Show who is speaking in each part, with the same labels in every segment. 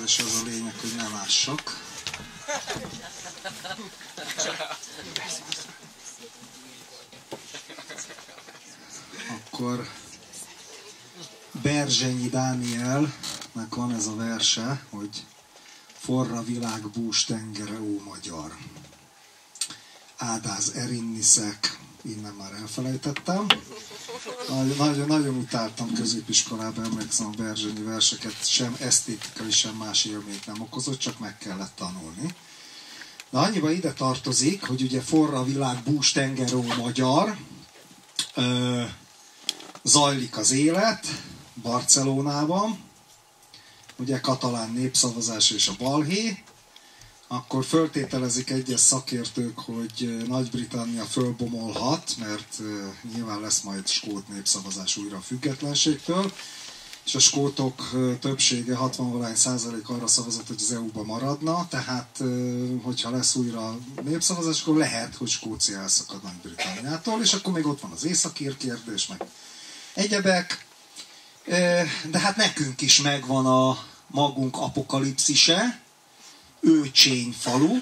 Speaker 1: és az a lényeg, hogy ne lássak. Akkor Berzsenyi Dánielnek van ez a verse, hogy forra világ bús tengere, ó magyar. Ádáz erinniszek, innen már elfelejtettem. Nagyon utáltam középiskolában, emlékszem a Berzsenyi verseket, sem esztétikai, sem más élményt nem okozott, csak meg kellett tanulni. De annyiba ide tartozik, hogy ugye forra világ bús tengere, ó magyar, zajlik az élet Barcelonában, ugye katalán népszavazás és a balhé, akkor föltételezik egyes szakértők, hogy Nagy-Britannia fölbomolhat, mert nyilván lesz majd skót népszavazás újra a függetlenségtől, és a skótok többsége, 60% arra szavazott, hogy az EU-ba maradna, tehát hogyha lesz újra népszavazás, akkor lehet, hogy Skócia elszakad Nagy-Britanniától, és akkor még ott van az északír kérdés, meg egyebek, de hát nekünk is megvan a magunk apokalipszise, Őcsény falu,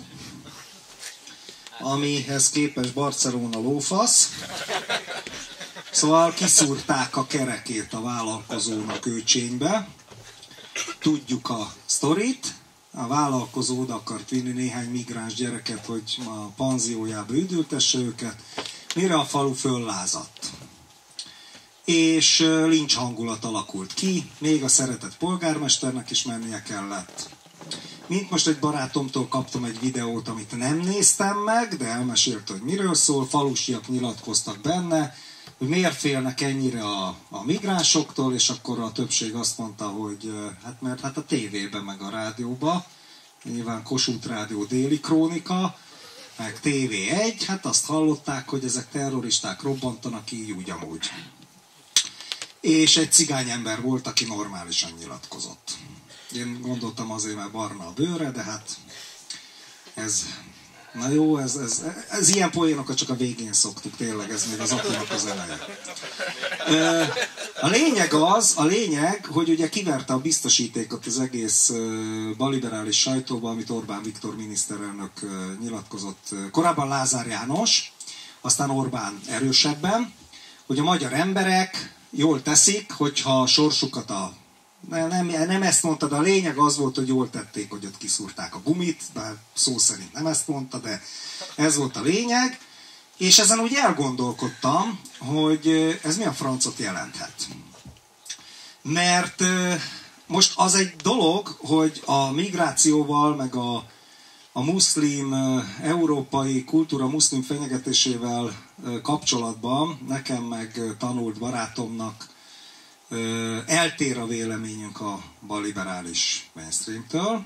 Speaker 1: amihez képest Barcelona lófasz. Szóval kiszúrták a kerekét a vállalkozónak Őcsénybe. Tudjuk a sztorit. A vállalkozó oda akart vinni néhány migráns gyereket, hogy a panziójába üdültesse őket, mire a falu föllázadt. És lincs hangulat alakult ki, még a szeretett polgármesternek is mennie kellett. Mint most egy barátomtól kaptam egy videót, amit nem néztem meg, de elmesélte, hogy miről szól, falusiak nyilatkoztak benne, hogy miért félnek ennyire a migránsoktól, és akkor a többség azt mondta, hogy mert a tévében meg a rádióban, nyilván Kossuth Rádió Déli Krónika, meg TV1, hát azt hallották, hogy ezek terroristák robbantanak így úgy amúgy. És egy cigány ember volt, aki normálisan nyilatkozott. Én gondoltam azért, mert barna a bőre, de hát ez, na jó, ez ilyen poénokat csak a végén szoktuk, tényleg, ez még az apunak az eleje. A lényeg, hogy ugye kiverte a biztosítékot az egész balliberális sajtóba, amit Orbán Viktor miniszterelnök nyilatkozott, korábban Lázár János, aztán Orbán erősebben, hogy a magyar emberek jól teszik, hogyha a sorsukat nem ezt mondta, de a lényeg az volt, hogy jól tették, hogy ott kiszúrták a gumit, bár szó szerint nem ezt mondta, de ez volt a lényeg. És ezen úgy elgondolkodtam, hogy ez mi a francot jelenthet. Mert most az egy dolog, hogy a migrációval, meg a muszlim, európai kultúra muszlim fenyegetésével kapcsolatban nekem meg tanult barátomnak eltér a véleményünk a balliberális mainstreamtől,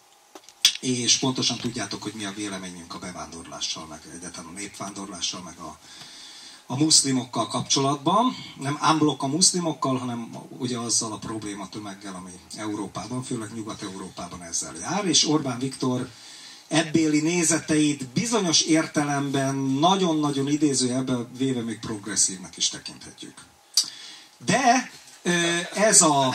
Speaker 1: és pontosan tudjátok, hogy mi a véleményünk a bevándorlással, meg egyáltalán a népvándorlással, meg a muszlimokkal kapcsolatban. Nem unblock a muszlimokkal, hanem ugye azzal a problématömeggel, ami Európában, főleg Nyugat-Európában ezzel jár, és Orbán Viktor ebbéli nézeteit bizonyos értelemben nagyon-nagyon idézőjelben véve még progresszívnek is tekinthetjük. De ez a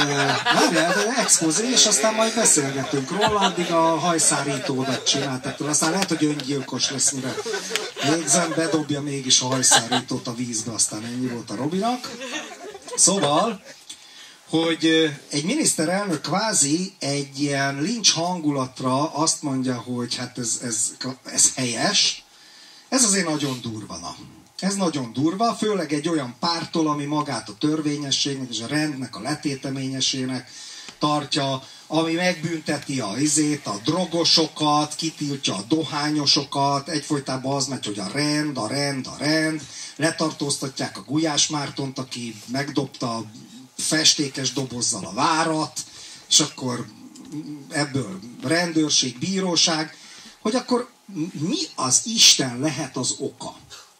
Speaker 1: expozé, és aztán majd beszélgetünk róla, addig a hajszárítódat csináltak. Aztán lehet, hogy öngyilkos lesz, mire végzem, bedobja mégis a hajszárítót a vízbe, aztán ennyi volt a Robinak. Szóval, hogy egy miniszterelnök kvázi egy ilyen lincs hangulatra azt mondja, hogy hát ez helyes, ez azért nagyon durva, na. Ez nagyon durva, főleg egy olyan pártól, ami magát a törvényességnek és a rendnek a letéteményesének tartja, ami megbünteti a drogosokat, kitiltja a dohányosokat, egyfolytában az megy, hogy a rend, letartóztatják a Gulyás Mártont, aki megdobta festékes dobozzal a várat, és akkor ebből rendőrség, bíróság, hogy akkor mi az Isten lehet az oka?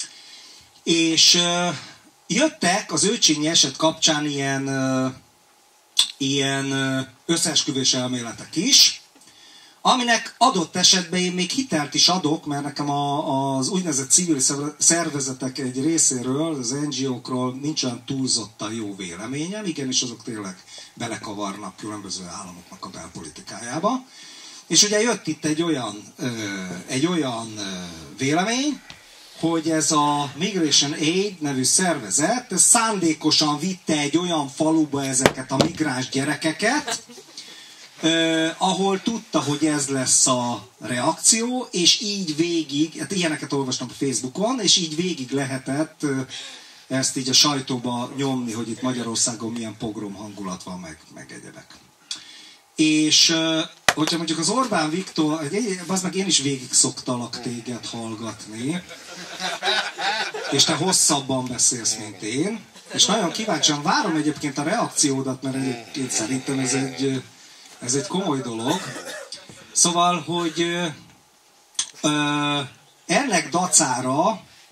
Speaker 1: És jöttek az Őcsényi eset kapcsán ilyen összeesküvés elméletek is, aminek adott esetben én még hitelt is adok, mert nekem az úgynevezett civil szervezetek egy részéről, az NGO-król nincs olyan túlzottan jó véleményem, igenis azok tényleg belekavarnak különböző államoknak a belpolitikájába. És ugye jött itt egy olyan vélemény, hogy ez a Migration Aid nevű szervezet ez szándékosan vitte egy olyan faluba ezeket a migráns gyerekeket, ahol tudta, hogy ez lesz a reakció, és így végig, hát ilyeneket olvastam a Facebookon, és így végig lehetett ezt így a sajtóba nyomni, hogy itt Magyarországon milyen pogrom hangulat van, meg egyebek. És hogyha mondjuk az Orbán Viktor, az meg én is végig szoktalak téged hallgatni, és te hosszabban beszélsz, mint én, és nagyon kíváncsian várom egyébként a reakciódat, mert egyébként szerintem ez egy komoly dolog. Szóval, hogy ennek dacára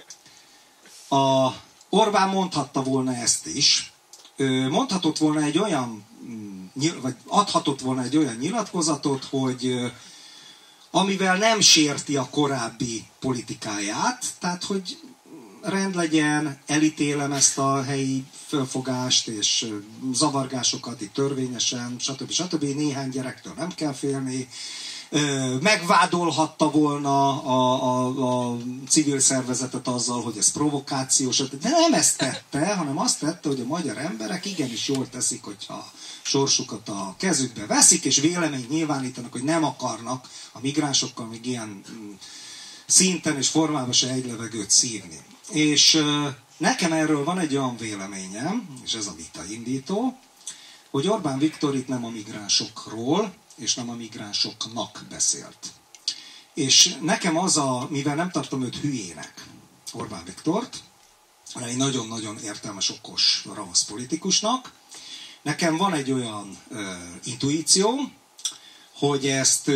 Speaker 1: a Orbán mondhatta volna ezt is, mondhatott volna egy olyan, vagy adhatott volna egy olyan nyilatkozatot, hogy amivel nem sérti a korábbi politikáját, tehát hogy rend legyen, elítélem ezt a helyi fölfogást és zavargásokat itt törvényesen, stb. Néhány gyerektől nem kell félni. Megvádolhatta volna a civil szervezetet azzal, hogy ez provokációs, de nem ezt tette, hanem azt tette, hogy a magyar emberek igenis jól teszik, hogyha sorsukat a kezükbe veszik, és véleményt nyilvánítanak, hogy nem akarnak a migránsokkal még ilyen szinten és formában se egy levegőt szívni. És nekem erről van egy olyan véleményem, és ez a vita indító, hogy Orbán Viktor itt nem a migránsokról, és nem a migránsoknak beszélt. És nekem mivel nem tartom őt hülyének, Orbán Viktort, hanem egy nagyon-nagyon értelmes, okos, ravasz politikusnak, nekem van egy olyan intuícióm, hogy ezt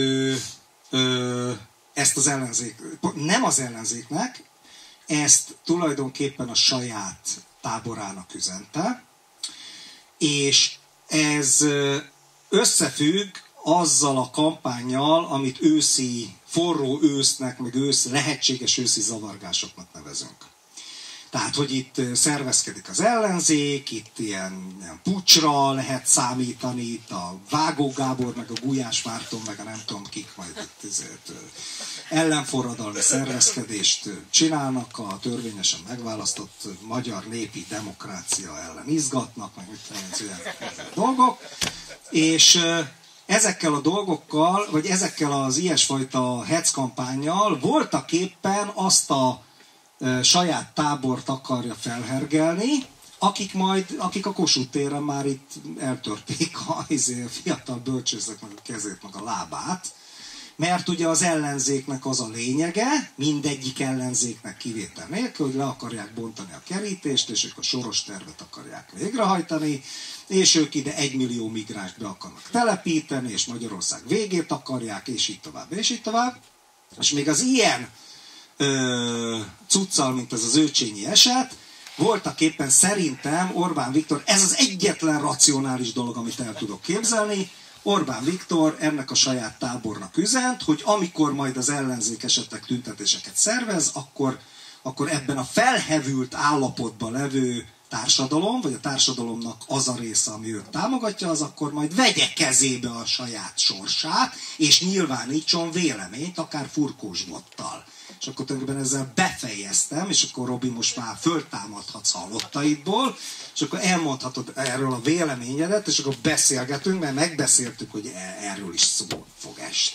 Speaker 1: az ellenzék, nem az ellenzéknek, ezt tulajdonképpen a saját táborának üzente, és ez összefügg azzal a kampánnyal, amit forró ősznek, meg lehetséges őszi zavargásoknak nevezünk. Tehát, hogy itt szervezkedik az ellenzék, itt ilyen puccsra lehet számítani, itt a Vágó Gábor, meg a Gulyás Márton, meg a nem tudom kik majd itt ellenforradalmi szervezkedést csinálnak, a törvényesen megválasztott magyar népi demokrácia ellen izgatnak, meg ilyen dolgok, és ezekkel a dolgokkal, vagy ezekkel az ilyesfajta hetzkampánnyal voltaképpen azt a saját tábort akarja felhergelni, akik a Kossuth téren már itt eltörték a fiatal bölcsészeknek a kezét, meg a lábát, mert ugye az ellenzéknek az a lényege, mindegyik ellenzéknek kivétel nélkül, hogy le akarják bontani a kerítést, és ők a Soros tervet akarják végrehajtani, és ők ide 1 millió migránst be akarnak telepíteni, és Magyarország végét akarják, és így tovább, és így tovább. És még az ilyen cuccal, mint ez az Őcsényi eset, voltaképpen szerintem Orbán Viktor, ez az egyetlen racionális dolog, amit el tudok képzelni, Orbán Viktor ennek a saját tábornak üzent, hogy amikor majd az ellenzék esetleg tüntetéseket szervez, akkor ebben a felhevült állapotban levő társadalom, vagy a társadalomnak az a része, ami őt támogatja, az akkor majd vegye kezébe a saját sorsát, és nyilvánítson véleményt, akár furkósbottal. És akkor tulajdonképpen ezzel befejeztem, és akkor Robi, most már föltámadhatsz hallottaidból, és akkor elmondhatod erről a véleményedet, és akkor beszélgetünk, mert megbeszéltük, hogy erről is szó fog esni.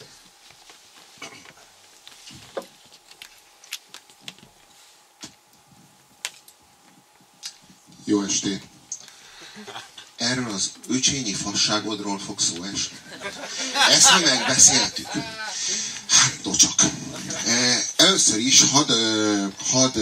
Speaker 2: Jó estét! Erről az Őcsényi fasságodról fog szó esni. Ezt mi megbeszéltük. Hát, docsak. Először is hadd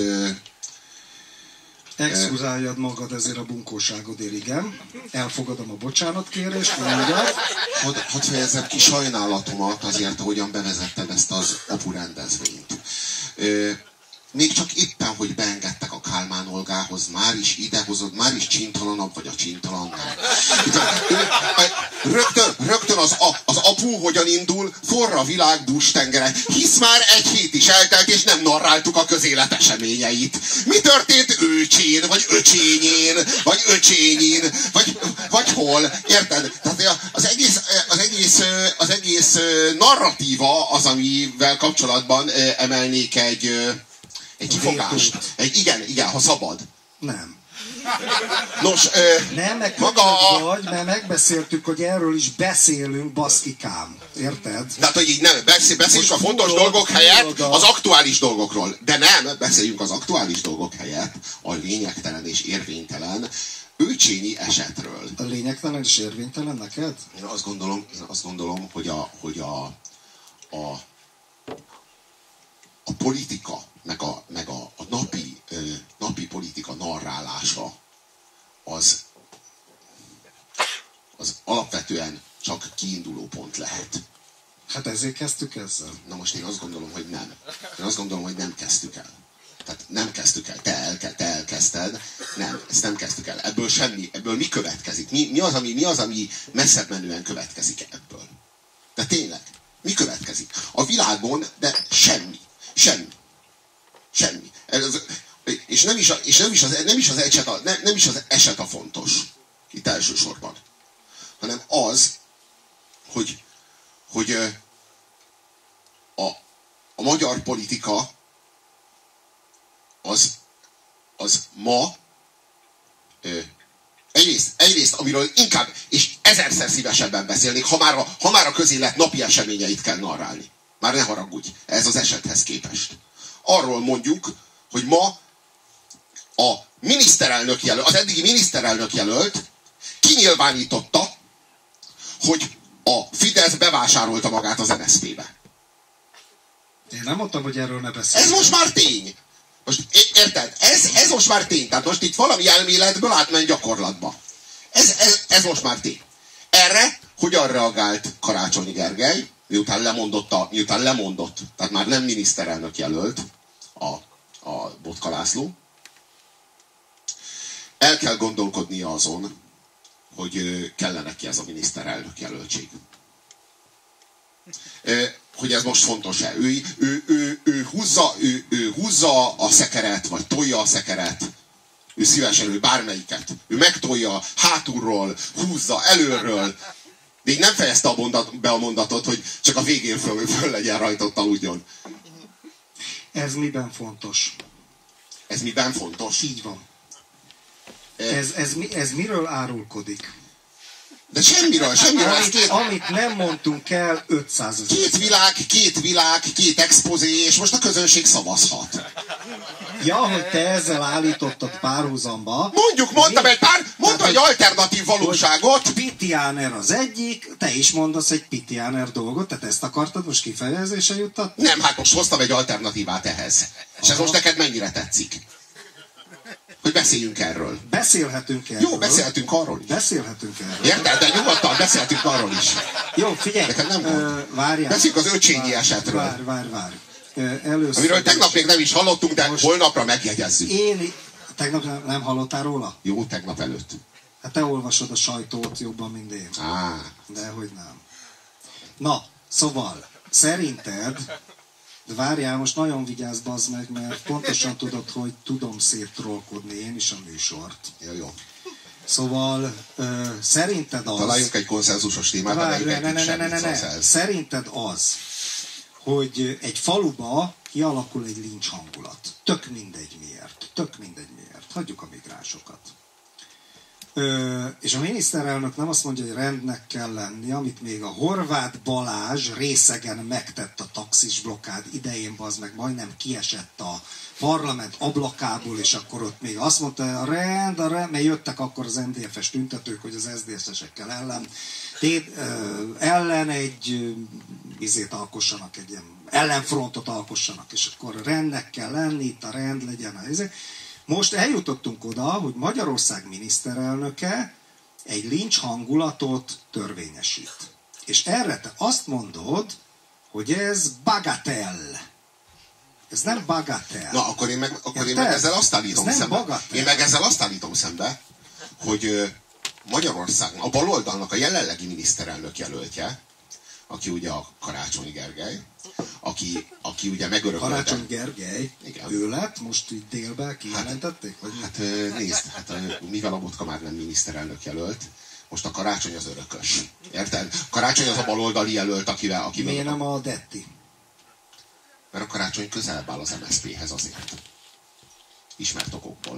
Speaker 1: exkuzáljad magad ezért a bunkóságodért, igen. Elfogadom a bocsánatkérést, mondjad.
Speaker 2: Hadd fejezzem ki sajnálatomat azért, ahogyan bevezetted ezt az apu rendezvényt. Még csak éppen, hogy beengedtek a Kálmán Olgához, már is idehozod, már is csintalanabb vagy a csintalan nem. Rögtön az apu hogyan indul, forra világ dús tengeren. Hisz már egy hét is eltelt, és nem narráltuk a közélet eseményeit. Mi történt Őcsén, vagy Öcsényén, vagy Öcsényin, vagy hol? Érted? Tehát az egész narratíva az, amivel kapcsolatban emelnék egy kifogást. Igen, ha szabad.
Speaker 1: Nem.
Speaker 2: Nos,
Speaker 1: nem, meg vagy, mert megbeszéltük, hogy erről is beszélünk, baszkikám. Érted?
Speaker 2: Tehát, hogy így nem, beszéljünk a fontos dolgok helyett az aktuális dolgokról. De nem, beszéljünk az aktuális dolgok helyett a lényegtelen és érvénytelen őcsényi esetről.
Speaker 1: A lényegtelen és érvénytelen neked?
Speaker 2: Én azt gondolom, hogy a politika, meg a napi politika narrálása az alapvetően csak kiinduló pont lehet.
Speaker 1: Hát ezért kezdtük ezzel.
Speaker 2: Na most én azt gondolom, hogy nem. Én azt gondolom, hogy nem kezdtük el. Tehát nem kezdtük el. Te elkezdted. Nem, ezt nem kezdtük el. Ebből mi következik? Mi az, ami messzebb menően következik ebből? De tényleg, mi következik? A világon, de semmi. És nem is az eset a fontos. Itt elsősorban. Hanem az, hogy a magyar politika az ma egyrészt, amiről inkább és ezerszer szívesebben beszélnék, ha már a közélet napi eseményeit kell narrálni. Már ne haragudj, ez az esethez képest. Arról mondjuk, hogy ma az eddigi miniszterelnök jelölt kinyilvánította, hogy a Fidesz bevásárolta magát az MSZP-be.
Speaker 1: Én nem mondtam, hogy erről ne beszéljünk.
Speaker 2: Ez most már tény. Most érted? Ez most már tény. Tehát most itt valami elméletből átment gyakorlatba. Ez most már tény. Erre hogyan reagált Karácsony Gergely, miután lemondott, tehát már nem miniszterelnök jelölt a Botka László. El kell gondolkodnia azon, hogy kellene neki ez a miniszterelnök jelöltség. Hogy ez most fontos-e. Ő húzza a szekeret, vagy tolja a szekeret. Ő szívesen, bármelyiket. Ő megtolja hátulról, húzza előről. De így nem fejezte be a mondatot, hogy csak a végén föl legyen rajtott aludjon.
Speaker 1: Ez miben fontos?
Speaker 2: Ez miben fontos?
Speaker 1: Így van. Ez miről árulkodik?
Speaker 2: De semmiről.
Speaker 1: Amit nem mondtunk el 500 000.
Speaker 2: Két világ, két expozé, és most a közönség szavazhat.
Speaker 1: Ja, hogy te ezzel állítottad párhuzamba.
Speaker 2: Mondtam egy alternatív valóságot.
Speaker 1: Pitiáner az egyik, te is mondasz egy Pitiáner dolgot, tehát ezt akartad most kifejezésre juttatni?
Speaker 2: Nem, hát most hoztam egy alternatívát ehhez. És ez most neked mennyire tetszik? Hogy beszéljünk erről.
Speaker 1: Beszélhetünk erről.
Speaker 2: Jó, beszélhetünk arról is.
Speaker 1: Beszélhetünk erről.
Speaker 2: Érted? De nyugodtan beszélhetünk arról is.
Speaker 1: Jó, figyelj.
Speaker 2: Neked nem volt.
Speaker 1: Várjál.
Speaker 2: Beszéljünk az Öcsényi esetről.
Speaker 1: Várj. Először
Speaker 2: amiről tegnap még nem is hallottunk, de most holnapra megjegyezzük.
Speaker 1: Tegnap nem hallottál róla?
Speaker 2: Jó, tegnap előtt.
Speaker 1: Hát te olvasod a sajtót jobban, mint én. Dehogy nem. Na, szóval, szerinted, de várjál, most nagyon vigyázz, bazd meg, mert pontosan tudod, hogy tudom széttrollkodni én is a műsort.
Speaker 2: Jó.
Speaker 1: Szóval, szerinted az...
Speaker 2: Találjunk egy konszenzusos témát,
Speaker 1: ne. Szerinted az, hogy egy faluba kialakul egy lincs hangulat. Tök mindegy miért. Hagyjuk a migránsokat. És a miniszterelnök nem azt mondja, hogy rendnek kell lenni, amit még a Horváth Balázs részegen megtett a taxis blokkád idején, az meg majdnem kiesett a parlament ablakából, és akkor ott még azt mondta, a rend, mert jöttek akkor az MDF-es tüntetők, hogy az SZDSZ-esekkel ellen egy alkossanak, egy ilyen ellenfrontot alkossanak, és akkor rendnek kell lenni, itt a rend legyen. Most eljutottunk oda, hogy Magyarország miniszterelnöke egy lincs hangulatot törvényesít. És erre te azt mondod, hogy ez bagatell. Ez nem bagatell.
Speaker 2: Na, akkor én meg ezzel azt állítom szembe. Én meg ezzel azt állítom szembe, hogy Magyarországon a baloldalnak a jelenlegi miniszterelnök jelöltje, aki ugye a Karácsony Gergely, aki ugye megörökölte...
Speaker 1: Karácsony Gergely? Igen. Ő lett? Most így délben kijelentették?
Speaker 2: Hát nézd, mivel a Botka már nem miniszterelnök jelölt, most a Karácsony az örökös. Érted? Karácsony az a baloldali jelölt, akivel...
Speaker 1: Miért nem a Detti?
Speaker 2: Mert a Karácsony közelebb áll az MSZP-hez azért. Ismert okokból.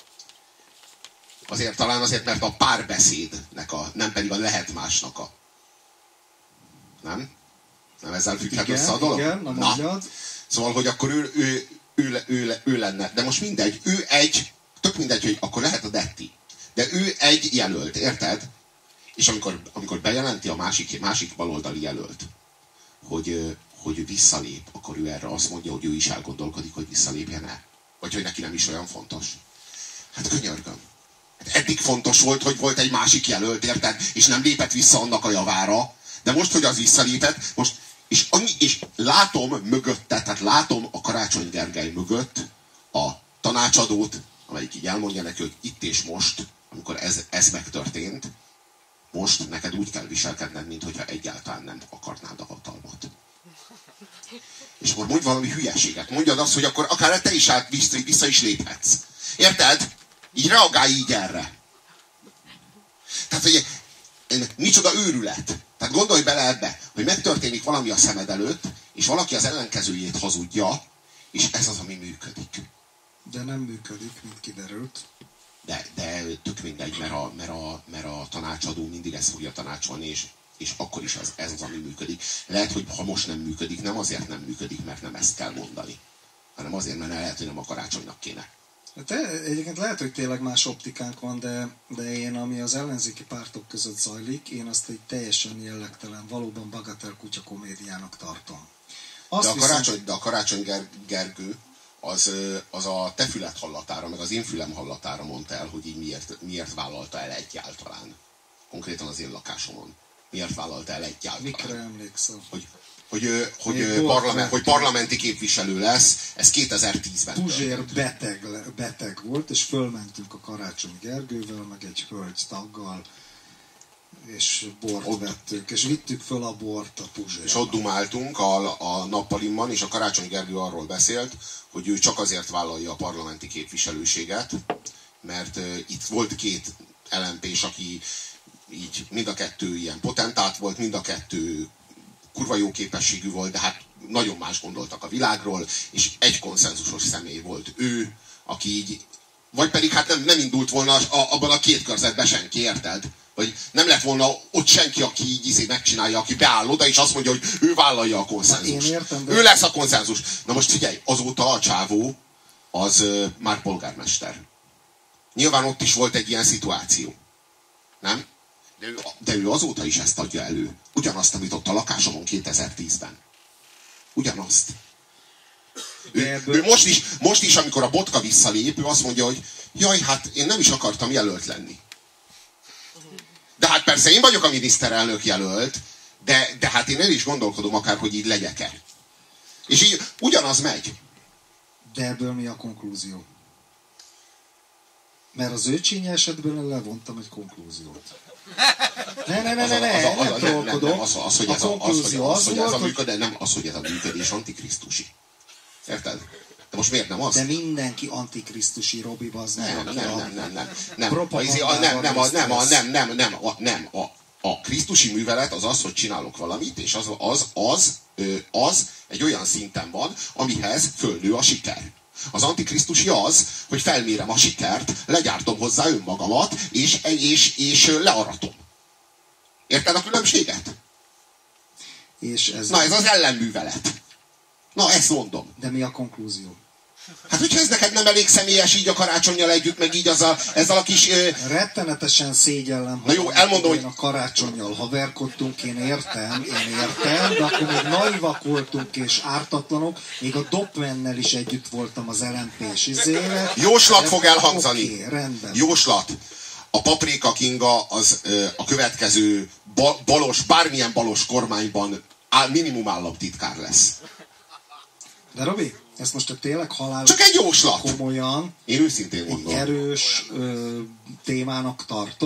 Speaker 2: Talán azért, mert a párbeszédnek nem pedig a lehet másnak a... Nem? Nem ezzel függhet össze a dolog?
Speaker 1: Igen, nem mondjad.
Speaker 2: Szóval, hogy akkor ő lenne. De most mindegy, tök mindegy, hogy akkor lehet a Detti. De ő egy jelölt, érted? És amikor bejelenti a másik baloldali jelölt, hogy visszalép, akkor ő erre azt mondja, hogy ő is elgondolkodik, hogy visszalépjen-e. Vagy hogy neki nem is olyan fontos. Hát könyörgöm. Eddig fontos volt, hogy volt egy másik jelölt, érted? És nem lépett vissza annak a javára. De most, hogy az visszalépett, és látom mögötte, tehát látom a Karácsony Gergely mögött a tanácsadót, amelyik így elmondja neki, hogy itt és most, amikor ez megtörtént, most neked úgy kell viselkedned, mintha egyáltalán nem akarnád a hatalmat. És akkor mondj valami hülyeséget. Mondjad azt, hogy akkor akár te is vissza is léphetsz. Érted? Így reagálj így erre. Tehát, hogy micsoda őrület. Tehát gondolj bele ebbe, hogy megtörténik valami a szemed előtt, és valaki az ellenkezőjét hazudja, és ez az, ami működik.
Speaker 1: De nem működik, mint kiderült.
Speaker 2: De tök mindegy, mert a tanácsadó mindig ezt fogja tanácsolni, és akkor is ez az, ami működik. Lehet, hogy ha most nem működik, nem azért nem működik, mert nem ezt kell mondani, hanem azért, mert lehet, hogy nem a Karácsonynak kéne.
Speaker 1: Egyébként lehet, hogy tényleg más optikánk van, de én, ami az ellenzéki pártok között zajlik, én azt egy teljesen jellegtelen, valóban bagatel kutya komédiának tartom.
Speaker 2: De a Karácsony Gergő az a te füled hallatára, meg az én fülem hallatára mondta el, hogy így miért vállalta el egyáltalán. Konkrétan az én lakásomon. Miért vállalta el egyáltalán.
Speaker 1: Mikre emlékszem?
Speaker 2: Hogy parlamenti képviselő lesz, ez 2010-ben.
Speaker 1: Puzsér beteg volt, és fölmentünk a Karácsony Gergővel, meg egy hölgy taggal, és bort vettük, és vittük föl a bort a Puzsérba.
Speaker 2: És ott dumáltunk a nappalimban, és a Karácsony Gergő arról beszélt, hogy ő csak azért vállalja a parlamenti képviselőséget, mert itt volt két LMP-s, aki így mind a kettő ilyen potentát volt, mind a kettő kurva jó képességű volt, de hát nagyon más gondoltak a világról, és egy konszenzusos személy volt ő, aki így, vagy pedig hát nem indult volna abban a két körzetben senki, érted? Vagy nem lett volna ott senki, aki így megcsinálja, aki beáll oda, és azt mondja, hogy ő vállalja a konszenzust. Ő lesz a konszenzus. Na most figyelj, azóta a csávó az már polgármester. Nyilván ott is volt egy ilyen szituáció. Nem? De ő azóta is ezt adja elő. Ugyanazt, amit ott a lakásomon 2010-ben. Ugyanazt. Ő most is, amikor a Botka visszalép, ő azt mondja, hogy jaj, hát én nem is akartam jelölt lenni. De hát persze én vagyok a miniszterelnök jelölt, de hát én el is gondolkodom akár, hogy így legyek-e. És így ugyanaz megy.
Speaker 1: De ebből mi a konklúzió? Mert az Őcsényi esetből levontam egy konklúziót. Nem trollkodom.
Speaker 2: Az, hogy ez a működés, nem az, hogy ez a működés antikrisztusi. Érted? De most miért nem az?
Speaker 1: De mindenki antikrisztusi, Robi, bazd meg.
Speaker 2: Nem. A krisztusi művelet az, hogy csinálok valamit, és az egy olyan szinten van, amihez fölnő a siker. Az antikrisztusi az, hogy felmérem a sikert, legyártom hozzá önmagamat, és learatom. Érted a különbséget? Na ez az ellenművelet. Na ezt mondom.
Speaker 1: De mi a konklúzió?
Speaker 2: Hát hogyha ez neked nem elég személyes így a Karácsonnyal együtt, meg így ezzel a kis...
Speaker 1: Rettenetesen szégyellem,
Speaker 2: na jó, elmondom, hogy
Speaker 1: a Karácsonnyal haverkodtunk, én értem, de akkor még naivak voltunk és ártatlanok, még a Dopmennel is együtt voltam az LMP-s izére.
Speaker 2: Jóslat fog elhangzani.
Speaker 1: Okay, rendben.
Speaker 2: Jóslat. A Paprika Kinga az a következő bármilyen balos kormányban minimum államtitkár lesz.
Speaker 1: De Robi, ezt most te tényleg halálos...
Speaker 2: Csak egy jóslat!
Speaker 1: Komolyan...
Speaker 2: Én őszintén mondom.
Speaker 1: Egy erős témának tartod?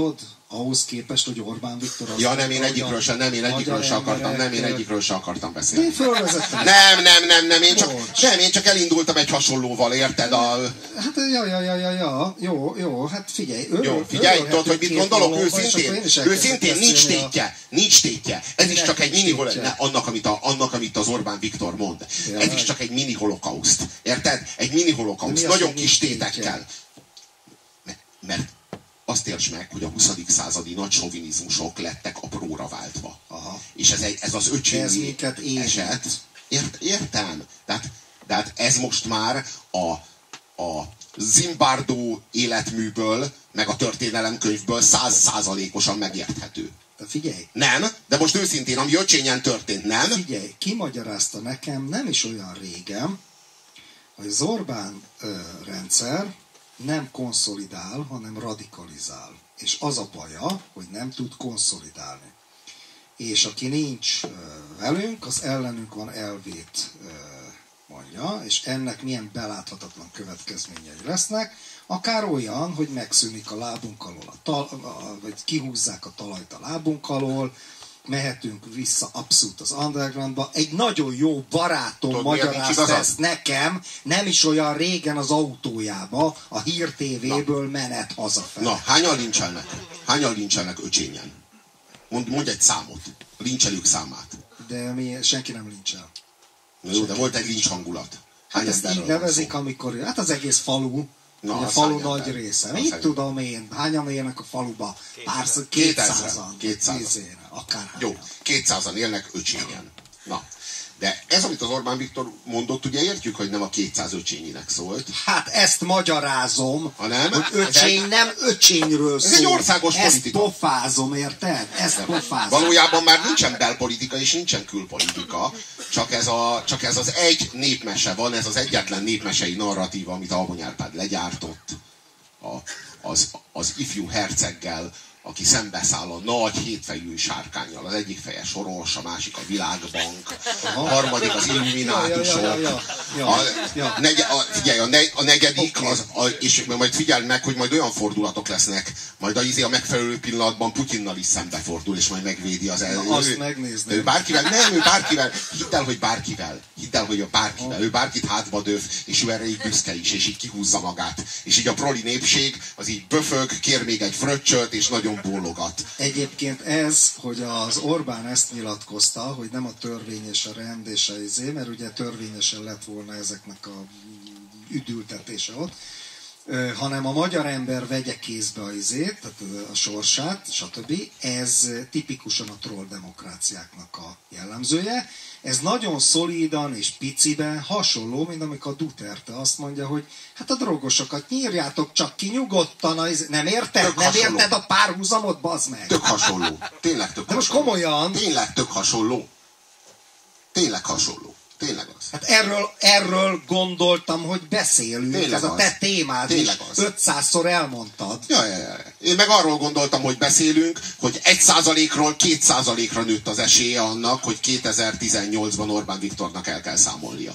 Speaker 1: ahhoz képest, hogy Orbán Viktor az...
Speaker 2: Ja, nem, én egyikről sem akartam beszélni.
Speaker 1: Én fölvezettem.
Speaker 2: Én csak elindultam egy hasonlóval, érted?
Speaker 1: Hát, jó, hát figyelj.
Speaker 2: Tudod, hogy mit gondolok? Őszintén, nincs tétje. Ez is csak egy mini annak, amit az Orbán Viktor mond. Ez is csak egy mini holokauszt. Érted? Egy mini holokauszt. Nagyon kis tétekkel. Mert azt értsd meg, hogy a 20. századi nagy sovinizmusok lettek apróra váltva.
Speaker 1: Aha.
Speaker 2: És ez az öcsémi eset. Értem. Tehát ez most már a Zimbardo életműből, meg a történelemkönyvből 100%-osan megérthető.
Speaker 1: De figyelj.
Speaker 2: Nem, de most őszintén, ami öcsényen történt, nem?
Speaker 1: Figyelj, kimagyarázta nekem nem is olyan régen, hogy az Orbán rendszer nem konszolidál, hanem radikalizál. És az a baja, hogy nem tud konszolidálni. És aki nincs velünk, az ellenünk van elvét mondja, és ennek milyen beláthatatlan következményei lesznek, akár olyan, hogy megszűnik a lábunk alól, vagy kihúzzák a talajt a lábunk alól, mehetünk vissza abszolút az undergroundba. Egy nagyon jó barátom magyarázta ezt nekem, nem is olyan régen az autójába, a Hír TV-ből menet hazafele.
Speaker 2: Na, hányan lincselnek öcsényen? Mondj egy számot. Lincselők számát.
Speaker 1: De senki nem lincsel.
Speaker 2: Jó, de volt egy lincs hangulat.
Speaker 1: Hát ezt így nevezik, amikor... Hát az egész falu. Na, a falu nagy része. Mit tudom én? Hányan élnek a faluba? 200-an. Akárhányan.
Speaker 2: Jó, 200-an élnek öcsényen. Na, de ez, amit az Orbán Viktor mondott, ugye értjük, hogy nem a 200 öcsényinek szólt.
Speaker 1: Hát ezt magyarázom,
Speaker 2: hanem,
Speaker 1: hogy öcsény nem öcsényről szól.
Speaker 2: Ez egy országos politika.
Speaker 1: Ezt pofázom, érted? Ezt pofázom.
Speaker 2: Valójában már nincsen belpolitika és nincsen külpolitika, csak ez az egy népmese van, ez az egyetlen népmesei narratíva, amit Alvony Árpád legyártott az ifjú herceggel, aki szembeszáll a nagy hétfejű sárkánnyal. Az egyik feje Soros, a másik a Világbank, a harmadik az illuminátusok. Figyelj, a negyedik, és majd figyeld meg, hogy majd olyan fordulatok lesznek, majd a megfelelő pillanatban Putyinnal is szembefordul, és majd megvédi az elő.
Speaker 1: Azt megnézni.
Speaker 2: Ő bárkivel. Hidd el, hogy bárkivel. Ő bárkit hátba döv, és ő erre így büszke is, és így kihúzza magát. És így a proli népség, az így böfög, kér még egy fröccsöt, és nagyon bólogat.
Speaker 1: Egyébként ez, hogy az Orbán ezt nyilatkozta, hogy nem a törvény és a rend és a izé, mert ugye törvényesen lett volna ezeknek a üdültetése ott, hanem a magyar ember vegye kézbe a izét, tehát a sorsát, stb. Ez tipikusan a troll demokráciáknak a jellemzője. Ez nagyon szolidan és piciben hasonló, mint amikor a Duterte azt mondja, hogy hát a drogosokat nyírjátok csak ki nyugodtan, nem érted? Nem érted a párhuzamot, bazd meg?
Speaker 2: Tök hasonló. Tényleg tök
Speaker 1: de most
Speaker 2: hasonló.
Speaker 1: Komolyan.
Speaker 2: Tényleg tök hasonló. Tényleg hasonló. Tényleg az.
Speaker 1: Hát erről gondoltam, hogy beszélünk. Tényleg ez az. A te témád is. 500-szor elmondtad.
Speaker 2: Ja. Én meg arról gondoltam, hogy beszélünk, hogy 1%-ról 2%-ra nőtt az esélye annak, hogy 2018-ban Orbán Viktornak el kell számolnia.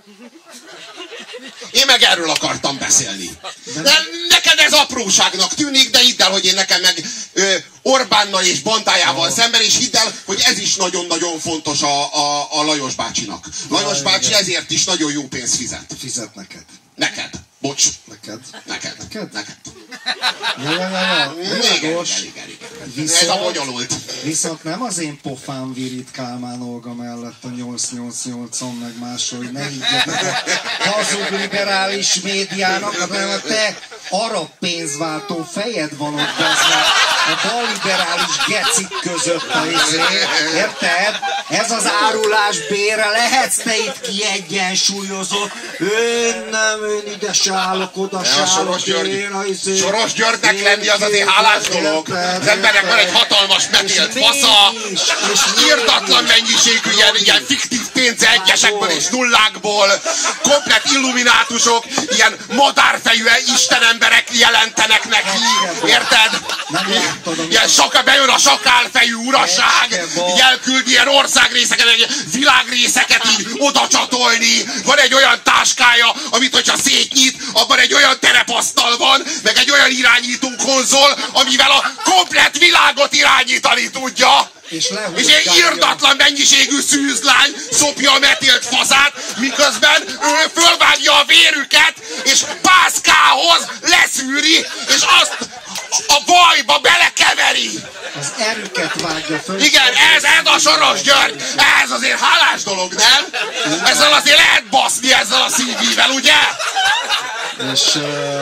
Speaker 2: Én meg erről akartam beszélni. De neked ez apróságnak tűnik, de hidd el, hogy én nekem meg Orbánnal és bandájával szemben, és hidd el, hogy ez is nagyon-nagyon fontos a Lajos bácsinak. Lajos bácsi ezért is nagyon jó pénzt fizet.
Speaker 1: Fizet neked.
Speaker 2: Neked. Bocs.
Speaker 1: Neked.
Speaker 2: Ja. Ez a bonyolult.
Speaker 1: Viszont nem az én pofám virít Kálmán Olga mellett a 888-on, meg máshol, hogy ne higgyetek a hazug liberális médiának, hanem a te arab pénzváltó fejed van ott, a balliberális gecik között a izé. Érted? Ez az árulás bére, lehetsz te itt kiegyensúlyozott. Én ide se állok, oda se állok.
Speaker 2: Soros Györgynek lenni az azért hálás dolog. Az embernek van egy hatalmas metélt fasza, írtatlan mennyiségű ilyen fiktív pénze egyesekből és nullákból, komplett illuminátusok, ilyen madárfejű istenemberek jelentenek neki, érted? Ilyen bejön a sakálfejű uraság, így elküld ilyen ország országrészeket, világrészeket így oda csatolni. Van egy olyan táskája, amit hogyha szétnyit, abban egy olyan terepasztal van, meg egy olyan irányító konzol, amivel a komplett világot irányítani tudja. És egy irdatlan mennyiségű szűzlány szopja a metélt fazát, miközben ő fölvágja a vérüket, és pászkához leszűri, és azt a bajba belekeveri.
Speaker 1: Az erőket vágja föl.
Speaker 2: Igen, ez a Soros György. Ez azért hálás dolog, nem? Ezzel azért lehet baszni, ezzel a szívvel, ugye?
Speaker 1: És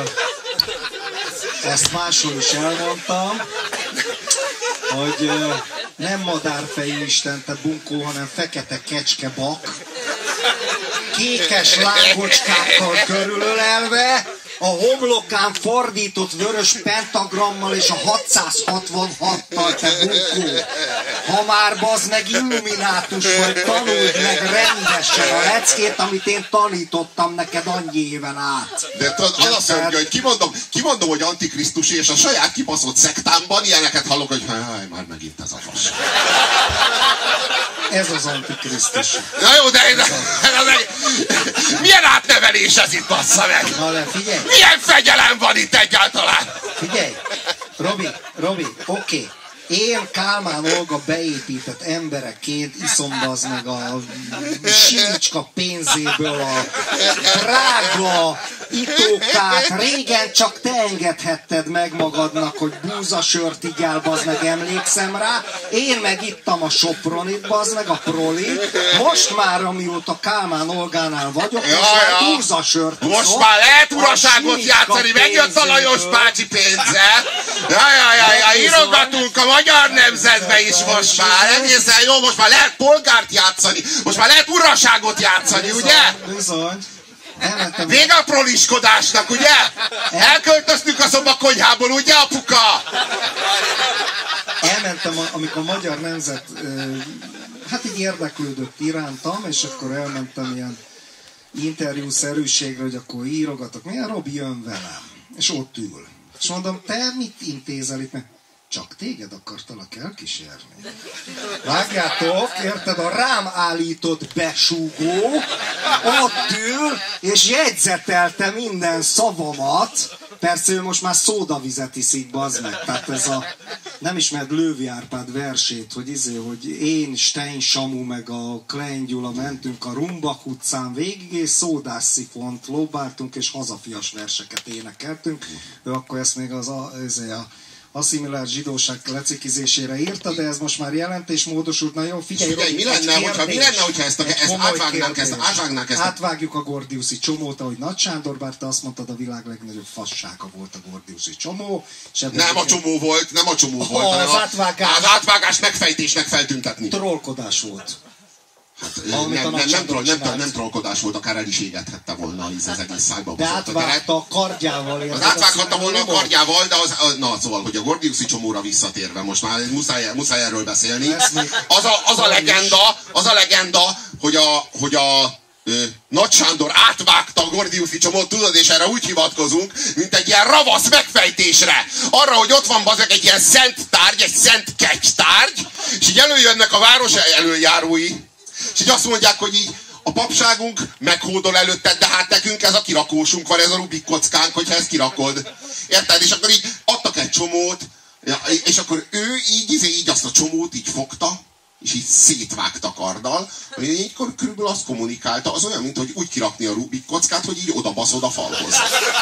Speaker 1: ezt máshol is elmondtam, hogy nem madárfejű istente bunkó, hanem fekete kecskebak, kékes lángocskákkal körülölelve, a homlokán fordított vörös pentagrammal és a 666-tal, te bunkó. Ha már bazd meg illuminátus vagy, tanuld meg rendesen a leckét, amit én tanítottam neked annyi éven át.
Speaker 2: De tudod, az a szörnyű, hogy kimondom, hogy antikrisztus, és a saját kibaszott szektámban ilyeneket hallok, hogy már megint ez a fas.
Speaker 1: Ez az antikrisztus.
Speaker 2: Na jó, de milyen átnevelés ez itt, bassza meg?
Speaker 1: Na, figyelj.
Speaker 2: Milyen fegyelem van itt egyáltalán?
Speaker 1: Figyelj, Robi, oké. Én Kálmán Olga beépített embereként iszom az meg a síncska pénzéből a drága itókát. Régen csak te engedhetted meg magadnak, hogy búzasört igyál, bazd meg, emlékszem rá. Én meg ittam a Sopronit, bazd meg, a Proli. Most már, amióta Kálmán Olgánál vagyok, most már búzasört iszom.
Speaker 2: Most már lehet uraságot játszani, megjött a Lajos bácsi pénze. Írogatunk a Magyar Nemzetbe is most már. Egészen jó, most már lehet polgárt játszani. Most már lehet uraságot játszani, ugye?
Speaker 1: Bizony.
Speaker 2: Vége a proliskodásnak, ugye? Elköltöztünk a szobakonyhából, ugye, apuka?
Speaker 1: Elmentem, amikor a Magyar Nemzet hát így érdeklődött irántam, és akkor elmentem ilyen interjúszerűségre, hogy akkor írogatok. Milyen Robi jön velem? És ott ül. És mondom, te mit intézel itt? Csak téged akartalak elkísérni. Vágjátok, érted, a rám állított besúgó ott ül, és jegyzetelte minden szavamat. Persze ő most már szódavizet iszik, bazd meg. Tehát ez a, nem ismered Lővi Árpád versét, hogy én, Stein Samu meg a Klein Gyula mentünk a Rumbak utcán végig, és szódásszifont lóbáltunk, és hazafias verseket énekeltünk. Ő akkor ezt még az asszimilált zsidóság lecikizésére írta, de ez most már jelentésmódosult. Na jó, figyelj,
Speaker 2: mi lenne, hogyha ezt átvágnánk ezt?
Speaker 1: Átvágjuk a gordiuszi csomót, ahogy Nagy Sándor, bár te azt mondtad, a világ legnagyobb fassága volt a gordiuszi csomó.
Speaker 2: Nem a csomó volt, hanem az átvágás megfejtésnek feltüntetni.
Speaker 1: Trollkodás volt.
Speaker 2: Hát, nem trollkodás volt, akár el is égethette volna az egész szájba.
Speaker 1: De átvágta a kardjával.
Speaker 2: Az átvághatta volna a kardjával, de szóval, hogy a gordiuszi csomóra visszatérve, most már muszáj erről beszélni. Az a legenda, hogy a Nagy Sándor átvágta a gordiuszi csomót, tudod, és erre úgy hivatkozunk, mint egy ilyen ravasz megfejtésre. Arra, hogy ott van bazeg egy ilyen szent tárgy, egy szent kecstárgy, és így előjönnek a város előjárói, és így azt mondják, hogy így a papságunk meghódol előtted, de hát nekünk ez a kirakósunk van, ez a Rubik kockánk, hogyha ezt kirakod. Érted? És akkor így adtak egy csomót, és akkor ő így azt a csomót így fogta, és így szétvágta karddal, így körülbelül azt kommunikálta, az olyan, mint hogy úgy kirakni a Rubik kockát, hogy így odabaszod a falhoz.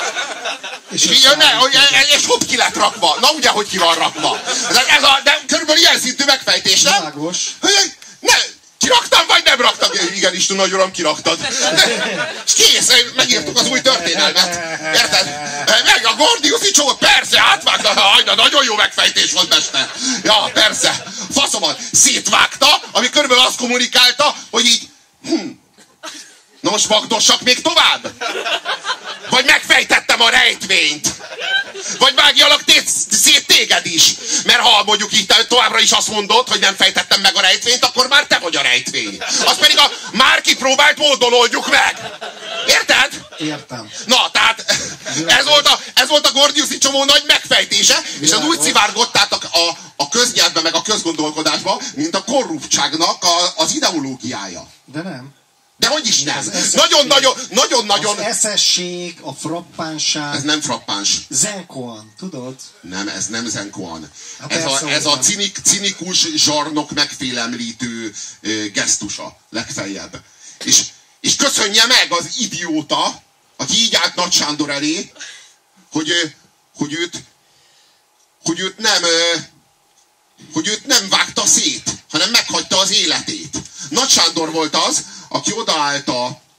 Speaker 2: És hopp, ki lett rakva. Na ugye, hogy ki van rakva. De körülbelül ilyen szintű megfejtés, nem?
Speaker 1: Világos.
Speaker 2: Kiraktam, vagy nem raktam? Igen, Isten, nagy uram, kiraktad. És kész, megírtuk az új történelmet. Érted? Meg a gordiuszi csomót, persze, átvágta. Nagyon jó megfejtés volt, mester. Ja, persze. Faszomat, szétvágta, ami körülbelül azt kommunikálta, hogy így... Na most magdossak még tovább? Vagy megfejtettem a rejtvényt? Vagy vágjalak szét téged is? Mert ha mondjuk így továbbra is azt mondod, hogy nem fejtettem meg a rejtvényt, akkor már te vagy a rejtvény. Azt pedig a már kipróbált módon oldjuk meg. Érted? Értem. Na, tehát ez volt a Gordiuszi csomó nagy megfejtése, és az úgy szivárgott át a köznyelvbe, meg a közgondolkodásba, mint a korruptságnak az ideológiája.
Speaker 1: De nem.
Speaker 2: De hogy is nem? Nagyon-nagyon...
Speaker 1: Az eszesség, a frappánság...
Speaker 2: Ez nem frappáns.
Speaker 1: Zenkoan, tudod?
Speaker 2: Nem, ez nem zenkoan. Ez a cinikus zsarnok megfélemlítő gesztusa legfeljebb. És köszönje meg az idióta, aki így állt Nagy Sándor elé, hogy őt nem vágta szét, hanem meghagyta az életét. Nagy Sándor volt az, aki odaállt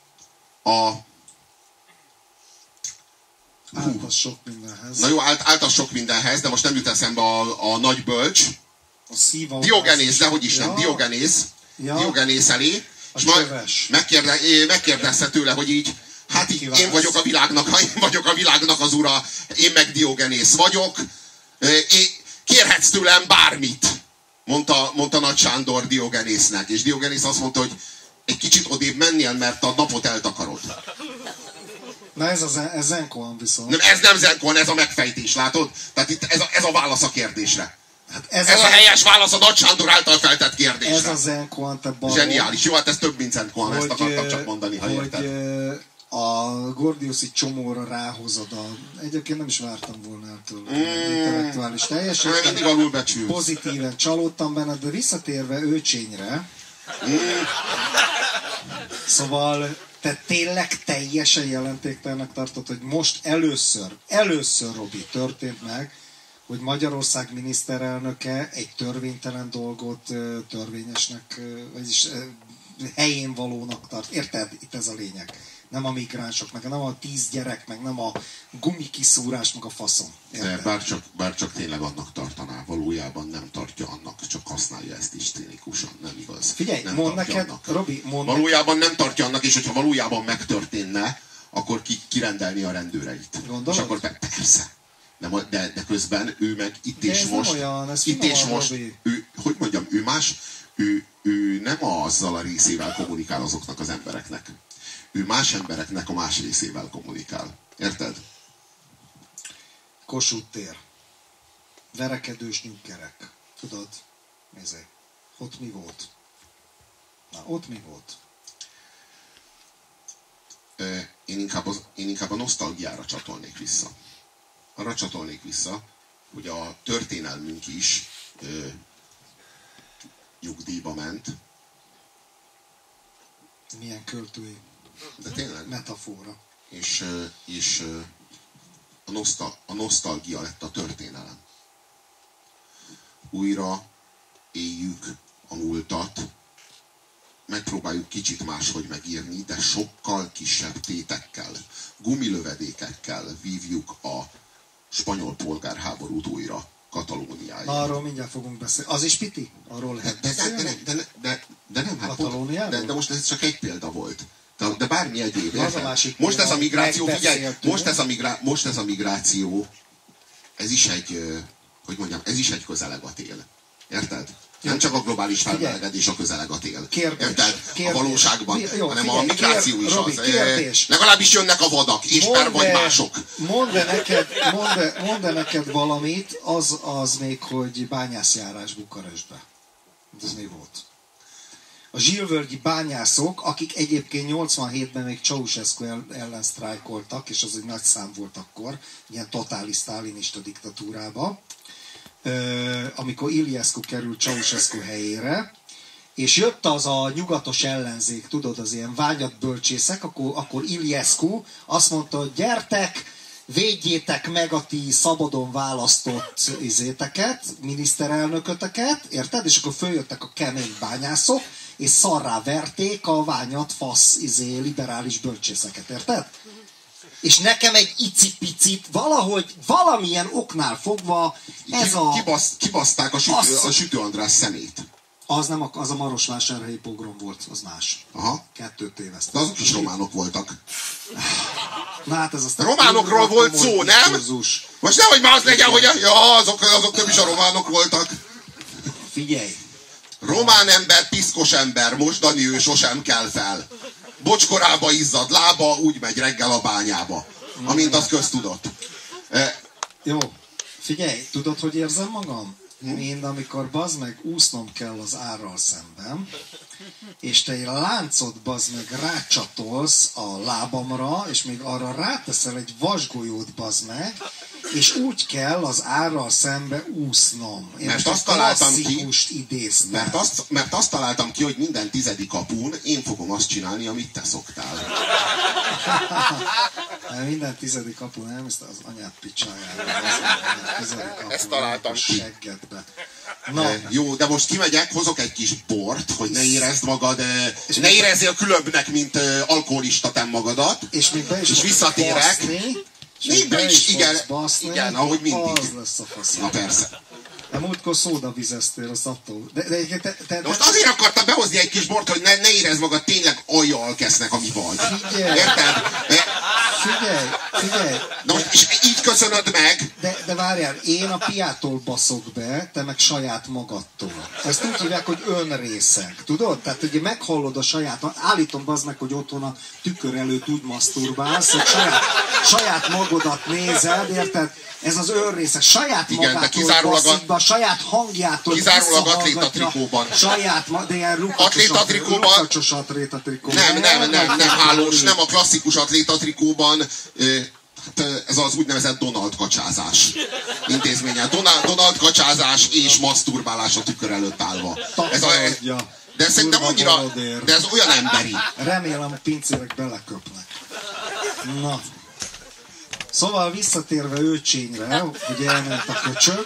Speaker 1: Állt sok mindenhez.
Speaker 2: Na jó, állt sok mindenhez, de most nem jut eszembe a nagy bölcs. Diogenész, de hogy is nem, Diogenész. Diogenész elé. És majd megkérdezte tőle, hogy így, hát így, én vagyok a világnak az ura, én meg Diogenész vagyok, kérhetsz tőlem bármit, mondta Nagy Sándor Diogenésznek. És Diogenész azt mondta, hogy egy kicsit odébb mennél, mert a napot eltakarod.
Speaker 1: Na ez Zenkoan viszont.
Speaker 2: Nem, ez nem Zenkoan, ez a megfejtés, látod? Tehát itt ez a válasz a kérdésre.
Speaker 1: Hát
Speaker 2: ez a helyes válasz a Nagy Sándor által feltett kérdésre.
Speaker 1: Ez a Zenkoan, te barom.
Speaker 2: Zseniális. Jó, hát ez több, mint Zenkoan, ezt akartam csak mondani, ha érted.
Speaker 1: A Gordiuszi csomóra ráhozod egyébként nem is vártam volna el tőle intellektuális teljesítményt.
Speaker 2: Mindig alulbecsülsz.
Speaker 1: Pozitíven csalódtam benne, de visszatérve Őcsényre. Szóval te tényleg teljesen jelentéktelennek tartod, hogy most először, Robi, történt meg, hogy Magyarország miniszterelnöke egy törvénytelen dolgot törvényesnek, vagyis helyén valónak tart. Érted? Itt ez a lényeg. Nem a migránsok, meg nem a 10 gyerek, meg nem a gumikiszúrás, meg a faszom.
Speaker 2: Bár csak tényleg annak tartaná, valójában nem tartja annak, csak használja ezt is cínikusan, nem igaz.
Speaker 1: Figyelj, mondd neked, Robi,
Speaker 2: valójában nem tartja annak, és hogyha valójában megtörténne, akkor kirendelni a rendőreit.
Speaker 1: Gondolod?
Speaker 2: És akkor persze. De közben ő meg itt
Speaker 1: de
Speaker 2: és most.
Speaker 1: Olyan,
Speaker 2: itt és most. Hogy mondjam, ő más, ő nem azzal a részével kommunikál azoknak az embereknek. Ő más embereknek a más részével kommunikál. Érted?
Speaker 1: Kossuth tér. Verekedős nyuggerek. Tudod? Nézzék. Ott mi volt? Na, ott mi volt?
Speaker 2: Én inkább a nosztalgiára csatolnék vissza. Arra csatolnék vissza, hogy a történelmünk is nyugdíjba ment.
Speaker 1: Milyen költői.
Speaker 2: De tényleg.
Speaker 1: Metafora.
Speaker 2: És a nosztalgia lett a történelem. Újra éljük a múltat, megpróbáljuk kicsit máshogy megírni, de sokkal kisebb tétekkel, gumilövedékekkel vívjuk a spanyol polgárháborút újra Katalóniáig.
Speaker 1: Na, arról mindjárt fogunk beszélni. Az is piti? Arról lehet beszélni?
Speaker 2: De nem, hát
Speaker 1: Katalóniáról?
Speaker 2: de most ez csak egy példa volt. De bármi egyéb.
Speaker 1: Most
Speaker 2: ez a migráció, figyelj, most ez a migráció, ez is egy, hogy mondjam, ez is egy közeleg a tél. Érted? Nem csak a globális felmelegedés a közeleg a tél. Érted? A valóságban, hanem a migráció is
Speaker 1: Robi,
Speaker 2: az. Legalábbis jönnek a vadak, és vagy mások.
Speaker 1: Mondd neked valamit, az még, hogy bányászjárás Bukarestbe. Ez mi volt? A zsilvölgyi bányászok, akik egyébként 87-ben még Ceausescu ellen sztrájkoltak, és az egy nagy szám volt akkor, ilyen totális sztálinista diktatúrába, amikor Iliescu került Ceausescu helyére, és jött az a nyugatos ellenzék, tudod, az ilyen vágyat bölcsészek, akkor Iliescu azt mondta, hogy gyertek, védjétek meg a ti szabadon választott miniszterelnököteket, érted? És akkor följöttek a kemény bányászok, és szarrá verték a ványat fasz liberális bölcsészeket, érted? És nekem egy icipicit, valamilyen oknál fogva ez
Speaker 2: Kibaszták a Sütő András szemét.
Speaker 1: Az a marosvásárhelyi pogrom volt, az más.
Speaker 2: Aha.
Speaker 1: Kettőt tévesztek.
Speaker 2: De azok is románok voltak.
Speaker 1: Na hát ez aztán...
Speaker 2: Románokról volt szó, nem? Most nehogy már az legyen, hogy azok nem is a románok voltak.
Speaker 1: Figyelj!
Speaker 2: Román ember, piszkos ember, mosdani ő sosem kell fel. bocskorába izzad lába, úgy megy reggel a bányába. Amint az köztudott.
Speaker 1: Jó, figyelj, tudod, hogy érzem magam? Mind amikor bazd meg úsznom kell az árral szemben, és te egy láncot bazd meg rácsatolsz a lábamra, és még arra ráteszel egy vasgolyót bazd meg, és úgy kell az árral szembe úsznom. Én
Speaker 2: mert azt találtam ki,
Speaker 1: idéztem.
Speaker 2: mert azt találtam ki, hogy minden 10. kapun én fogom azt csinálni, amit te szoktál.
Speaker 1: Minden 10. kapun elmész, az anyát picsájára.
Speaker 2: Ezt találtam ki.
Speaker 1: Seggedbe. Na.
Speaker 2: Jó, de most kimegyek, hozok egy kis bort, hogy ne érezd magad, ne érezzél különbnek, mint alkoholista te magadat.
Speaker 1: És még be is
Speaker 2: visszatérek. Igen, ahogy mindig.
Speaker 1: Az lesz a faszom.
Speaker 2: Na persze.
Speaker 1: De múltkor szódavizeztél, azt attól. De
Speaker 2: most azért akartam behozni egy kis bort, hogy ne érezd magad tényleg aljjal kesznek, ami vagy. Érted?
Speaker 1: Figyelj.
Speaker 2: Na most, és így köszönöd meg.
Speaker 1: De várjál, én a piától baszok be, te meg saját magadtól. Ezt úgy hívják, hogy önrészeg. Tudod? Tehát ugye meghallod a saját... Állítom bazd meg, hogy otthon a tükör előtt úgy maszturbálsz, hogy saját magadat nézed, érted? Ez az önrészeg. Saját magától baszik be, a saját hangjától
Speaker 2: kizárólag atlétatrikóban.
Speaker 1: De ilyen
Speaker 2: atlétatrikóban. Nem, hálós, nem a klasszikus atlétatrikóban. Ez az úgynevezett Donald kacsázás intézménye. Donald kacsázás és maszturbálás a tükör előtt állva. De szerintem annyira, de ez olyan emberi.
Speaker 1: Remélem, a pincérek beleköpnek. Na. Szóval visszatérve Őcsényre, hogy elment a köcsög,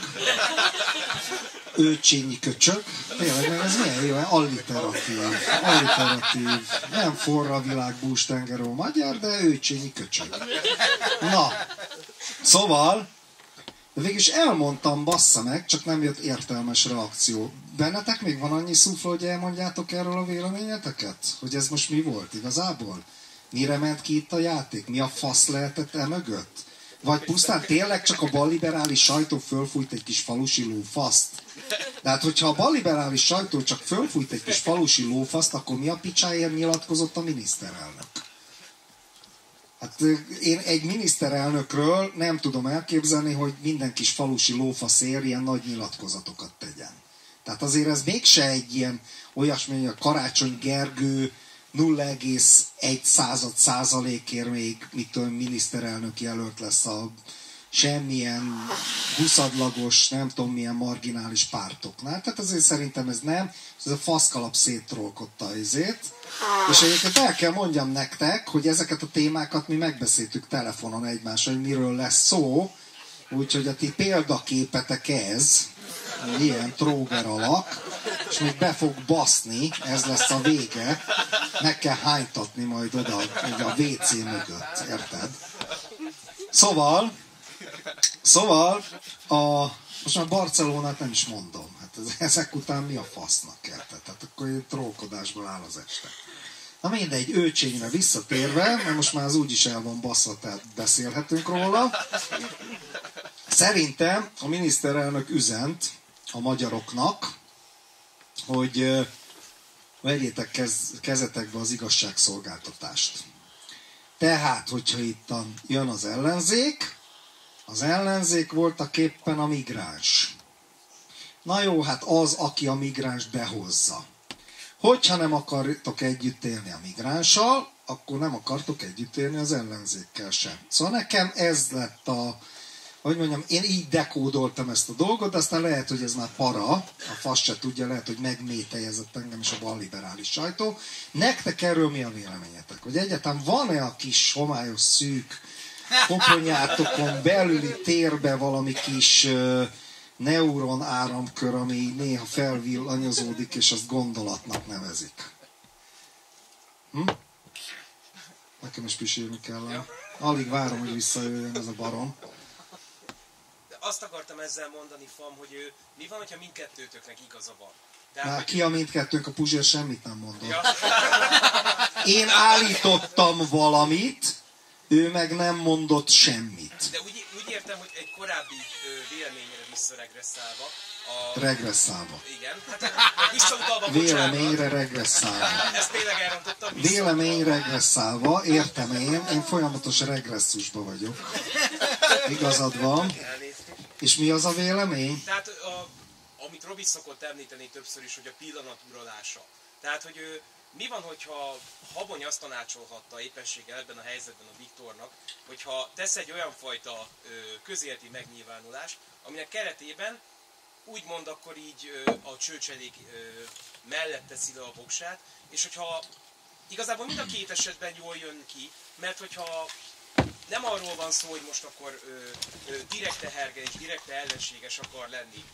Speaker 1: Őcsényi köcsög, tényleg ez milyen jó, alliteratív, nem forra világ bústengeró magyar, de Őcsényi köcsög. Na, szóval, de végülis elmondtam, bassza meg, csak nem jött értelmes reakció. Bennetek még van annyi szufla, hogy elmondjátok erről a véleményeteket? Hogy ez most mi volt igazából? Mire ment ki itt a játék? Mi a fasz lehetett mögött? Vagy pusztán tényleg csak a balliberális sajtó fölfújt egy kis falusi lófaszt? De hát, hogyha a balliberális sajtó csak fölfújt egy kis falusi lófaszt, akkor mi a picsáért nyilatkozott a miniszterelnök? Hát én egy miniszterelnökről nem tudom elképzelni, hogy minden kis falusi lófaszér ilyen nagy nyilatkozatokat tegyen. Tehát azért ez mégse egy ilyen olyasmi, hogy a Karácsony Gergő 0,1%-ért még mitől miniszterelnök jelölt lesz a semmilyen huszadlagos, nem tudom milyen marginális pártoknál. Tehát azért szerintem ez nem. Ez a faszkalap széttrolkodta azért. És egyébként el kell mondjam nektek, hogy ezeket a témákat mi megbeszéltük telefonon egymással, hogy miről lesz szó. Úgyhogy a ti példaképetek ez, ilyen tróger alak, és még be fog baszni, ez lesz a vége. Meg kell hánytatni majd oda a WC mögött, érted? Szóval, most már Barcelonát nem is mondom. Hát ezek után mi a fasznak érted? Tehát akkor egy trókodásból áll az este. Na mindegy, Őcsényre visszatérve, mert most már az úgyis el van baszva, tehát beszélhetünk róla. Szerintem a miniszterelnök üzent a magyaroknak, hogy vegyétek kezetekbe az igazságszolgáltatást. Tehát, hogyha itt jön az ellenzék voltaképpen a migráns. Na jó, hát az, aki a migránst behozza. Hogyha nem akartok együtt élni a migránssal, akkor nem akartok együtt élni az ellenzékkel sem. Szóval nekem ez lett hogy mondjam, én így dekódoltam ezt a dolgot, de aztán lehet, hogy ez már para, a fasz se tudja, lehet, hogy megmételjezett engem is a balliberális sajtó. Nektek erről mi a véleményetek? Hogy egyáltalán van-e a kis homályos szűk koponyátokon belüli térbe valami kis neuron áramkör, ami néha felvillanyozódik, és azt gondolatnak nevezik? Nekem is pisírni kell. Alig várom, hogy visszajöjjön ez a barom.
Speaker 3: Azt akartam ezzel mondani, Fam, hogy mi van, hogyha mindkettőtöknek igaza van?
Speaker 1: De ki a mindkettőnk, a Puzsér semmit nem mondott. Ja. Én állítottam valamit, ő meg nem mondott semmit.
Speaker 3: De úgy értem, hogy egy korábbi véleményre visszaregresszálva.
Speaker 1: Regresszálva.
Speaker 3: Igen, hát visszautalva,
Speaker 1: Véleményre regresszálva.
Speaker 3: Ezt tényleg elrontottam.
Speaker 1: Vélemény regresszálva, értem én folyamatos regresszusban vagyok. Igazad van. És mi az a vélemény?
Speaker 3: Tehát, amit Robi szokott említeni többször is, hogy a pillanat uralása. Tehát, hogy mi van, hogyha Habony azt tanácsolhatta éppenséggel ebben a helyzetben a Viktornak, hogyha tesz egy olyan fajta közéleti megnyilvánulást, aminek keretében úgymond akkor így a csőcselék mellett teszi le a voksát, és hogyha igazából mind a két esetben jól jön ki, mert hogyha nem arról van szó, hogy most akkor direkte hergel és direkte ellenséges akar lenni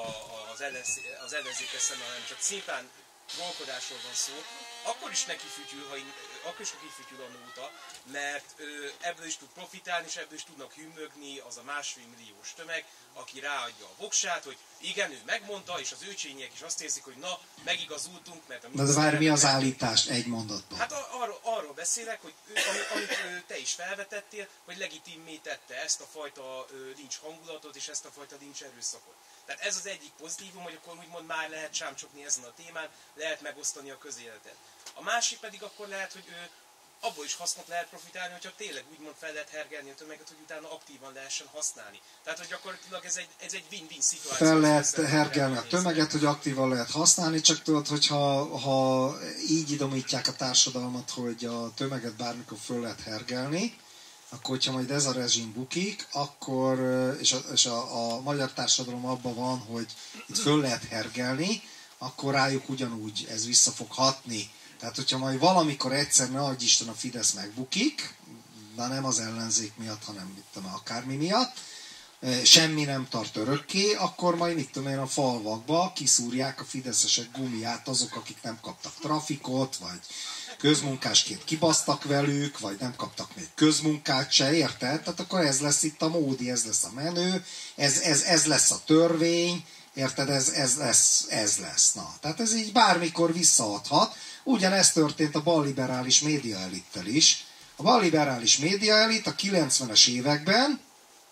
Speaker 3: az ellenzékes szemben, hanem csak szimplán trollkodásról van szó, akkor is neki fütyül a nóta, mert ebből is tud profitálni, és ebből is tudnak hümmögni az a 1,5 milliós tömeg, aki ráadja a voksát, hogy igen, ő megmondta, és az őcsényiek is azt érzik, hogy na, megigazultunk, mert a...
Speaker 1: De várj, mi az állítás egy mondatban?
Speaker 3: Hát arról beszélek, hogy amit te is felvetettél, hogy legitimé tette ezt a fajta lincs hangulatot, és ezt a fajta lincs erőszakot. Tehát ez az egyik pozitívum, hogy akkor úgymond már lehet csámcsogni ezen a témán, lehet megosztani a közéletet. A másik pedig akkor lehet, hogy abból is hasznot lehet profitálni, hogyha tényleg úgymond fel lehet hergelni a tömeget, hogy utána aktívan lehessen használni. Tehát, hogy gyakorlatilag ez egy win-win szituáció.
Speaker 1: Fel lehet hergelni a tömeget, hogy aktívan lehet használni, csak tudod, hogyha így idomítják a társadalmat, hogy a tömeget bármikor föl lehet hergelni, akkor hogyha majd ez a rezsim bukik, akkor, és a magyar társadalom abban van, hogy itt föl lehet hergelni, akkor rájuk ugyanúgy ez vissza fog hatni. Tehát, hogyha majd valamikor egyszer, ne adj Isten, a Fidesz megbukik, de nem az ellenzék miatt, hanem mit tudom, akármi miatt, semmi nem tart örökké, akkor majd mit tudom én, a falvakba kiszúrják a fideszesek gumiát azok, akik nem kaptak trafikot, vagy közmunkásként kibasztak velük, vagy nem kaptak még közmunkát se, érted? Tehát akkor ez lesz itt a módi, ez lesz a menő, ez lesz a törvény, érted? Ez lesz. Na, tehát ez így bármikor visszaadhat. Ugyanezt történt a balliberális médiaelittel is. A balliberális médiaelit a 90-es években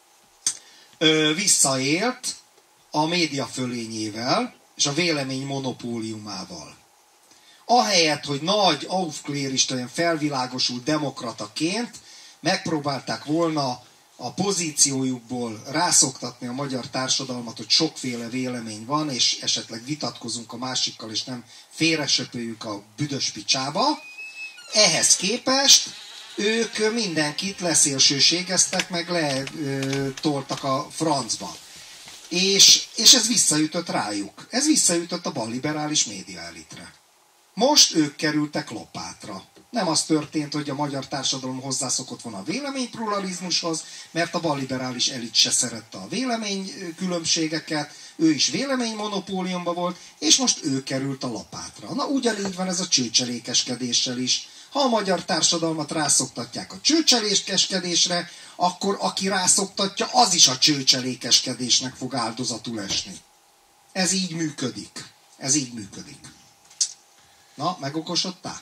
Speaker 1: visszaélt a média fölényével és a vélemény monopóliumával. Ahelyett, hogy nagy, aufklérista, olyan felvilágosult demokrataként megpróbálták volna a pozíciójukból rászoktatni a magyar társadalmat, hogy sokféle vélemény van, és esetleg vitatkozunk a másikkal, és nem félresöpöljük a büdös picsába. Ehhez képest ők mindenkit leszélsőségeztek, meg letoltak a francba. És ez visszaütött rájuk. Ez visszaütött a balliberális médiaelitre. Most ők kerültek lopátra. Nem az történt, hogy a magyar társadalom hozzászokott volna a véleménypluralizmushoz, mert a balliberális elit se szerette a véleménykülönbségeket, ő is véleménymonopóliumban volt, és most ő került a lapátra. Na ugyanígy van ez a csőcselékeskedéssel is. Ha a magyar társadalmat rászoktatják a csőcselékeskedésre, akkor aki rászoktatja, az is a csőcselékeskedésnek fog áldozatul esni. Ez így működik. Ez így működik. Na, megokosodtál?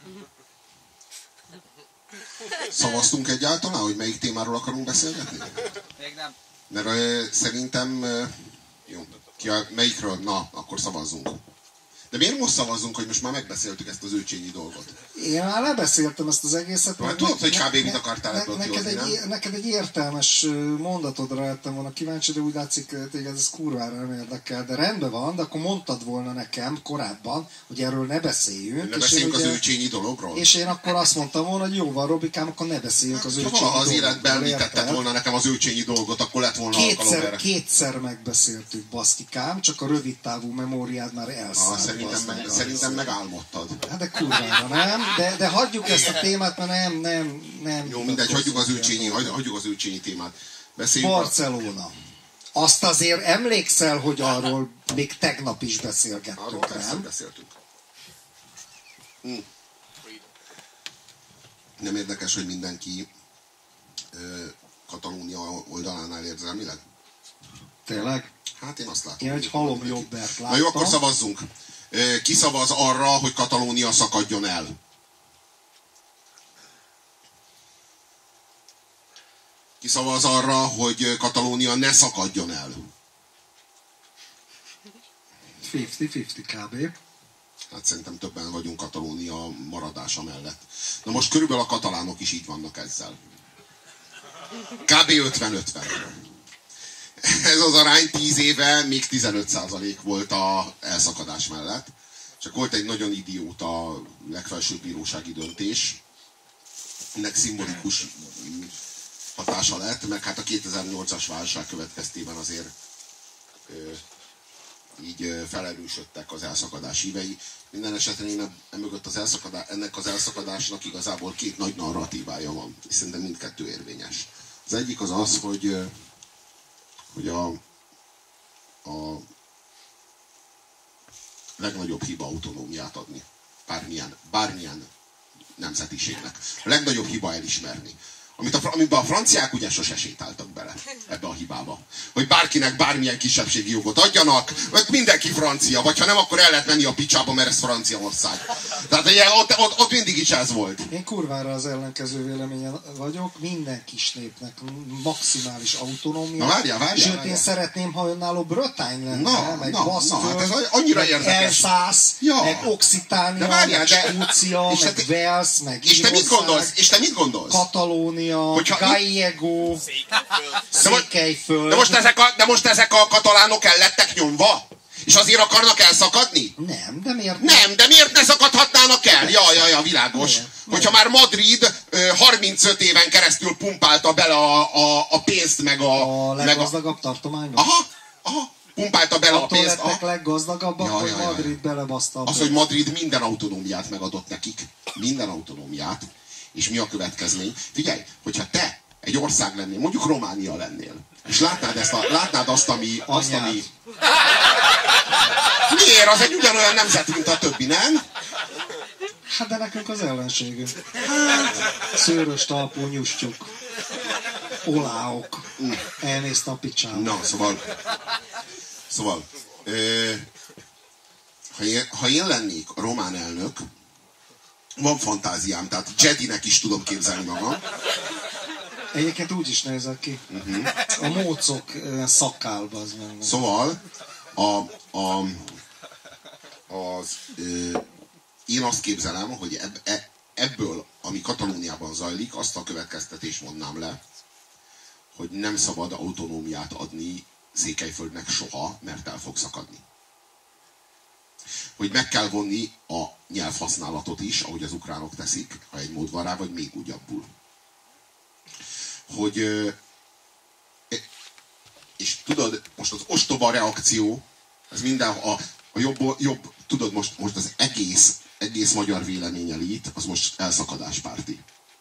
Speaker 2: Szavaztunk egyáltalán, hogy melyik témáról akarunk beszélgetni?
Speaker 4: Még nem.
Speaker 2: Mert szerintem... Jó, melyikről? Na, akkor szavazzunk. De miért most szavazzunk, hogy most már megbeszéltük ezt az őcsényi dolgot?
Speaker 1: Én már lebeszéltem ezt az egészet.
Speaker 2: Hát tudod, hogy kb. Mit akartál ebből kihozni, nem?
Speaker 1: Neked egy értelmes mondatodra lettem volna kíváncsi, de úgy látszik, téged ez kurvára nem érdekel. De rendben van, de akkor mondtad volna nekem korábban, hogy erről ne beszéljünk.
Speaker 2: Ne beszéljünk az őcsényi dologról?
Speaker 1: És én akkor azt mondtam volna, hogy jó van, Robikám, akkor ne beszéljünk az őcsényi dologról.
Speaker 2: Ha az életben említetted volna nekem az őcsényi dolgot, akkor lett volna alkalom erre.
Speaker 1: Kétszer megbeszéltük, baszkikám, csak a rövid távú memóriád már elszállt.
Speaker 2: Szerintem megálmodtad.
Speaker 1: Hát de kurvára nem, de hagyjuk ezt a témát, mert nem.
Speaker 2: Jó, mindegy, hagyjuk az őcsényi témát. Beszéljünk
Speaker 1: Barcelona. Azt azért emlékszel, hogy arról még tegnap is beszélgettünk,
Speaker 2: arról persze
Speaker 1: nem?
Speaker 2: beszéltünk. Nem érdekes, hogy mindenki Katalónia oldalánál érzelmileg?
Speaker 1: Tényleg?
Speaker 2: Hát én azt látom.
Speaker 1: Én egy halom jobbert láttam.
Speaker 2: Na jó, akkor szavazzunk. Ki szavaz arra, hogy Katalónia szakadjon el? Ki szavaz arra, hogy Katalónia ne szakadjon el?
Speaker 1: 50-50 kb.
Speaker 2: Hát szerintem többen vagyunk Katalónia maradása mellett. Na most körülbelül a katalánok is így vannak ezzel. Kb. 50-50. Ez az arány 10 éve még 15% volt az elszakadás mellett. Csak volt egy nagyon idióta legfelsőbb bírósági döntés. Ennek szimbolikus hatása lett, meg hát a 2008-as válság következtében azért így felerősödtek az elszakadás hívei. Minden esetre én emögött ennek az elszakadásnak igazából két nagy narratívája van, és szerintem mindkettő érvényes. Az egyik az az, hogy a legnagyobb hiba autonómiát adni. Bármilyen nemzetiségnek. A legnagyobb hiba elismerni. Amiben a franciák ugye sose sétáltak bele ebbe a hibába. Hogy bárkinek bármilyen kisebbségi jogot adjanak, vagy mindenki francia, vagy ha nem, akkor el lehet menni a picsába, mert ez Franciaország. Tehát ugye, ott mindig is ez volt.
Speaker 1: Én kurvára az ellenkező véleményen vagyok, minden kis népnek maximális autonómia.
Speaker 2: Na várjál.
Speaker 1: Sőt, én szeretném, ha önálló Bretagne lenne, meg Baszkföld,
Speaker 2: hát ez annyira érdekes.
Speaker 1: Elszász, meg Occitánia, meg Skócia, meg Wales, meg Írország.
Speaker 2: És te mit gondolsz?
Speaker 1: Katalónia, Gallego, Székelyföld.
Speaker 2: De most ezek a katalánok el lettek nyomva? És azért akarnak elszakadni?
Speaker 1: Nem, de miért?
Speaker 2: Nem, de miért ne szakadhatnának el? Ja, világos.
Speaker 1: Miért?
Speaker 2: Hogyha már Madrid 35 éven keresztül pumpálta bele a pénzt, meg
Speaker 1: a leggazdagabb tartományban?
Speaker 2: Aha. Pumpálta bele a pénzt.
Speaker 1: Attól lettek leggazdagabbak, hogy Madrid belebaszta.
Speaker 2: Az, hogy Madrid minden autonómiát megadott nekik. Minden autonómiát. És mi a következmény? Figyelj, hogyha te egy ország lennél, mondjuk Románia lennél, és látnád azt, ami... Miért? Az egy ugyanolyan nemzet, mint a többi, nem?
Speaker 1: Hát de nekünk az ellenségünk. Szőrös talpú nyustyuk. Oláok. Elnézte a picsába.
Speaker 2: Na, szóval ha én lennék a román elnök, van fantáziám, tehát Jedinek is tudom képzelni magam.
Speaker 1: Egyébként úgy is nézek ki. A mócok szakálba az meg.
Speaker 2: Szóval én azt képzelem, hogy ebből, ami Katalóniában zajlik, azt a következtetést mondnám le, hogy nem szabad autonómiát adni Székelyföldnek soha, mert el fog szakadni. Hogy meg kell vonni a nyelvhasználatot is, ahogy az ukránok teszik, ha egy mód van rá, vagy még újabbul. Hogy... És tudod, most az ostoba reakció, ez minden, a jobb, tudod, most az egész magyar véleményelit, az most elszakadáspárti.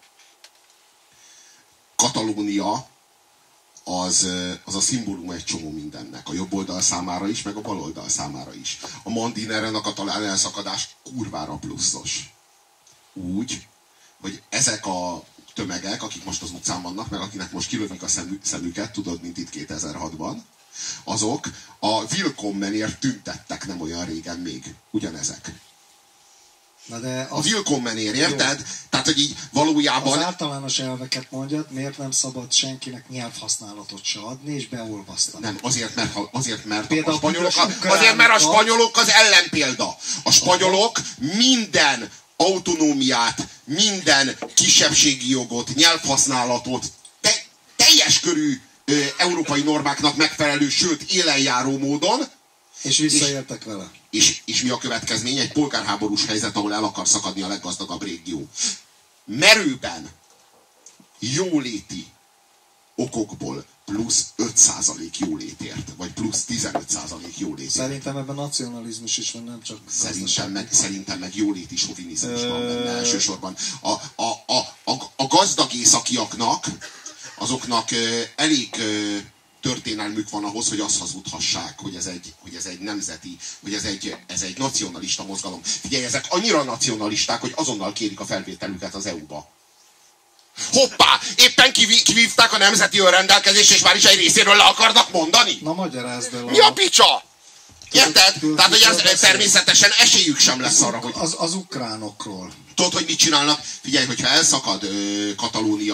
Speaker 2: Katalónia az a szimbólum egy csomó mindennek. A jobb oldal számára is, meg a bal oldal számára is. A Mandineren a katalán elszakadás kurvára pluszos. Úgy, hogy ezek a tömegek, akik most az utcán vannak, meg akinek most kilövik a szemüket, tudod, mint itt 2006-ban, azok a Willkommenért tüntettek nem olyan régen még. Ugyanezek.
Speaker 1: Na de
Speaker 2: a Willkommenért, érted? Jó. Tehát, hogy így valójában...
Speaker 1: Az általános elveket mondjad, miért nem szabad senkinek nyelvhasználatot se adni, és beolvasztani?
Speaker 2: Nem, azért, mert a spanyolok az ellenpélda. A spanyolok minden autonómiát, minden kisebbségi jogot, nyelvhasználatot, teljes körű európai normáknak megfelelő, sőt élenjáró módon.
Speaker 1: És visszaéltek vele.
Speaker 2: És mi a következmény? Egy polgárháborús helyzet, ahol el akar szakadni a leggazdagabb régió. Merőben jóléti okokból plusz 5% jólétért, vagy plusz 15% jólétért.
Speaker 1: Szerintem ebben nacionalizmus is van, nem csak...
Speaker 2: Szerintem meg jóléti sovinizmus van benne elsősorban. A gazdag északiaknak, azoknak elég történelmük van ahhoz, hogy azt hazudhassák, hogy ez egy nemzeti, hogy ez egy nacionalista mozgalom. Figyelj, ezek annyira nacionalisták, hogy azonnal kérik a felvételüket az EU-ba. Hoppá! Éppen kivívták a nemzeti önrendelkezést, és már is egy részéről le akarnak mondani?
Speaker 1: Na magyarázd el.
Speaker 2: Mi a picsa? Érted? Tehát, hogy ez természetesen esélyük sem lesz arra, hogy...
Speaker 1: Az ukránokról.
Speaker 2: Tudod, hogy mit csinálnak? Figyelj, hogyha elszakad Katalónia,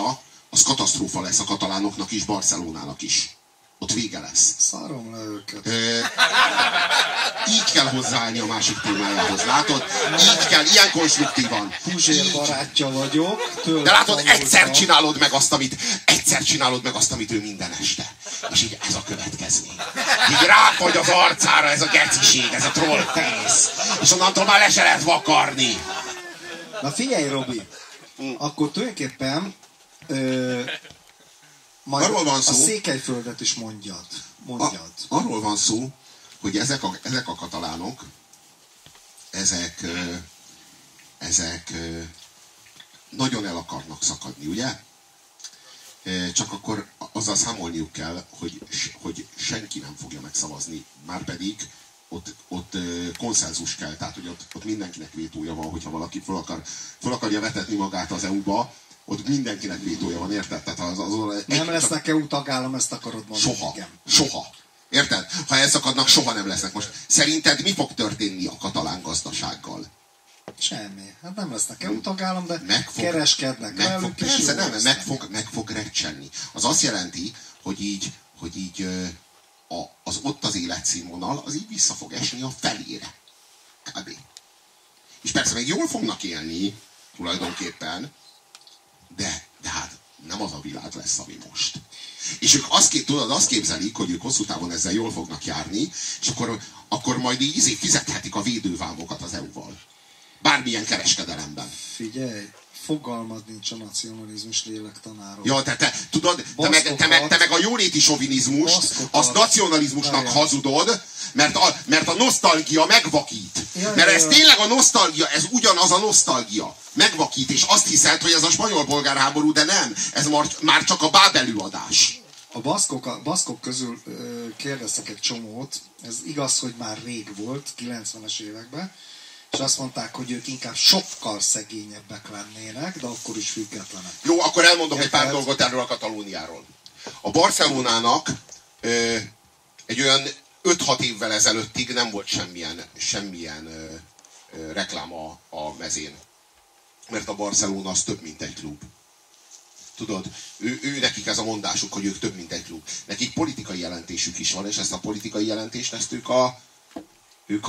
Speaker 2: az katasztrófa lesz a katalánoknak is, Barcelonának is. Ott vége lesz.
Speaker 1: Szarom le őket.
Speaker 2: Így kell hozzáállni a másik témájához. Látod? Így kell, ilyen konstruktívan.
Speaker 1: Puzsér barátja vagyok.
Speaker 2: De látod, egyszer csinálod meg azt, amit ő minden este. És így ez a következmény. Így ráfagy az arcára ez a geciség, ez a trollfész. És onnantól már le se lehet vakarni.
Speaker 1: Na figyelj, Robi. Akkor tulajdonképpen majd
Speaker 2: arról van szó,
Speaker 1: a Székelyföldet is mondjad.
Speaker 2: Arról van szó, hogy ezek a katalánok, ezek nagyon el akarnak szakadni, ugye? Csak akkor azzal számolniuk kell, hogy senki nem fogja megszavazni. Márpedig ott konszenzus kell, tehát hogy ott mindenkinek vétója van, hogyha valaki föl akarja vetetni magát az EU-ba, ott mindenkinek vétója van, érted? Tehát
Speaker 1: nem lesznek EU tagállam, ezt akarod mondani?
Speaker 2: Soha. Érted? Ha elszakadnak, soha nem lesznek. Most szerinted mi fog történni a katalán gazdasággal?
Speaker 1: Semmi. Hát nem lesznek EU tagállam, de kereskednek velük.
Speaker 2: Persze nem, meg fog recsenni. Az azt jelenti, hogy így ott az életszínvonal az így vissza fog esni a felére. Kb. És persze még jól fognak élni, tulajdonképpen, de hát nem az a világ lesz, ami most. És ők azt képzelik, hogy ők hosszú távon ezzel jól fognak járni, és akkor majd így fizethetik a védővámokat az EU-val. Bármilyen kereskedelemben.
Speaker 1: Figyelj, fogalmad nincs a nacionalizmus lélektanáról.
Speaker 2: Ja, te tudod, te meg a jóléti sovinizmust, azt nacionalizmusnak hazudod, mert a nosztalgia megvakít. Mert ez tényleg a nosztalgia, ez ugyanaz a nosztalgia. Megvakít, és azt hiszed, hogy ez a spanyol polgárháború, de nem. Ez már csak a bábelőadás.
Speaker 1: A baszkok közül kérdeztek egy csomót, ez igaz, hogy már rég volt, 90-es években, és azt mondták, hogy ők inkább sokkal szegényebbek lennének, de akkor is függetlenek.
Speaker 2: Jó, akkor elmondok egy pár dolgot erről a Katalóniáról. A Barcelonának egy olyan 5-6 évvel ezelőttig nem volt semmilyen reklám a mezén. Mert a Barcelona az több, mint egy klub. Tudod, nekik ez a mondásuk, hogy ők több, mint egy klub. Nekik politikai jelentésük is van, és ezt a politikai jelentést ők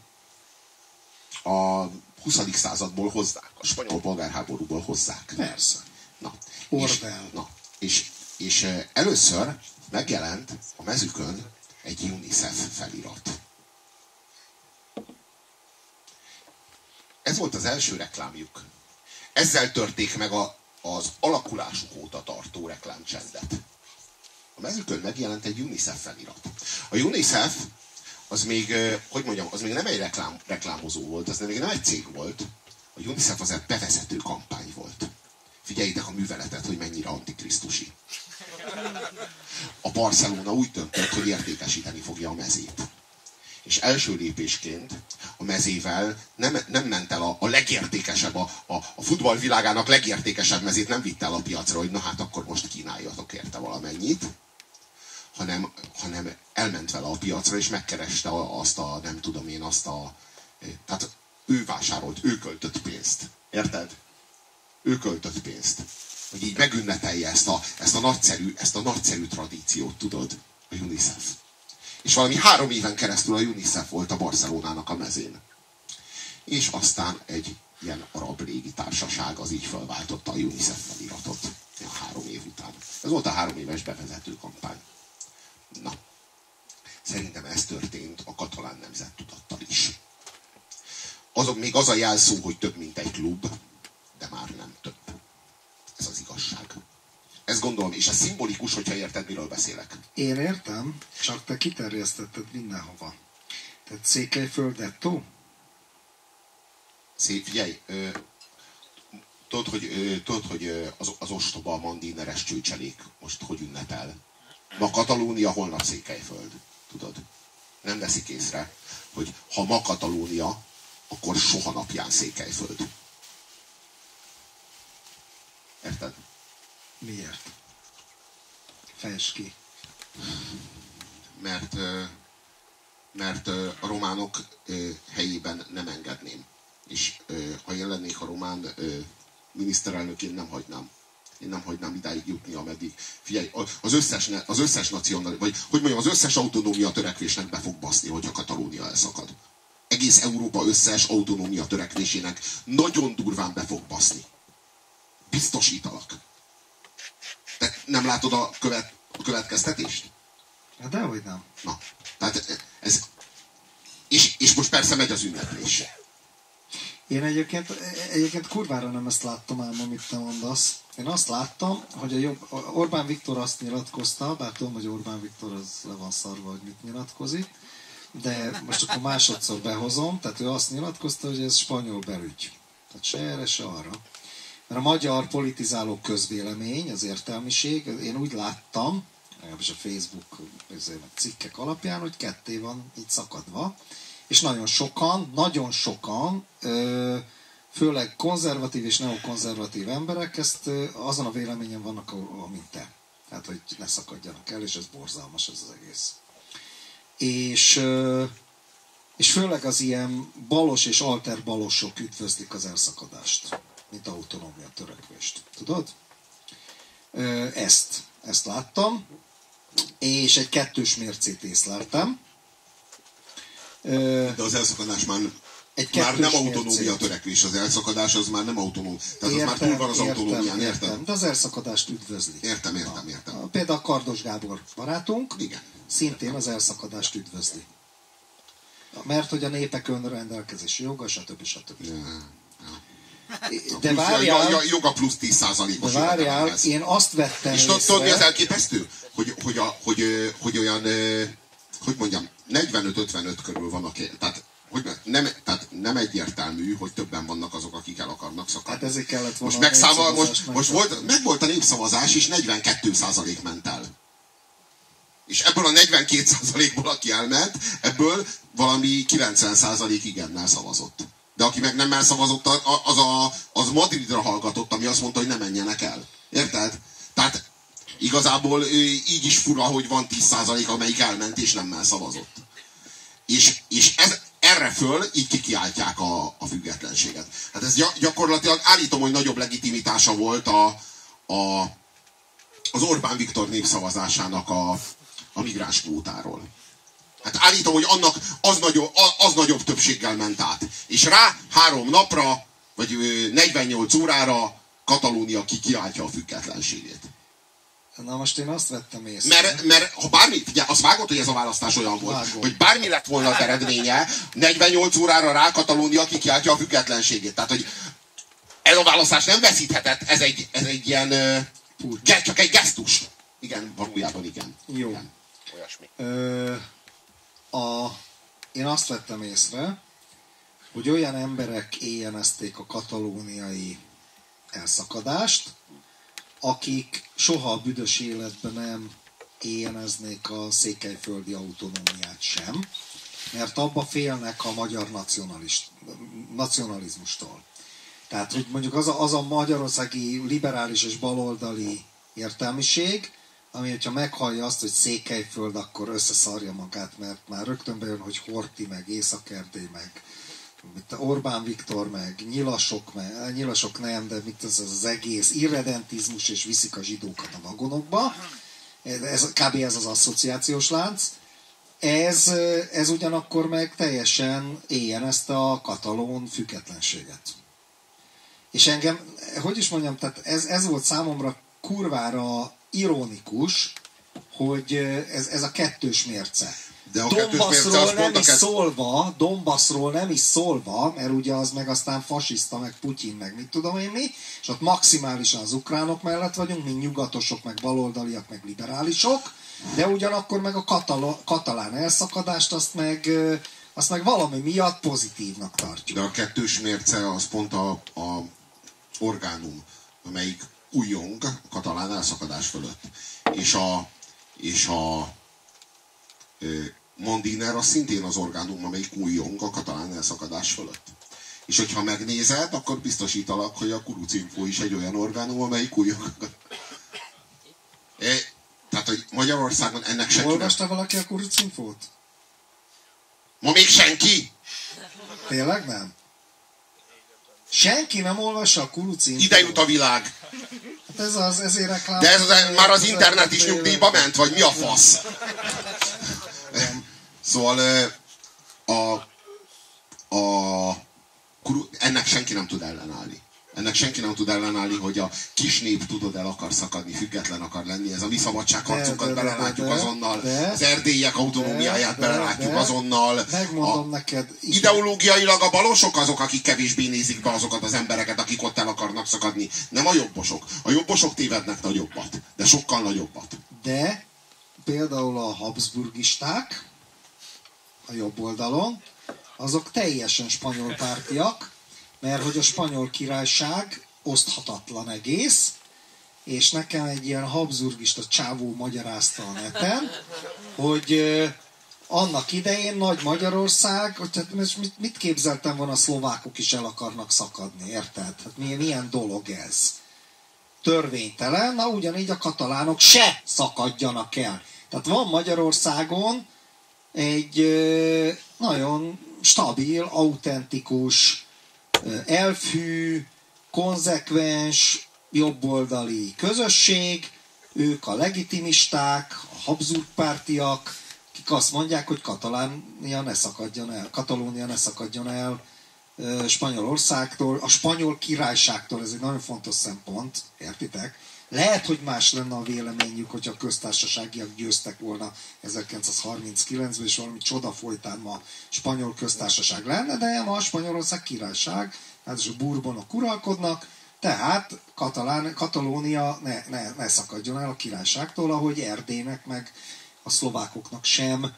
Speaker 2: a 20. századból hozzák, a spanyol polgárháborúból hozzák.
Speaker 1: Persze.
Speaker 2: És először megjelent a mezükön egy UNICEF felirat. Ez volt az első reklámjuk. Ezzel törték meg az alakulásuk óta tartó reklámcsendet. A mezőkön megjelent egy UNICEF felirat. A UNICEF az még, az még nem egy reklámozó volt, az még nem egy cég volt. A UNICEF az egy bevezető kampány volt. Figyeljétek a műveletet, hogy mennyire antikrisztusi. A Barcelona úgy döntött, hogy értékesíteni fogja a mezét. És első lépésként a mezével nem ment el a legértékesebb, a futball világának legértékesebb mezét nem vitt el a piacra, hogy na hát akkor most kínáljatok érte valamennyit, hanem elment vele a piacra, és megkereste tehát ő vásárolt, ő költött pénzt. Érted? Ő költött pénzt. Hogy így megünnepelje ezt a nagyszerű tradíciót, tudod? A UNICEF. És valami 3 éven keresztül a UNICEF volt a Barcelonának a mezén. És aztán egy ilyen arab légitársaság az így felváltotta a UNICEF feliratot. 3 év után. Ez volt a 3 éves bevezető kampány. Na, szerintem ez történt a katalán nemzettudattal is. Még az a jelszó, hogy több, mint egy klub, de már nem több. Ez az igazság. Ezt gondolom, és ez szimbolikus, hogyha érted, miről beszélek.
Speaker 1: Én értem, csak te kiterjesztetted mindenhova. Tehát Székelyföld dettó?
Speaker 2: Figyelj, tudod, hogy az ostoba mandineres csőcselék most hogy ünnepel? Ma Katalónia, holnap Székelyföld. Tudod? Nem veszik észre, hogy ha ma Katalónia, akkor soha napján Székelyföld. Érted?
Speaker 1: Miért? Fejtsd ki.
Speaker 2: Mert a románok helyében nem engedném. És ha én lennék a román miniszterelnök, én nem hagynám. Én nem hagynám idáig jutni, ameddig. Figyelj, az összes nacional, vagy hogy mondjam, az összes autonómia törekvésnek be fog baszni, hogyha Katalónia elszakad. Egész Európa összes autonómia törekvésének nagyon durván be fog baszni. Biztosítalak. Te nem látod a következtetést?
Speaker 1: Hát dehogy nem.
Speaker 2: Na, tehát ez... És most persze megy az ünneplés.
Speaker 1: Én egyébként kurvára nem ezt láttam ám, amit te mondasz. Én azt láttam, hogy Orbán Viktor azt nyilatkozta, bár tudom, hogy Orbán Viktor az le van szarva, hogy mit nyilatkozik, de most akkor másodszor behozom, tehát ő azt nyilatkozta, hogy ez spanyol belügy. Tehát se erre, se arra. Mert a magyar politizáló közvélemény, az értelmiség, én úgy láttam, legalábbis a Facebook cikkek alapján, hogy ketté van így szakadva, és nagyon sokan, főleg konzervatív és neokonzervatív emberek ezt azon a véleményen vannak, mint te. Tehát, hogy ne szakadjanak el, és ez borzalmas ez az egész. És főleg az ilyen balos és alterbalosok üdvözlik az elszakadást, mint autonómia törekvést. Tudod? Ezt láttam, és egy kettős mércét észleltem.
Speaker 2: De az elszakadás már nem autonómia törekvés, az elszakadás az már nem autonóm. Tehát az már túl van az autonómián, értem?
Speaker 1: De az elszakadást üdvözli.
Speaker 2: Értem.
Speaker 1: Például Kardos Gábor barátunk
Speaker 2: igen.
Speaker 1: Szintén az elszakadást üdvözli. Mert hogy a népek önrendelkezési joga, stb. De várjál...
Speaker 2: Joga plusz 10%-os.
Speaker 1: De várjál, én azt vettem
Speaker 2: és tudod, mi az elképesztő? Hogy olyan, hogy mondjam, 45-55 körül van a tehát nem egyértelmű, hogy többen vannak azok, akik el akarnak szakadni.
Speaker 1: Hát ezért kellett volna
Speaker 2: most volt a népszavazás, és 42% ment el. És ebből a 42%-ból, aki elment, ebből valami 90% igennel szavazott. De aki meg nem elszavazott, az Madridra hallgatott, ami azt mondta, hogy ne menjenek el. Érted? Tehát igazából így is fura, hogy van 10%, amelyik elment és nem elszavazott. És erre föl így kikiáltják a függetlenséget. Hát ez gyakorlatilag állítom, hogy nagyobb legitimitása volt az Orbán Viktor népszavazásának a migráns kvótáról. Hát állítom, hogy annak az nagyobb többséggel ment át. És rá 3 napra, vagy 48 órára Katalónia kikiáltja a függetlenségét.
Speaker 1: Na most én azt vettem észre.
Speaker 2: Mert ha bármi, figyelj, azt vágod, hogy ez a választás olyan volt, hogy bármi lett volna az eredménye, 48 órára rá Katalónia kikiáltja a függetlenségét. Tehát, hogy ez a választás nem veszíthetett, ez egy ilyen, csak egy gesztus. Igen, valójában igen.
Speaker 1: Jó.
Speaker 2: Igen. Olyasmi.
Speaker 1: Én azt vettem észre, hogy olyan emberek éjjenezték a katalóniai elszakadást, akik soha a büdös életben nem éjjeneznék a székelyföldi autonómiát sem, mert abba félnek a magyar nacionalizmustól. Tehát, hogy mondjuk az a magyarországi liberális és baloldali értelmiség, ami, hogyha meghallja azt, hogy Székelyföld, akkor összeszarja magát, mert már rögtön bejön, hogy Horthy, meg Észak-Erdély, meg Orbán Viktor, meg nyilasok nem, de mit az egész irredentizmus, és viszik a zsidókat a vagonokba. Kb. Ez az asszociációs lánc. Ez ugyanakkor meg teljesen éjjenezte a katalón függetlenséget. És engem, hogy is mondjam, tehát ez volt számomra kurvára ironikus, hogy ez a kettős mérce.
Speaker 2: De a Donbassról
Speaker 1: nem is szólva, mert ugye az meg aztán fasiszta, meg Putyin, meg mit tudom én mi, és ott maximálisan az ukránok mellett vagyunk, mi nyugatosok, meg baloldaliak, meg liberálisok, de ugyanakkor meg a katalán elszakadást azt meg valami miatt pozitívnak tartjuk.
Speaker 2: De a kettős mérce az pont a orgánum, amelyik újjong a katalán elszakadás fölött. És a Mondiner az szintén az orgánum, amelyik újjong a katalán elszakadás fölött. És hogyha megnézed, akkor biztosítalak, hogy a Kurucinfo is egy olyan orgánum, amelyik újjong. Tehát, hogy Magyarországon ennek senki
Speaker 1: Olvasta valaki a Kurucinfót?
Speaker 2: Ma még senki?
Speaker 1: Tényleg nem? Senki nem olvassa a Kuruc Infót.
Speaker 2: Ide jut a világ.
Speaker 1: Hát ezért reklám.
Speaker 2: De ez már az internet is nyugdíjba ment, vagy mi a fasz? Szóval ennek senki nem tud ellenállni. Ennek senki nem tud ellenállni, hogy a kis nép, tudod, el akar szakadni, független akar lenni. Ez a mi szabadságharcunkat belelátjuk azonnal. Az erdélyiek autonómiáját belelátjuk azonnal.
Speaker 1: Megmondom neked.
Speaker 2: Ideológiailag a balosok azok, akik kevésbé nézik be azokat az embereket, akik ott el akarnak szakadni. Nem a jobbosok. A jobbosok tévednek nagyobbat. De sokkal nagyobbat.
Speaker 1: De például a habsburgisták a jobb oldalon, azok teljesen spanyol pártiak, mert hogy a spanyol királyság oszthatatlan egész, és nekem egy ilyen habsburgista csávó magyarázta a neten, hogy annak idején Nagy Magyarország, hogy hát mit képzeltem volna, a szlovákok is el akarnak szakadni, érted? Hát milyen dolog ez? Törvénytelen, na ugyanígy a katalánok se szakadjanak el. Tehát van Magyarországon egy nagyon stabil, autentikus, elfű, konzekvens, jobboldali közösség, ők a legitimisták, a Habsburg pártiak, akik azt mondják, hogy Katalónia ne szakadjon el Spanyolországtól, a spanyol királyságtól, ez egy nagyon fontos szempont, értitek? Lehet, hogy más lenne a véleményük, hogyha a köztársaságiak győztek volna 1939-ben, és valami csoda folytán ma spanyol köztársaság lenne, de ma a Spanyolország királyság, hát és a Bourbonok uralkodnak, tehát Katalónia ne szakadjon el a királyságtól, ahogy Erdélynek meg a szlovákoknak sem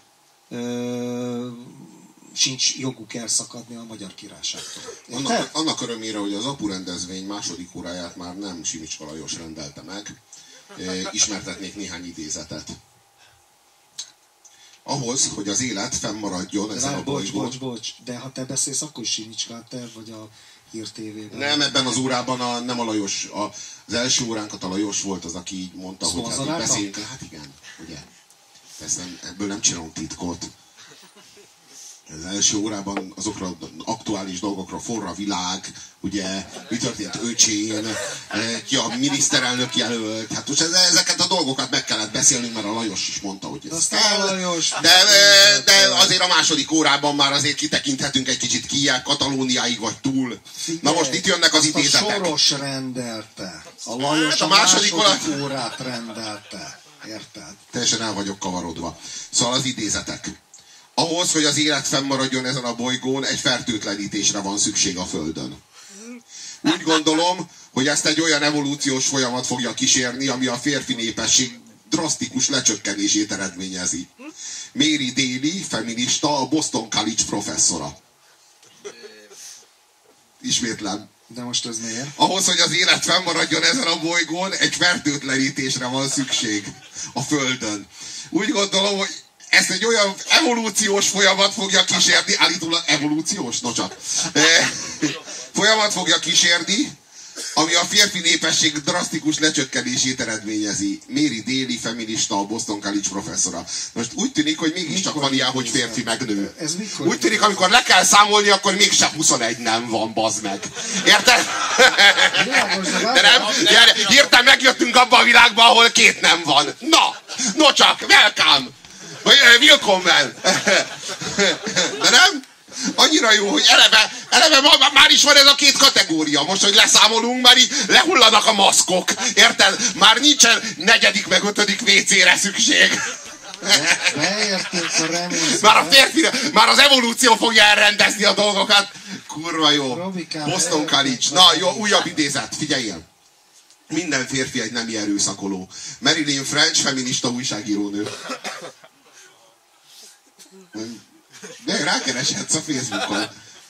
Speaker 1: sincs joguk elszakadni a magyar királyságtól.
Speaker 2: Annak örömére, hogy az Apu rendezvény második óráját már nem Simicska Lajos rendelte meg, ismertetnék néhány idézetet. Ahhoz, hogy az élet fennmaradjon ezen a bolygón...
Speaker 1: Bocs, de ha te beszélsz, akkor is Simicska, te vagy a Hír TV-ben.
Speaker 2: Nem, ebben az órában nem a Lajos, az első óránkat a Lajos volt az, aki így mondta, hogy hát beszéljünk. Hát igen, ugye. Ebből nem csinálunk titkot. Az első órában azokra az aktuális dolgokra, forra a világ, ugye, mi történt Öcsén, ki a miniszterelnök jelölt, hát most ezeket a dolgokat meg kellett beszélnünk, mert a Lajos is mondta, hogy ez kell. De azért a második órában már azért kitekinthetünk egy kicsit Kijel, Katalóniáig vagy túl. Figyelj, na most itt jönnek az idézetek.
Speaker 1: A Soros rendelte. A Lajos a második órát rendelte. Érted?
Speaker 2: Teljesen el vagyok kavarodva. Szóval az idézetek. Ahhoz, hogy az élet fennmaradjon ezen a bolygón, egy fertőtlenítésre van szükség a Földön. Úgy gondolom, hogy ezt egy olyan evolúciós folyamat fogja kísérni, ami a férfi népesség drasztikus lecsökkenését eredményezi. Mary Daly, feminista, a Boston College professzora. Ismétlem.
Speaker 1: De most ez miért?
Speaker 2: Ahhoz, hogy az élet fennmaradjon ezen a bolygón, egy fertőtlenítésre van szükség a Földön. Úgy gondolom, hogy ezt egy olyan evolúciós folyamat fogja kísérni, állítólag evolúciós, no csak, folyamat fogja kísérni, ami a férfi népesség drasztikus lecsökkenését eredményezi. Mary Daly, feminista, a Boston College professzora. Most úgy tűnik, hogy mégiscsak van ilyen, hogy férfi meg nő. Úgy tűnik, amikor le kell számolni, akkor mégse 21 nem van, bazd meg. Érted? De nem? Hirtelen megjöttünk abba a világba, ahol 2 nem van. Na! No csak, welcome! Willkommen! De nem? Annyira jó, hogy eleve már is van ez a 2 kategória. Most, hogy leszámolunk, már így lehullanak a maszkok. Érted? Már nincsen 4. meg 5. WC-re szükség. Már az evolúció fogja elrendezni a dolgokat. Kurva jó. Boston College. Na, jó, újabb idézet. Figyeljél. Minden férfi egy nemi erőszakoló. Marilyn French, feminista újságírónő. De rákereshetsz a Facebookon.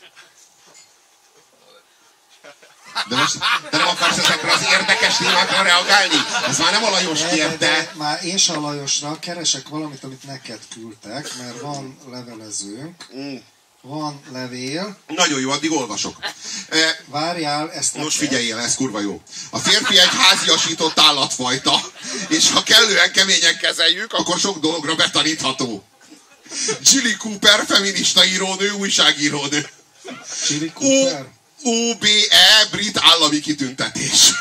Speaker 2: De most te nem akarsz ezekre az érdekes témákra reagálni? Ez már nem a Lajos kérte.
Speaker 1: De már én sem a Lajosra keresek valamit, amit neked küldtek, mert van levelezőnk, van levél.
Speaker 2: Nagyon jó, addig olvasok.
Speaker 1: Várjál, ezt
Speaker 2: most figyeljél, ez kurva jó. A férfi egy háziasított állatfajta, és ha kellően keményen kezeljük, akkor sok dologra betanítható. Jilly Cooper, feminista írónő, újságírónő.
Speaker 1: Jilly Cooper?
Speaker 2: UBE brit állami kitüntetés.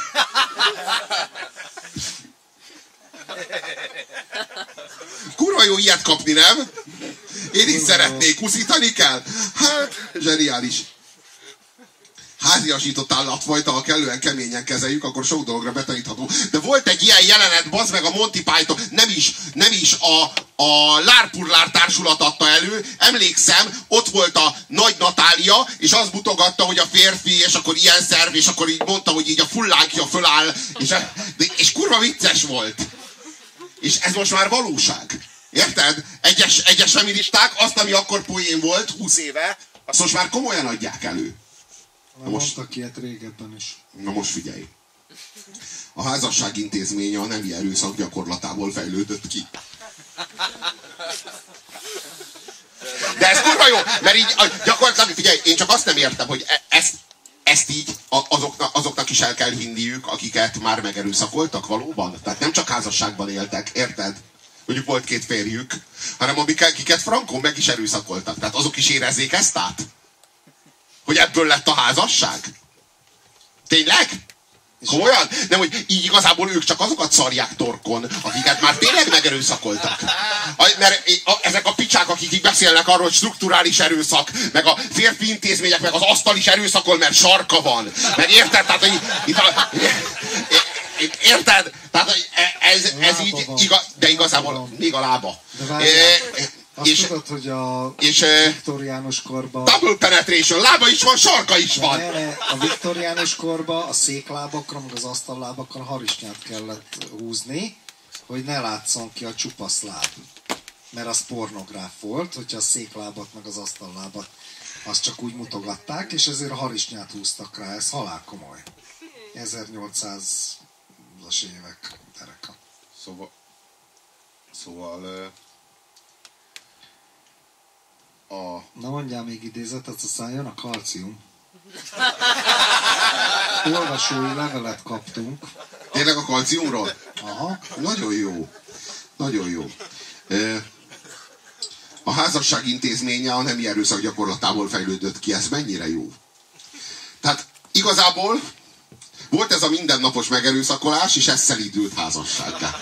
Speaker 2: Kurva jó ilyet kapni, nem? Én is szeretnék, uszítani kell. Hát, zseniális. Háziasított állatfajta, ha kellően keményen kezeljük, akkor sok dologra betanítható. De volt egy ilyen jelenet, bazd meg, a Monty Python, nem is a Lárpurlár társulat adta elő, emlékszem, ott volt a Nagy Natália, és az mutogatta, hogy a férfi, és akkor ilyen szerv, és akkor így mondta, hogy így a fullánkja föláll, és kurva vicces volt. És ez most már valóság. Érted? Egyes feministák azt, ami akkor poén volt, 20 éve, azt most már komolyan adják elő.
Speaker 1: Mondtak ilyet régebben is.
Speaker 2: Na most figyelj. A házasság intézménye a nemi erőszak gyakorlatából fejlődött ki. De ez kurva jó, mert így gyakorlatilag, figyelj, én csak azt nem értem, hogy ezt így azoknak is el kell hinniük, akiket már megerőszakoltak valóban. Tehát nem csak házasságban éltek, érted? Mondjuk volt 2 férjük, hanem akiket frankon meg is erőszakoltak. Tehát azok is érezzék ezt át? Hogy ebből lett a házasság? Tényleg? Komolyan? Nem, hogy így igazából ők csak azokat szarják torkon, akiket már tényleg megerőszakoltak. Mert ezek a picsák, akik így beszélnek arról, hogy strukturális erőszak, meg a férfi intézmények, meg az asztal is erőszakol, mert sarka van. Meg érted? Tehát, érted? Tehát ez így, de igazából még a lába.
Speaker 1: Azt tudod, hogy a viktoriánus korban...
Speaker 2: Double penetration, lába is van, sarka is van.
Speaker 1: A viktoriánus korban a széklábakra, meg az asztallábakra harisnyát kellett húzni, hogy ne látszon ki a csupasz láb. Mert az pornográf volt, hogyha a széklábat, meg az asztallábat azt csak úgy mutogatták, és ezért a harisnyát húztak rá. Ez halál komoly. 1800-as évek tereka.
Speaker 2: Szóval
Speaker 1: Na mondjál még idézetet, aztán jön a kalcium. Olvasói levelet kaptunk.
Speaker 2: Tényleg a kalciumról?
Speaker 1: Aha.
Speaker 2: Nagyon jó. Nagyon jó. A házasság intézménye a nemi erőszak gyakorlatából fejlődött ki. Ez mennyire jó? Tehát igazából volt ez a mindennapos megerőszakolás, és ez szelídült házassággá.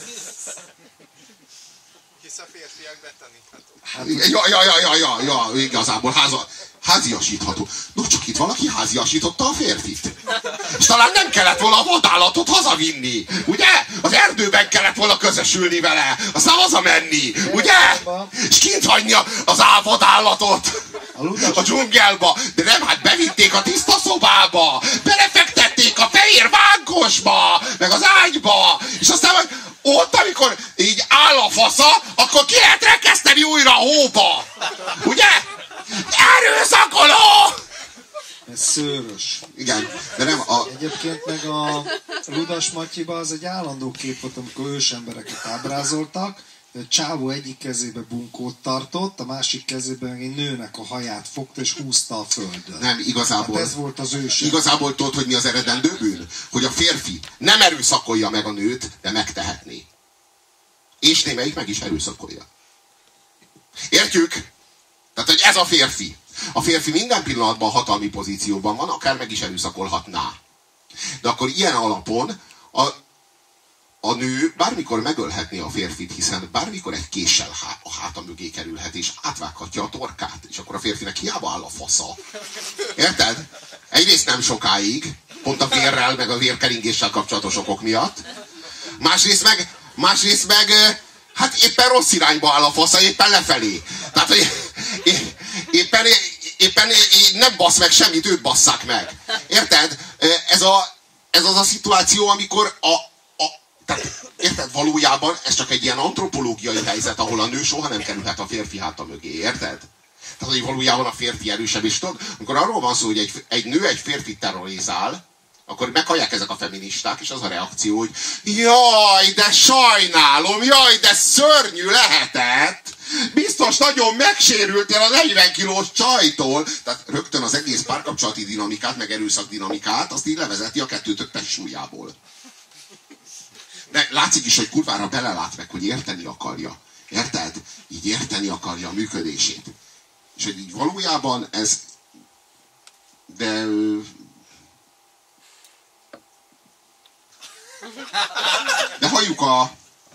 Speaker 4: Hisz a férfiak betaníthatók.
Speaker 2: Ja, igazából háziasítható. No, csak itt valaki háziasította a férfit. És talán nem kellett volna a vadállatot hazavinni, ugye? Az erdőben kellett volna közösülni vele, aztán hazamenni, ugye? És kint hagyni az vadállatot a dzsungelba. De nem, hát bevitték a tiszta szobába, belefektették a fehér vánkosba, meg az ágyba, és aztán ott, amikor így áll a fasza, akkor ki lehet rekeszteni újra a hóba. Ugye? Erőszakoló!
Speaker 1: Ez szőrös.
Speaker 2: Igen, de nem
Speaker 1: Egyébként meg a Ludas Matyiba az egy állandó kép volt, amikor ősembereket ábrázoltak, a csávó egyik kezébe bunkót tartott, a másik kezébe meg egy nőnek a haját fogta és húzta a földön.
Speaker 2: Nem, igazából.
Speaker 1: Hát ez volt az ősember.
Speaker 2: Igazából tudod, hogy mi az eredendő bűn? Hogy a férfi nem erőszakolja meg a nőt, de megtehetné. És némelyik meg is erőszakolja. Értjük? Tehát, hogy ez a férfi. A férfi minden pillanatban hatalmi pozícióban van, akár meg is erőszakolhatná. De akkor ilyen alapon a nő bármikor megölhetné a férfit, hiszen bármikor egy késsel a háta mögé kerülhet, és átvághatja a torkát, és akkor a férfinek hiába áll a fasza. Érted? Egyrészt nem sokáig, pont a vérrel, meg a vérkeringéssel kapcsolatos okok miatt. Másrészt meg hát éppen rossz irányba áll a fasza, éppen lefelé. Tehát, hogy éppen nem bassz meg semmit, őt basszák meg. Érted? Ez az a szituáció, amikor tehát, érted? Valójában ez csak egy ilyen antropológiai helyzet, ahol a nő soha nem kerülhet a férfi háta mögé, érted? Tehát, hogy valójában a férfi erősebb, és tudod, amikor arról van szó, hogy egy nő egy férfit terrorizál, akkor meghallják ezek a feministák, és az a reakció, hogy jaj, de sajnálom, jaj, de szörnyű lehetett, biztos nagyon megsérültél a 40 kilós csajtól. Tehát rögtön az egész párkapcsolati dinamikát, meg erőszak dinamikát, azt így levezeti a kettőtök testsúlyából. De látszik is, hogy kurvára belelát meg, hogy érteni akarja. Érted? Így érteni akarja a működését. És hogy így valójában ez De halljuk a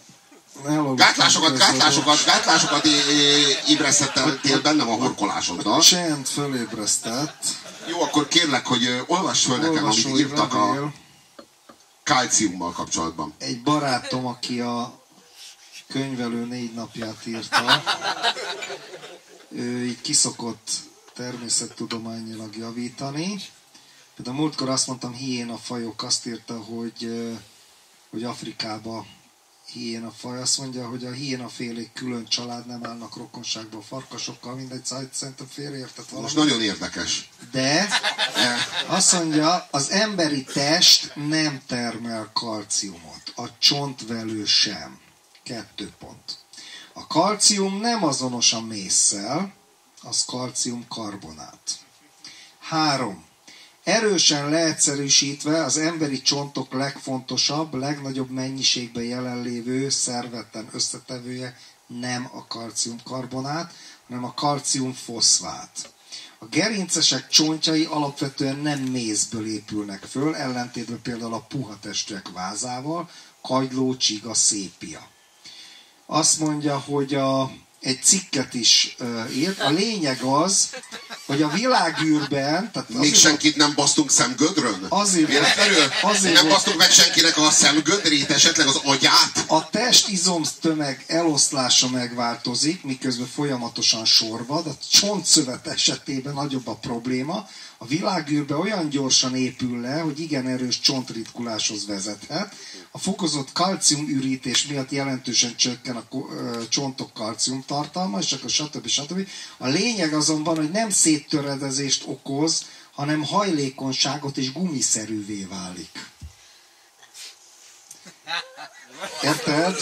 Speaker 2: gátlásokat ébresztettél bennem a horkolásoddal.
Speaker 1: Csend fölébresztett.
Speaker 2: Jó, akkor kérlek, hogy olvass föl nekem, amit írtak a kalciummal kapcsolatban.
Speaker 1: Egy barátom, aki a könyvelő 4 napját írta, ő így kiszokott természettudományilag javítani. Például múltkor azt mondtam, hiénafajok, azt írta, hogy Afrikában hiénafaj. Azt mondja, hogy a hiénafélék külön család, nem állnak rokonságban a farkasokkal, mindegy, szerintem félreértett valami.
Speaker 2: Most nagyon érdekes.
Speaker 1: De azt mondja, az emberi test nem termel kalciumot, a csontvelő sem. 2 pont. A kalcium nem azonos a mésszel, az kalciumkarbonát. 3. Erősen leegyszerűsítve az emberi csontok legfontosabb, legnagyobb mennyiségben jelenlévő szervetlen összetevője nem a kalciumkarbonát, hanem a kalciumfoszfát. A gerincesek csontjai alapvetően nem mézből épülnek föl, ellentétben például a puha testűek vázával, kagyló, csiga, szépia. Azt mondja, hogy egy cikket is írt. A lényeg az, hogy a világűrben...
Speaker 2: Még senkit nem basztunk szemgödrön?
Speaker 1: Azért
Speaker 2: nem basztunk meg senkinek a szemgödrét, esetleg az agyát?
Speaker 1: A test izomtömeg eloszlása megváltozik, miközben folyamatosan sorvad. A csontszövet esetében nagyobb a probléma. A világűrben olyan gyorsan épül le, hogy igen erős csontritkuláshoz vezethet. A fokozott kalciumürítés miatt jelentősen csökken a csontok kalciumtartalma, és akkor stb. A lényeg azonban, hogy nem széttöredezést okoz, hanem hajlékonyságot és gumiszerűvé válik. Érted?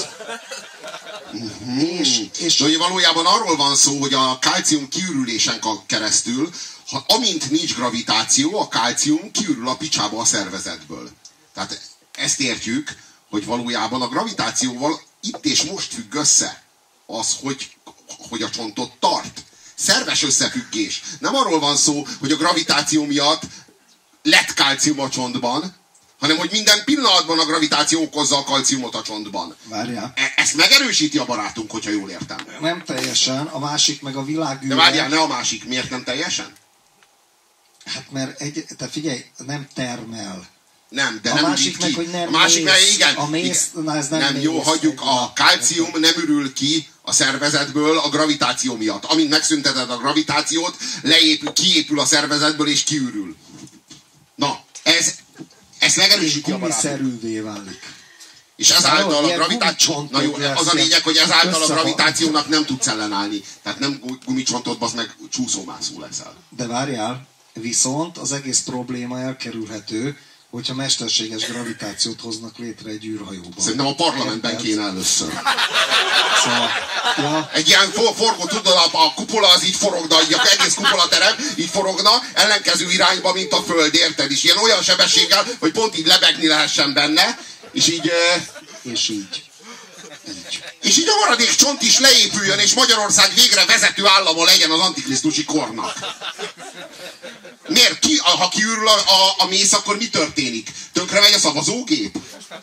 Speaker 2: És valójában arról van szó, hogy a kalcium kiürülésen keresztül, amint nincs gravitáció, a kalcium kiürül a picsába a szervezetből. Tehát ezt értjük, hogy valójában a gravitációval itt és most függ össze az, hogy a csontot tart. Szerves összefüggés. Nem arról van szó, hogy a gravitáció miatt lett kalcium a csontban, hanem hogy minden pillanatban a gravitáció okozza a kalciumot a csontban.
Speaker 1: Várjál.
Speaker 2: Ezt megerősíti a barátunk, hogyha jól értem.
Speaker 1: Nem teljesen, a másik meg a világűrben...
Speaker 2: De várjál, ne a másik. Miért nem teljesen?
Speaker 1: Hát mert te figyelj, nem termel.
Speaker 2: Nem, de
Speaker 1: a
Speaker 2: nem
Speaker 1: másik
Speaker 2: ürül ki.
Speaker 1: meg, hogy nem
Speaker 2: a másik
Speaker 1: mész.
Speaker 2: meg, igen.
Speaker 1: A mész,
Speaker 2: igen.
Speaker 1: Ez nem
Speaker 2: jó, hagyjuk, a kalcium nem ürül ki a szervezetből a gravitáció miatt. Amint megszünteted a gravitációt, kiépül a szervezetből és kiürül. Na, ezt megerősíti a barátunk.
Speaker 1: Gumiszerűvé válik.
Speaker 2: És ezáltal a gravitáció... Na jó, az a lényeg, hogy ezáltal a gravitációnak nem tudsz ellenállni. Tehát nem gumicsontot, basz meg csúszómászó leszel.
Speaker 1: De várjál, viszont az egész probléma elkerülhető, hogyha mesterséges gravitációt hoznak létre egy űrhajóban.
Speaker 2: Szerintem a parlamentben kéne először.
Speaker 1: Szóval, ja.
Speaker 2: Egy ilyen forgó, tudod, a kupola az így forogna, így az egész kupolaterem így forogna, ellenkező irányba, mint a Föld, érted? És ilyen olyan sebességgel, hogy pont így lebegni lehessen benne, és így...
Speaker 1: És így.
Speaker 2: És így a maradék csont is leépüljön, és Magyarország végre vezető állama legyen az antikrisztusi kornak. Miért? Ha kiürül a mész, akkor mi történik? Tönkre megy a szavazógép?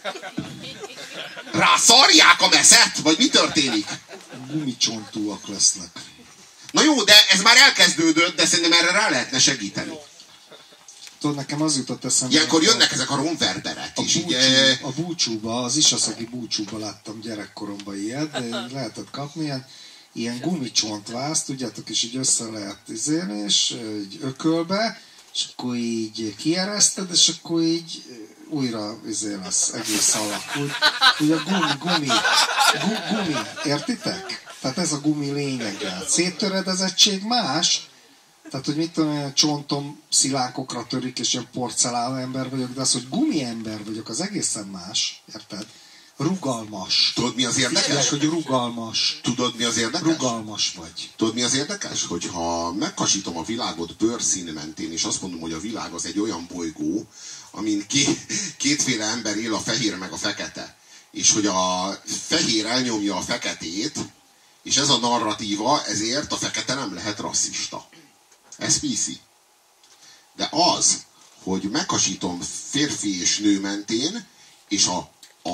Speaker 2: Rászarják a meszet? Vagy mi történik?
Speaker 1: Gumicsontúak lesznek.
Speaker 2: Na jó, de ez már elkezdődött, de szerintem erre rá lehetne segíteni.
Speaker 1: Tudod, nekem az jutott eszembe...
Speaker 2: Ilyenkor jönnek ezek a romverberek.
Speaker 1: A búcsúba, az isaszagi búcsúba láttam gyerekkoromban ilyet, de lehetett kapni ilyen gumicsontvászt, tudjátok, és így össze lehet izélni, és így ökölbe, és akkor így kiereszted, és akkor így újra lesz egész alak. Úgy a gumi, értitek? Tehát ez a gumi lényege. Széttöredezettség más, tehát, hogy mit tudom, olyan csontom szilánkokra törik, és ilyen porcelán ember vagyok, de az, hogy gumi ember vagyok, az egészen más, érted? Rugalmas.
Speaker 2: Tudod, mi az érdekes?
Speaker 1: Figyelek, hogy rugalmas.
Speaker 2: Tudod, mi az érdekes?
Speaker 1: Rugalmas vagy.
Speaker 2: Tudod, mi az érdekes? Hogyha megkasítom a világot bőrszín mentén, és azt mondom, hogy a világ az egy olyan bolygó, amin kétféle ember él, a fehér meg a fekete. És hogy a fehér elnyomja a feketét, és ez a narratíva, ezért a fekete nem lehet rasszista. Ez PC. De az, hogy meghasítom férfi és nő mentén, és a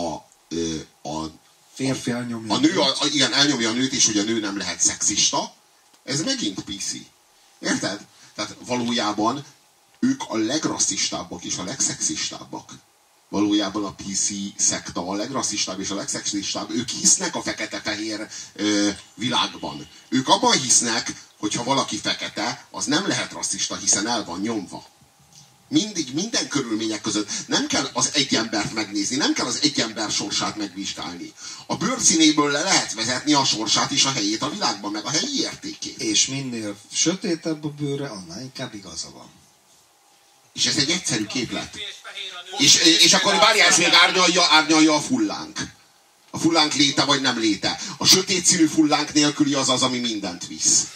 Speaker 1: férfi elnyomja.
Speaker 2: A nő, igen, elnyomja a nőt, és hogy a nő nem lehet szexista, ez megint PC. Érted? Tehát valójában ők a legrasszistábbak és a legszexistábbak. Valójában a PC szekta a legrasszistább és a legszexistább. Ők hisznek a fekete-fehér világban. Ők abban hisznek, hogy ha valaki fekete, az nem lehet rasszista, hiszen el van nyomva. Mindig, minden körülmények között nem kell az egy embert megnézni, nem kell az egy ember sorsát megvizsgálni. A bőrszínéből le lehet vezetni a sorsát és a helyét a világban, meg a helyi értékét.
Speaker 1: És minél sötétebb a bőre, annál inkább igaza van.
Speaker 2: És ez egy egyszerű képlet. És akkor várjál, ez még árnyalja a fullánk. A fullánk léte vagy nem léte. A sötét színű fullánk nélküli az az, ami mindent visz.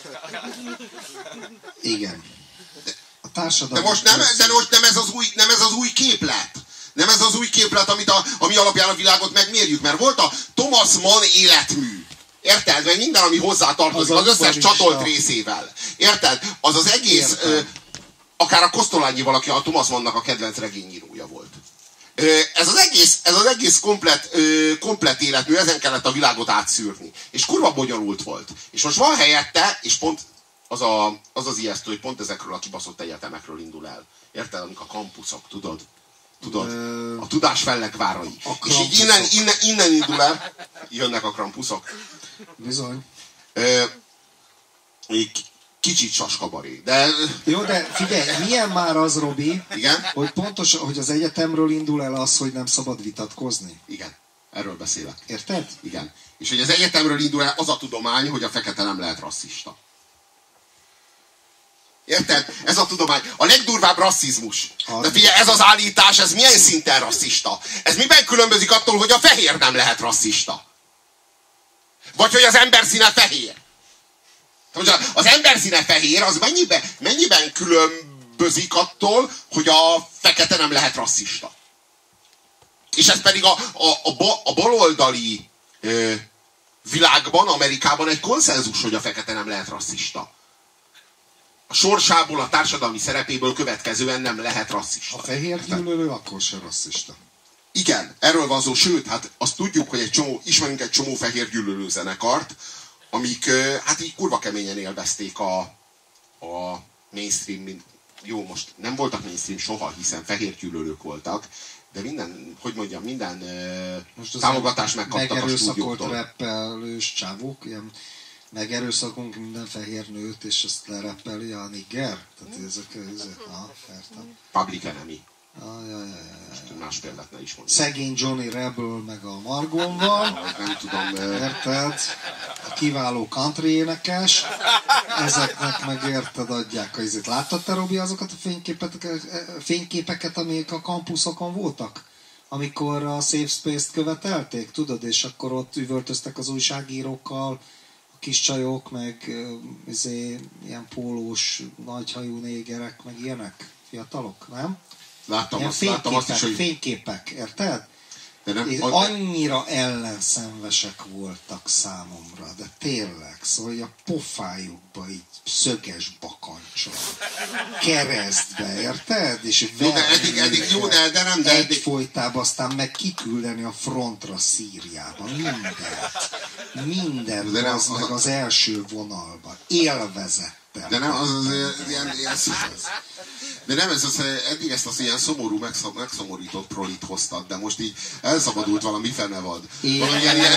Speaker 1: Igen.
Speaker 2: De most nem ez az új képlet. Nem ez az új képlet, ami alapján a világot megmérjük. Mert volt a Thomas Mann életmű. Érted? Meg minden, ami hozzátartozik, az összes csatolt részével. Érted? Az az egész... akár a Kosztolányival, aki a Thomas Mannnak a kedvenc regényírója volt. Ez az egész komplett életmű, ezen kellett a világot átszűrni. És kurva bonyolult volt. És most van helyette, és pont az ijesztő, hogy pont ezekről a kibaszott egyetemekről indul el. Érted? Amik a kampuszok, tudod? A tudás fellegvárai. És így innen indul el, jönnek a krampuszok.
Speaker 1: Bizony.
Speaker 2: Kicsit saskabaré, de...
Speaker 1: Jó, de figyelj, milyen már az, Robi,
Speaker 2: igen?
Speaker 1: Hogy pontosan, hogy az egyetemről indul el az, hogy nem szabad vitatkozni?
Speaker 2: Igen, erről beszélek.
Speaker 1: Érted?
Speaker 2: Igen. És hogy az egyetemről indul el az a tudomány, hogy a fekete nem lehet rasszista. Érted? Ez a tudomány. A legdurvább rasszizmus. De figyelj, ez az állítás, ez milyen szinten rasszista? Ez miben különbözik attól, hogy a fehér nem lehet rasszista? Vagy hogy az ember színe fehér? Az ember színe fehér, az mennyiben különbözik attól, hogy a fekete nem lehet rasszista? És ez pedig a baloldali világban, Amerikában egy konszenzus, hogy a fekete nem lehet rasszista. A sorsából, a társadalmi szerepéből következően nem lehet rasszista.
Speaker 1: A fehér gyűlölő akkor sem rasszista.
Speaker 2: Igen, erről van szó, sőt, hát azt tudjuk, hogy ismerünk egy csomó fehér gyűlölő zenekart, amik hát így kurva keményen élvezték a mainstream, jó, most nem voltak mainstream soha, hiszen fehér gyűlölők voltak, de minden támogatást megkaptak a stúdióktól.
Speaker 1: Megerőszakolt rappelős csávók, ilyen megerőszakolunk minden fehér nőt, és ezt lereppeli a nigger? Tehát értem.
Speaker 2: Public Enemy.
Speaker 1: Más
Speaker 2: példát ne is mondani.
Speaker 1: Szegény Johnny Rebel meg a Margonval.
Speaker 2: Nem tudom.
Speaker 1: Érted? A kiváló country énekes. Ezeknek meg érted adják a izét. Láttad te, Robi, azokat a fényképeket, amik a kampuszokon voltak? Amikor a Safe Space-t követelték, tudod? És akkor ott üvöltöztek az újságírókkal, a kis csajok, meg ilyen pólós, nagyhajú négerek, meg ilyenek. Fiatalok, nem?
Speaker 2: Láttam azt is, hogy...
Speaker 1: Fényképek, érted? És annyira ellenszenvesek voltak számomra, de tényleg, szóval hogy a pofájukba így szöges bakancsal, keresztbe, érted? És egyfolytában aztán meg kiküldeni a frontra Szíriába, mindent az meg az első vonalban, élvezettel.
Speaker 2: De nem, az ilyen de nem, eddig ezt az ilyen szomorú, megszomorított prolit hoztad, de most így elszabadult valami fenevad.
Speaker 1: Nem,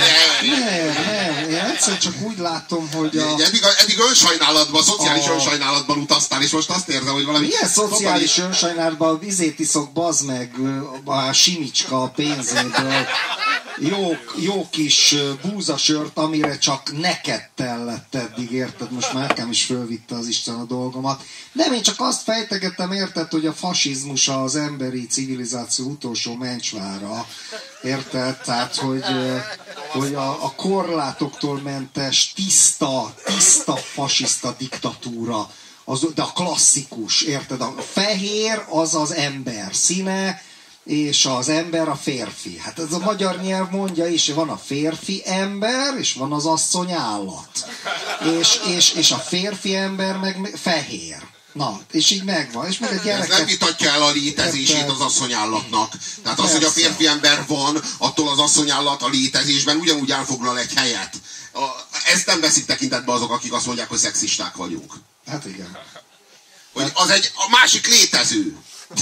Speaker 1: én egyszer csak úgy látom, hogy
Speaker 2: eddig önsajnálatban, szociális önsajnálatban utaztál, és most azt érzem, hogy valami...
Speaker 1: Milyen szociális önsajnálatban vizét iszok, bazd meg, a simicska a pénzéből. Jó kis búzasört, amire csak neked tellett eddig, érted? Most már nekem is fölvitte az Isten a dolgomat. Nem, én csak azt fejtegettem, érted, hogy a fasizmus az emberi civilizáció utolsó mencsvára, érted? Tehát, hogy a korlátoktól mentes, tiszta fasiszta diktatúra, de a klasszikus, érted? A fehér az az ember színe, és az ember a férfi. Hát ez a magyar nyelv mondja is, hogy van a férfi ember, és van az asszony állat. És a férfi ember meg fehér. Na, és így megvan. És meg a gyereket...
Speaker 2: Ez nem vitatja el a létezését az asszonyállatnak. Tehát az, hogy a férfi ember van, attól az asszonyállat a létezésben ugyanúgy elfoglal egy helyet. Ezt nem veszik tekintetbe azok, akik azt mondják, hogy szexisták vagyunk.
Speaker 1: Hát igen.
Speaker 2: Hogy az egy a másik létező.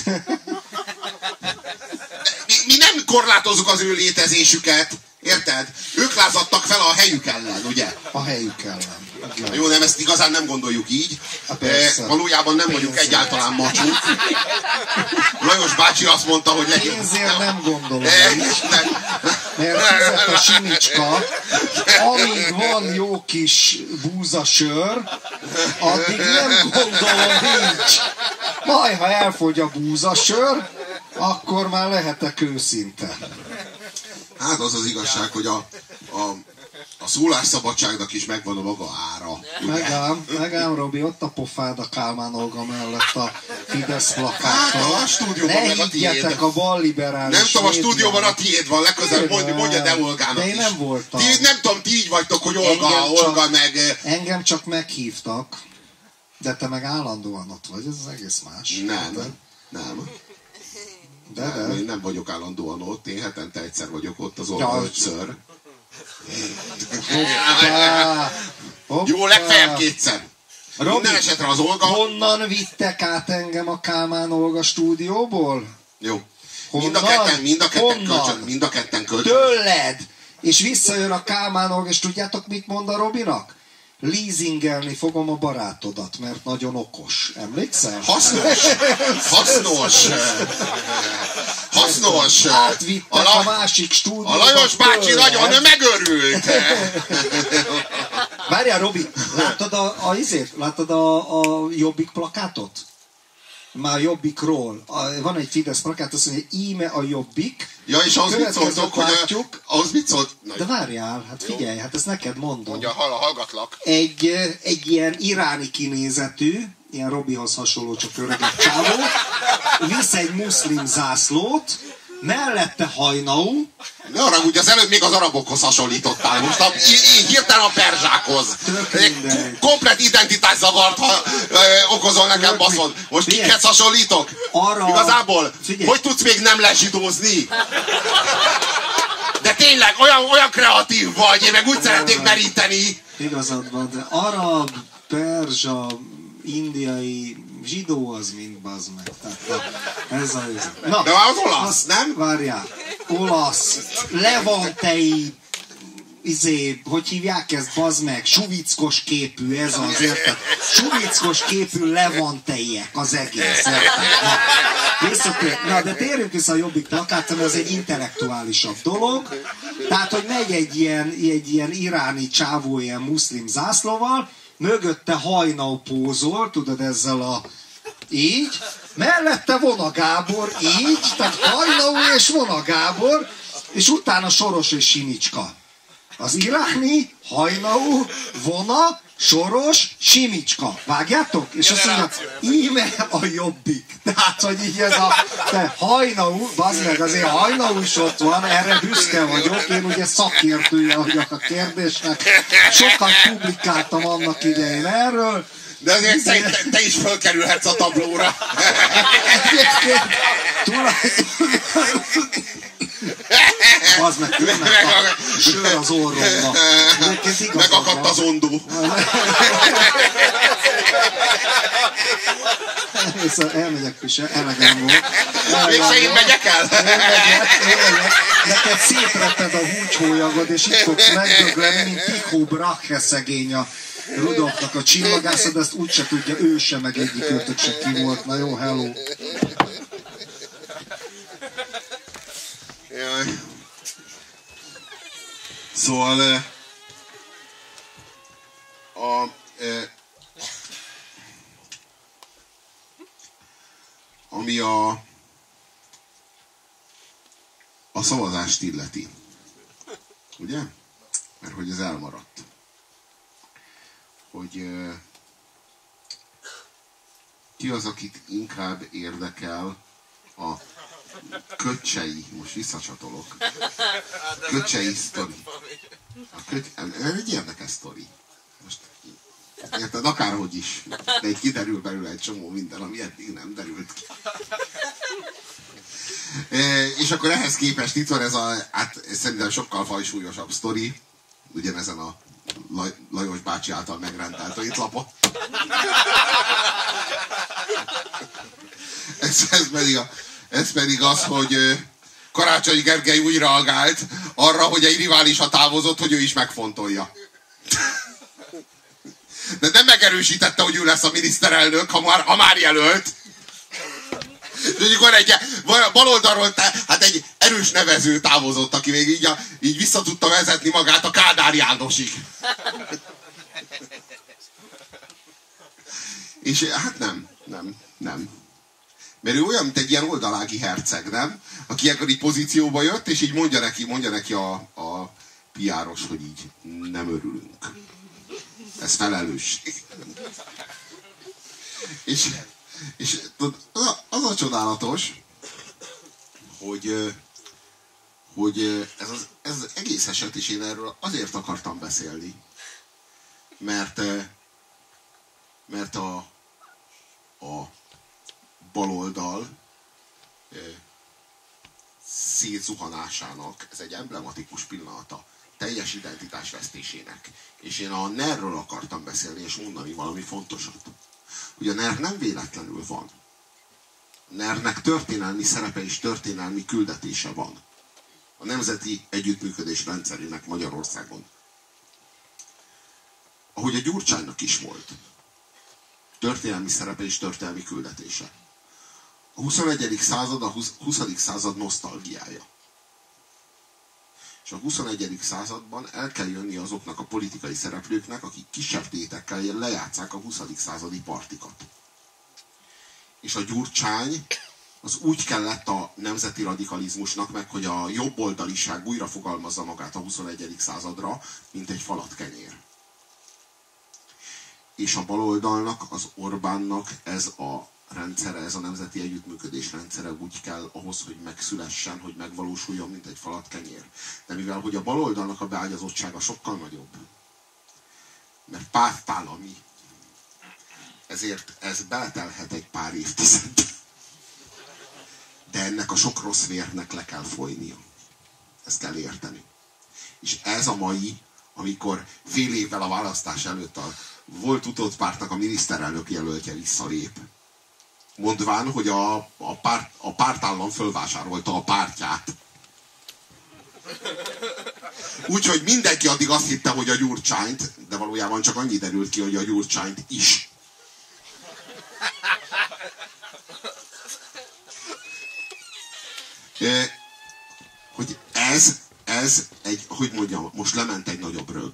Speaker 2: Mi nem korlátozzuk az ő létezésüket. Érted? Ők lázadtak fel a helyük ellen, ugye?
Speaker 1: A helyük ellen. Igen.
Speaker 2: Jó, nem, ezt igazán nem gondoljuk így. Valójában nem vagyunk egyáltalán macsók. Lajos bácsi azt mondta, hogy legyen...
Speaker 1: Pénzért nem gondolom így. Mert fizet a simicska, amíg van jó kis búzasör, addig nem gondolom így. Majd, ha elfogy a búzasör, akkor már lehetek őszinte.
Speaker 2: Hát az az igazság, hogy a szólásszabadságnak is megvan a maga ára.
Speaker 1: Megám, Robi, ott a pofád a Kálmán Olga mellett a Fidesz plakáttal.
Speaker 2: Hát a stúdióban meg a tiéd.
Speaker 1: A balliberális.
Speaker 2: Nem tudom, a stúdióban a tiéd van, legközelebb mondja de Olgának
Speaker 1: de én
Speaker 2: is.
Speaker 1: nem voltam.
Speaker 2: Nem tudom, ti így vagytok, hogy Olga meg...
Speaker 1: Engem csak meghívtak, de te meg állandóan ott vagy, ez az egész más.
Speaker 2: Nem.
Speaker 1: De.
Speaker 2: Én nem vagyok állandóan ott, én hetente egyszer vagyok ott, az Olga 5-ször.
Speaker 1: Hoppá.
Speaker 2: Jó, legfeljebb 2-szer.
Speaker 1: Robi,
Speaker 2: minden esetre az Olga...
Speaker 1: honnan vittek át engem a Kálmán Olga stúdióból?
Speaker 2: Jó.
Speaker 1: Honnan?
Speaker 2: Mind a ketten kölcsön.
Speaker 1: Tőled! És visszajön a Kálmán Olga, és tudjátok, mit mond a Robinak? Leasingelni fogom a barátodat, mert nagyon okos. Emlékszel?
Speaker 2: Hasznos.
Speaker 1: Átvittek a másik stúdióba.
Speaker 2: A Lajos bácsi nagyon megörült.
Speaker 1: Várjál, Robi, láttad a Jobbik plakátot? Már Jobbikról. Van egy Fidesz plakát, azt mondja, íme a Jobbik.
Speaker 2: Ja, és ahhoz mit szóltok, hogy ahhoz mit szólt?
Speaker 1: De várjál, hát figyelj, hát ezt neked mondom.
Speaker 2: Mondja, hallgatlak.
Speaker 1: Egy ilyen iráni kinézetű, ilyen Robihoz hasonló, csak öregebb csávó, visz egy muszlim zászlót, mellette hajnau.
Speaker 2: Ne haragudj, az előbb még az arabokhoz hasonlítottál. Most így hirtelen a perzsákhoz. Komplet identitászavart, ha okozol nekem, baszod. Most kikhez hasonlítok? Igazából,
Speaker 1: figyelj.
Speaker 2: Hogy tudsz még nem lezsidózni? De tényleg, olyan kreatív vagy, én meg úgy szeretnék meríteni.
Speaker 1: Igazad van, de arab, perzsa, indiai, zsidó az mind, bazd meg. Ez a... Na,
Speaker 2: de az olasz, nem?
Speaker 1: Várjál. Olasz, levantei, hogy hívják ezt, bazd meg, suvickos képű, ez az, érted? Suvickos képű levanteiek az egész, érted? Na, de térjünk vissza a Jobbik plakátra, mert ez egy intellektuálisabb dolog. Tehát, hogy megy egy ilyen iráni csávó, ilyen muszlim zászlóval, mögötte hajnau pózol, tudod, ezzel a... így, mellette Vona Gábor, így, tehát hajnau és Vona Gábor, és utána Soros és Simicska. Az iráni, hajnau, Vona, Soros, Simicska. Vágjátok? És azt mondja, íme a Jobbik. Tehát, hogy így ez a hajnau, bazd meg, azért hajnau is ott van, erre büszke vagyok, én ugye szakértője vagyok a kérdésnek. Sokat publikáltam annak idején erről.
Speaker 2: De azért te is fölkerülhetsz a tablóra.
Speaker 1: Az meg a sör az orromnak.
Speaker 2: Megakadt az ondó.
Speaker 1: Elmegyek, Pise, elegem volt.
Speaker 2: Mégse én megyek el?
Speaker 1: Elmegyek. Neked szétreped a húgyhólyagod, és itt fogsz megdögleni, mint Tycho Brahe szegény a Rudolfnak a csillagászat, de ezt úgyse tudja, ő sem, meg egyik őtök se ki volt. Na jó, hello.
Speaker 2: Jaj. Szóval ami a szavazást illeti, ugye? Mert hogy ez elmaradt. Hogy ki az, akit inkább érdekel a Köcsei, most visszacsatolok. Köcsei sztori. Ez egy érdekes sztori. Most Érted? Akárhogy is. De így kiderül belőle egy csomó minden, ami eddig nem derült ki. És akkor ehhez képest itt van ez a, hát szerintem sokkal fajsúlyosabb sztori, ugyanezen a Lajos bácsi által megrendelt étlapot. Ez pedig az, hogy Karácsony Gergely úgy reagált arra, hogy egy riválisa távozott, hogy ő is megfontolja. De nem megerősítette, hogy ő lesz a miniszterelnök, ha már jelölt. És amikor egy baloldalról hát egy erős nevező távozott, aki még így vissza tudta vezetni magát a Kádár Jánosig. És hát nem. Mert ő olyan, mint egy ilyen oldalági herceg, nem? Aki ilyenkor így pozícióba jött, és így mondja neki a PR-os, hogy így nem örülünk. Ez felelősség. És az a csodálatos, hogy ez az egész eset, és én erről azért akartam beszélni, mert a baloldal szétzuhanásának ez egy emblematikus pillanata, teljes identitásvesztésének. És én a NER-ről akartam beszélni, és mondani valami fontosat. Hogy a NER nem véletlenül van. A NER-nek történelmi szerepe és történelmi küldetése van. A nemzeti együttműködés rendszerének Magyarországon. Ahogy a Gyurcsánynak is volt. Történelmi szerepe és történelmi küldetése. A 21. század a 20. század nosztalgiája. És a 21. században el kell jönni azoknak a politikai szereplőknek, akik kisebb tétekkel lejátszák a 20. századi partikat. És a Gyurcsány az úgy kellett a nemzeti radikalizmusnak, meg hogy a jobboldaliság újra fogalmazza magát a 21. századra, mint egy falatkenyér. És a baloldalnak, az Orbánnak ez a rendszere, ez a nemzeti együttműködés rendszere úgy kell ahhoz, hogy megszülessen, hogy megvalósuljon, mint egy falatkenyér. De mivel, hogy a baloldalnak a beágyazottsága sokkal nagyobb, mert pártállami, ezért ez beletelhet egy pár évtized. De ennek a sok rossz vérnek le kell folynia. Ezt kell érteni. És ez a mai, amikor fél évvel a választás előtt a volt utódpártnak a miniszterelnök jelöltje visszalép. Mondván, hogy a pártállam fölvásárolta a pártját. Úgyhogy mindenki addig azt hitte, hogy a Gyurcsányt, de valójában csak annyi derült ki, hogy a Gyurcsányt is. Hogy ez egy, hogy mondjam, most lement egy nagyobb rög.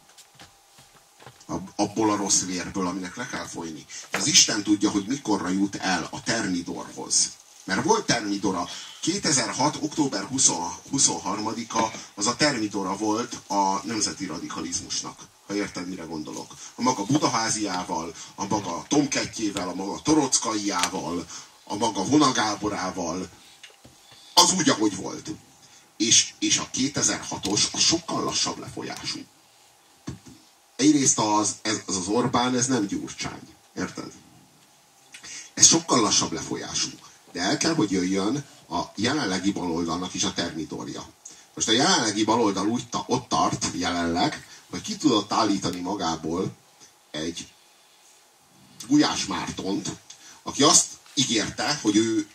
Speaker 2: Abból a rossz vérből, aminek le kell folyni. Az Isten tudja, hogy mikorra jut el a Thermidorhoz. Mert volt Thermidora. 2006. október 23-a az a Thermidora volt a nemzeti radikalizmusnak. Ha érted, mire gondolok. A maga Budaháziával, a maga Tomkettjével, a maga Torockaiával, a maga Vonagáborával. Az úgy, ahogy volt. És a 2006-os az sokkal lassabb lefolyású. Egyrészt az Orbán, ez nem Gyurcsány. Érted? Ez sokkal lassabb lefolyású. De el kell, hogy jöjjön a jelenlegi baloldalnak is a Thermidorja. Most a jelenlegi baloldal ott tart jelenleg, hogy ki tudott állítani magából egy Gulyás Mártont, aki azt ígérte, hogy ő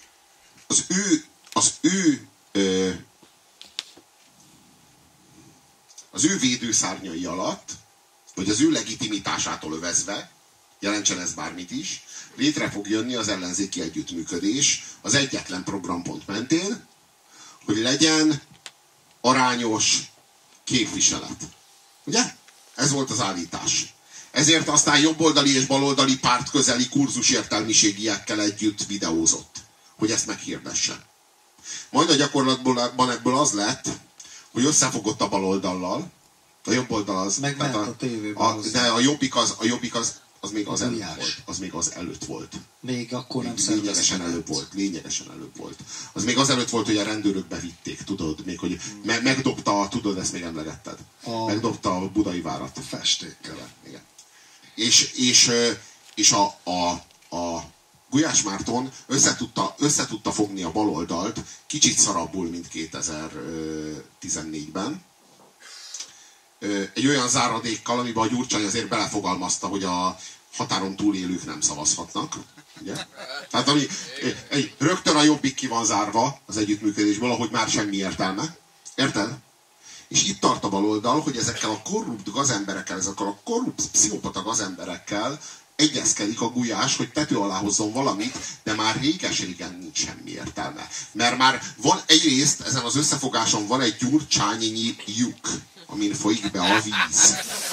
Speaker 2: az ő védőszárnyai alatt, vagy az ő legitimitásától övezve, jelentsen ez bármit is, létre fog jönni az ellenzéki együttműködés az egyetlen programpont mentén, hogy legyen arányos képviselet. Ugye? Ez volt az állítás. Ezért aztán jobboldali és baloldali pártközeli kurzusértelmiségiekkel együtt videózott, hogy ezt meghirdesse. Majd a gyakorlatban ebből az lett, hogy összefogott a baloldallal, a jobb oldal az...
Speaker 1: Megment a tévében.
Speaker 2: De a jobbik az még az előtt volt. Az még az előtt volt.
Speaker 1: Még akkor nem
Speaker 2: lényegesen előbb volt. Az még az előtt volt, hogy a rendőrök bevitték, tudod, még hogy megdobta, tudod, ezt még emlegetted. Megdobta a Budai várat.
Speaker 1: A festékkel.
Speaker 2: Igen. És a Gulyás Márton össze tudta fogni a baloldalt kicsit szarabbul, mint 2014-ben. Egy olyan záradékkal, amiben a Gyurcsány azért belefogalmazta, hogy a határon túlélők nem szavazhatnak. Ugye? Tehát rögtön a Jobbik ki van zárva az együttműködésből, ahogy már semmi értelme. Érted? És itt tart a baloldal, hogy ezekkel a korrupt gazemberekkel, ezekkel a korrupt pszichopata gazemberekkel egyezkedik a Gulyás, hogy tető alá hozzon valamit, de már réges-régen nincs semmi értelme. Mert már van egyrészt, ezen az összefogáson van egy gyurcsányi lyuk, amin folyik be a víz.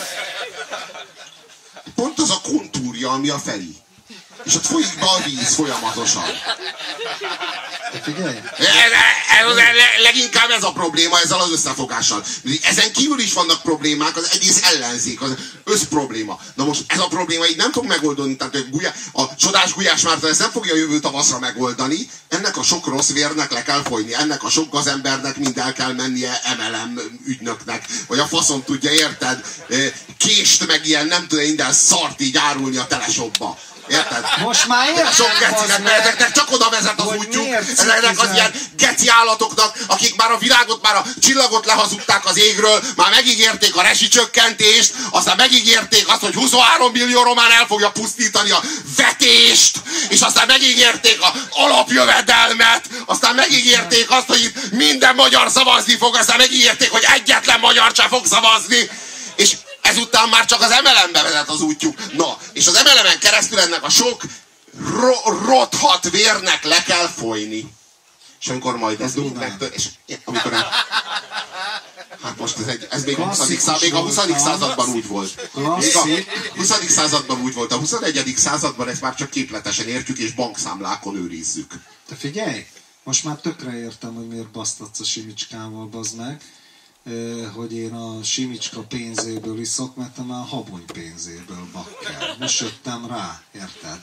Speaker 2: Pont az a kontúrja, ami a Feri. És ott folyik be a víz folyamatosan.
Speaker 1: Figyelj!
Speaker 2: Leginkább ez a probléma ezzel az összefogással. Ezen kívül is vannak problémák, az egész ellenzék, az összprobléma. Na most ez a probléma így nem fog megoldani, tehát a csodás Gulyás Márton ezt nem fogja jövő tavaszra megoldani, ennek a sok rossz vérnek le kell folyni, ennek a sok gazembernek mind el kell mennie MLM ügynöknek, vagy a faszom tudja, érted? Kést meg ilyen, nem tudom, minden szart így árulni a teleshopba. Érted?
Speaker 1: Most már értem,
Speaker 2: sok gecinek, mert ezeknek csak oda vezet az útjuk, ezeknek az ilyen geci állatoknak, akik már a világot, már a csillagot lehazudták az égről, már megígérték a rezsicsökkentést, aztán megígérték azt, hogy 23 millió román el fogja pusztítani a vetést, és aztán megígérték az alapjövedelmet, aztán megígérték azt, hogy itt minden magyar szavazni fog, aztán megígérték, hogy egyetlen magyar sem fog szavazni, és ezután már csak az MLM-be vezet az útjuk. Na, és az MLM-en keresztül ennek a sok rothadt vérnek le kell folyni. És amikor majd ez úgy és amikor hát most ez még a 20. században úgy volt. Még a 20. században úgy volt. A 21. században ezt már csak képletesen értjük, és bankszámlákon őrizzük.
Speaker 1: Te figyelj! Most már tökre értem, hogy miért basztatsz a Simicskával, bazd meg. Hogy én a Simicska pénzéből iszok, mert te már a Habony pénzéből, bakker. Most jöttem rá, érted?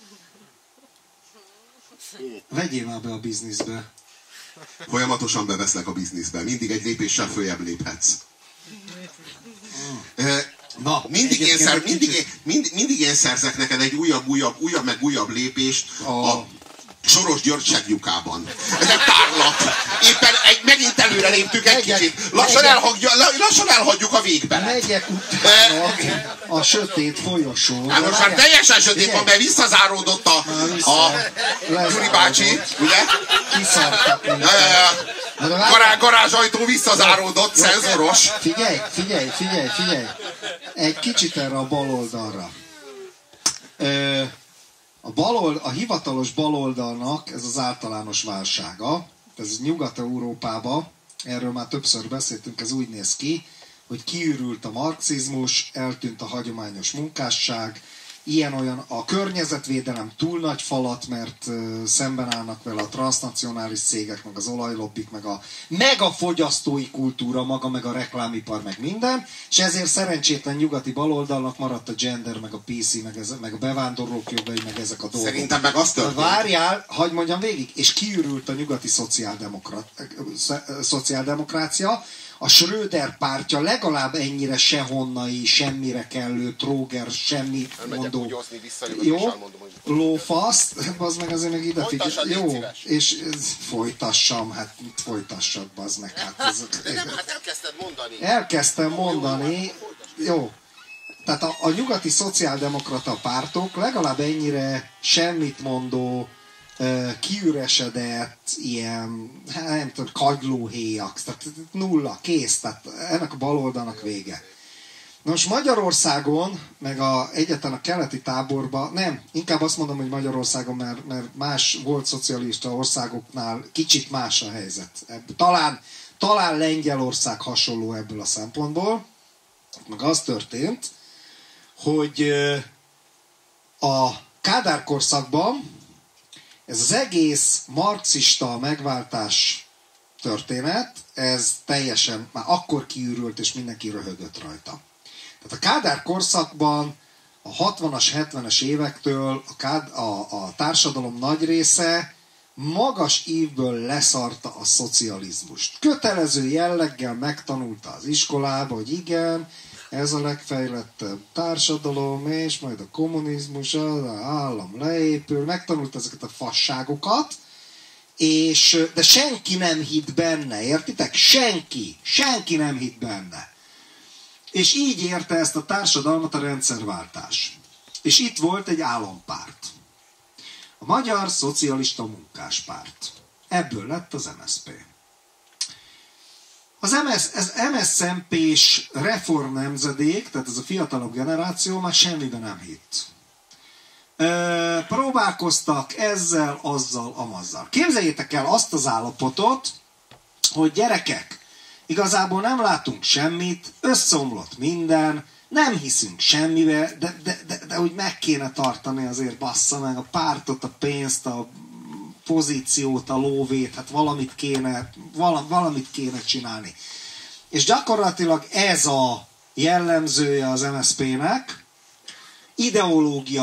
Speaker 1: Vegyél már be a bizniszbe.
Speaker 2: Folyamatosan beveszlek a bizniszbe. Mindig egy lépéssel följebb léphetsz.
Speaker 1: Na,
Speaker 2: mindig én szerzek neked egy újabb lépést a Soros György seglyukában. Ez egy tárlat. Éppen megint előre léptünk egy kicsit. Lassan elhagyjuk a végbe.
Speaker 1: Megyek utána a sötét folyosón.
Speaker 2: Hát most már teljesen sötét van, mert visszazáródott a Gyuri bácsi, ugye?
Speaker 1: Kiszartak.
Speaker 2: Garázsajtó visszazáródott, szenzoros.
Speaker 1: Figyelj. Egy kicsit erre a baloldalra. A hivatalos baloldalnak ez az általános válsága, ez Nyugat-Európában, erről már többször beszéltünk, ez úgy néz ki, hogy kiürült a marxizmus, eltűnt a hagyományos munkásság, ilyen-olyan a környezetvédelem túl nagy falat, mert szemben állnak vele a transznacionális cégek, meg az olajlobbik, meg a fogyasztói kultúra, maga, meg a reklámipar, meg minden, és ezért szerencsétlen nyugati baloldalnak maradt a gender, meg a PC, meg a bevándorlók jogai, meg ezek a dolgok.
Speaker 2: Szerintem meg azt történt.
Speaker 1: Várjál, hagyd mondjam végig, és kiürült a nyugati szociáldemokrácia, a Schröder pártja legalább ennyire sehonnai, semmire kellő, tróger, semmi mondó. Jó, lófaszt, az meg azért meg ide figyelj. Jó, és folytassam, hát mit folytassad, bazd meg. Hát
Speaker 2: de nem, hát elkezdted mondani.
Speaker 1: Elkezdtem mondani, jó. Tehát a nyugati szociáldemokrata pártok legalább ennyire semmit mondó, kiüresedett, ilyen, nem tudom, kagylóhéjak, tehát nulla, kész, tehát ennek a baloldalnak vége. Na most Magyarországon, meg egyáltalán a keleti táborban, nem, inkább azt mondom, hogy Magyarországon, mert más volt szocialista országoknál kicsit más a helyzet. Talán Lengyelország hasonló ebből a szempontból, meg az történt, hogy a Kádár korszakban ez az egész marxista megváltás történet, ez teljesen már akkor kiürült, és mindenki röhögött rajta. Tehát a Kádár korszakban a 60-as, 70-es évektől a társadalom nagy része magas ívből leszarta a szocializmust. Kötelező jelleggel megtanulta az iskolába, hogy igen, ez a legfejlettebb társadalom, és majd a kommunizmus, az állam leépül, megtanult ezeket a fasságokat, de senki nem hitt benne, értitek? Senki nem hitt benne. És így érte ezt a társadalmat a rendszerváltás. És itt volt egy állampárt. A Magyar Szocialista Munkáspárt. Ebből lett az MSZP. Az MSZNP-s reformnemzedék, tehát ez a fiatalabb generáció már semmiben nem hitt. Próbálkoztak ezzel, azzal, amazzal. Képzeljétek el azt az állapotot, hogy gyerekek, igazából nem látunk semmit, összeomlott minden, nem hiszünk semmibe, de hogy meg kéne tartani azért, bassza meg a pártot, a pénzt, a pozíciót, a lóvét, hát valamit kéne csinálni. És gyakorlatilag ez a jellemzője az MSZP-nek, ideológia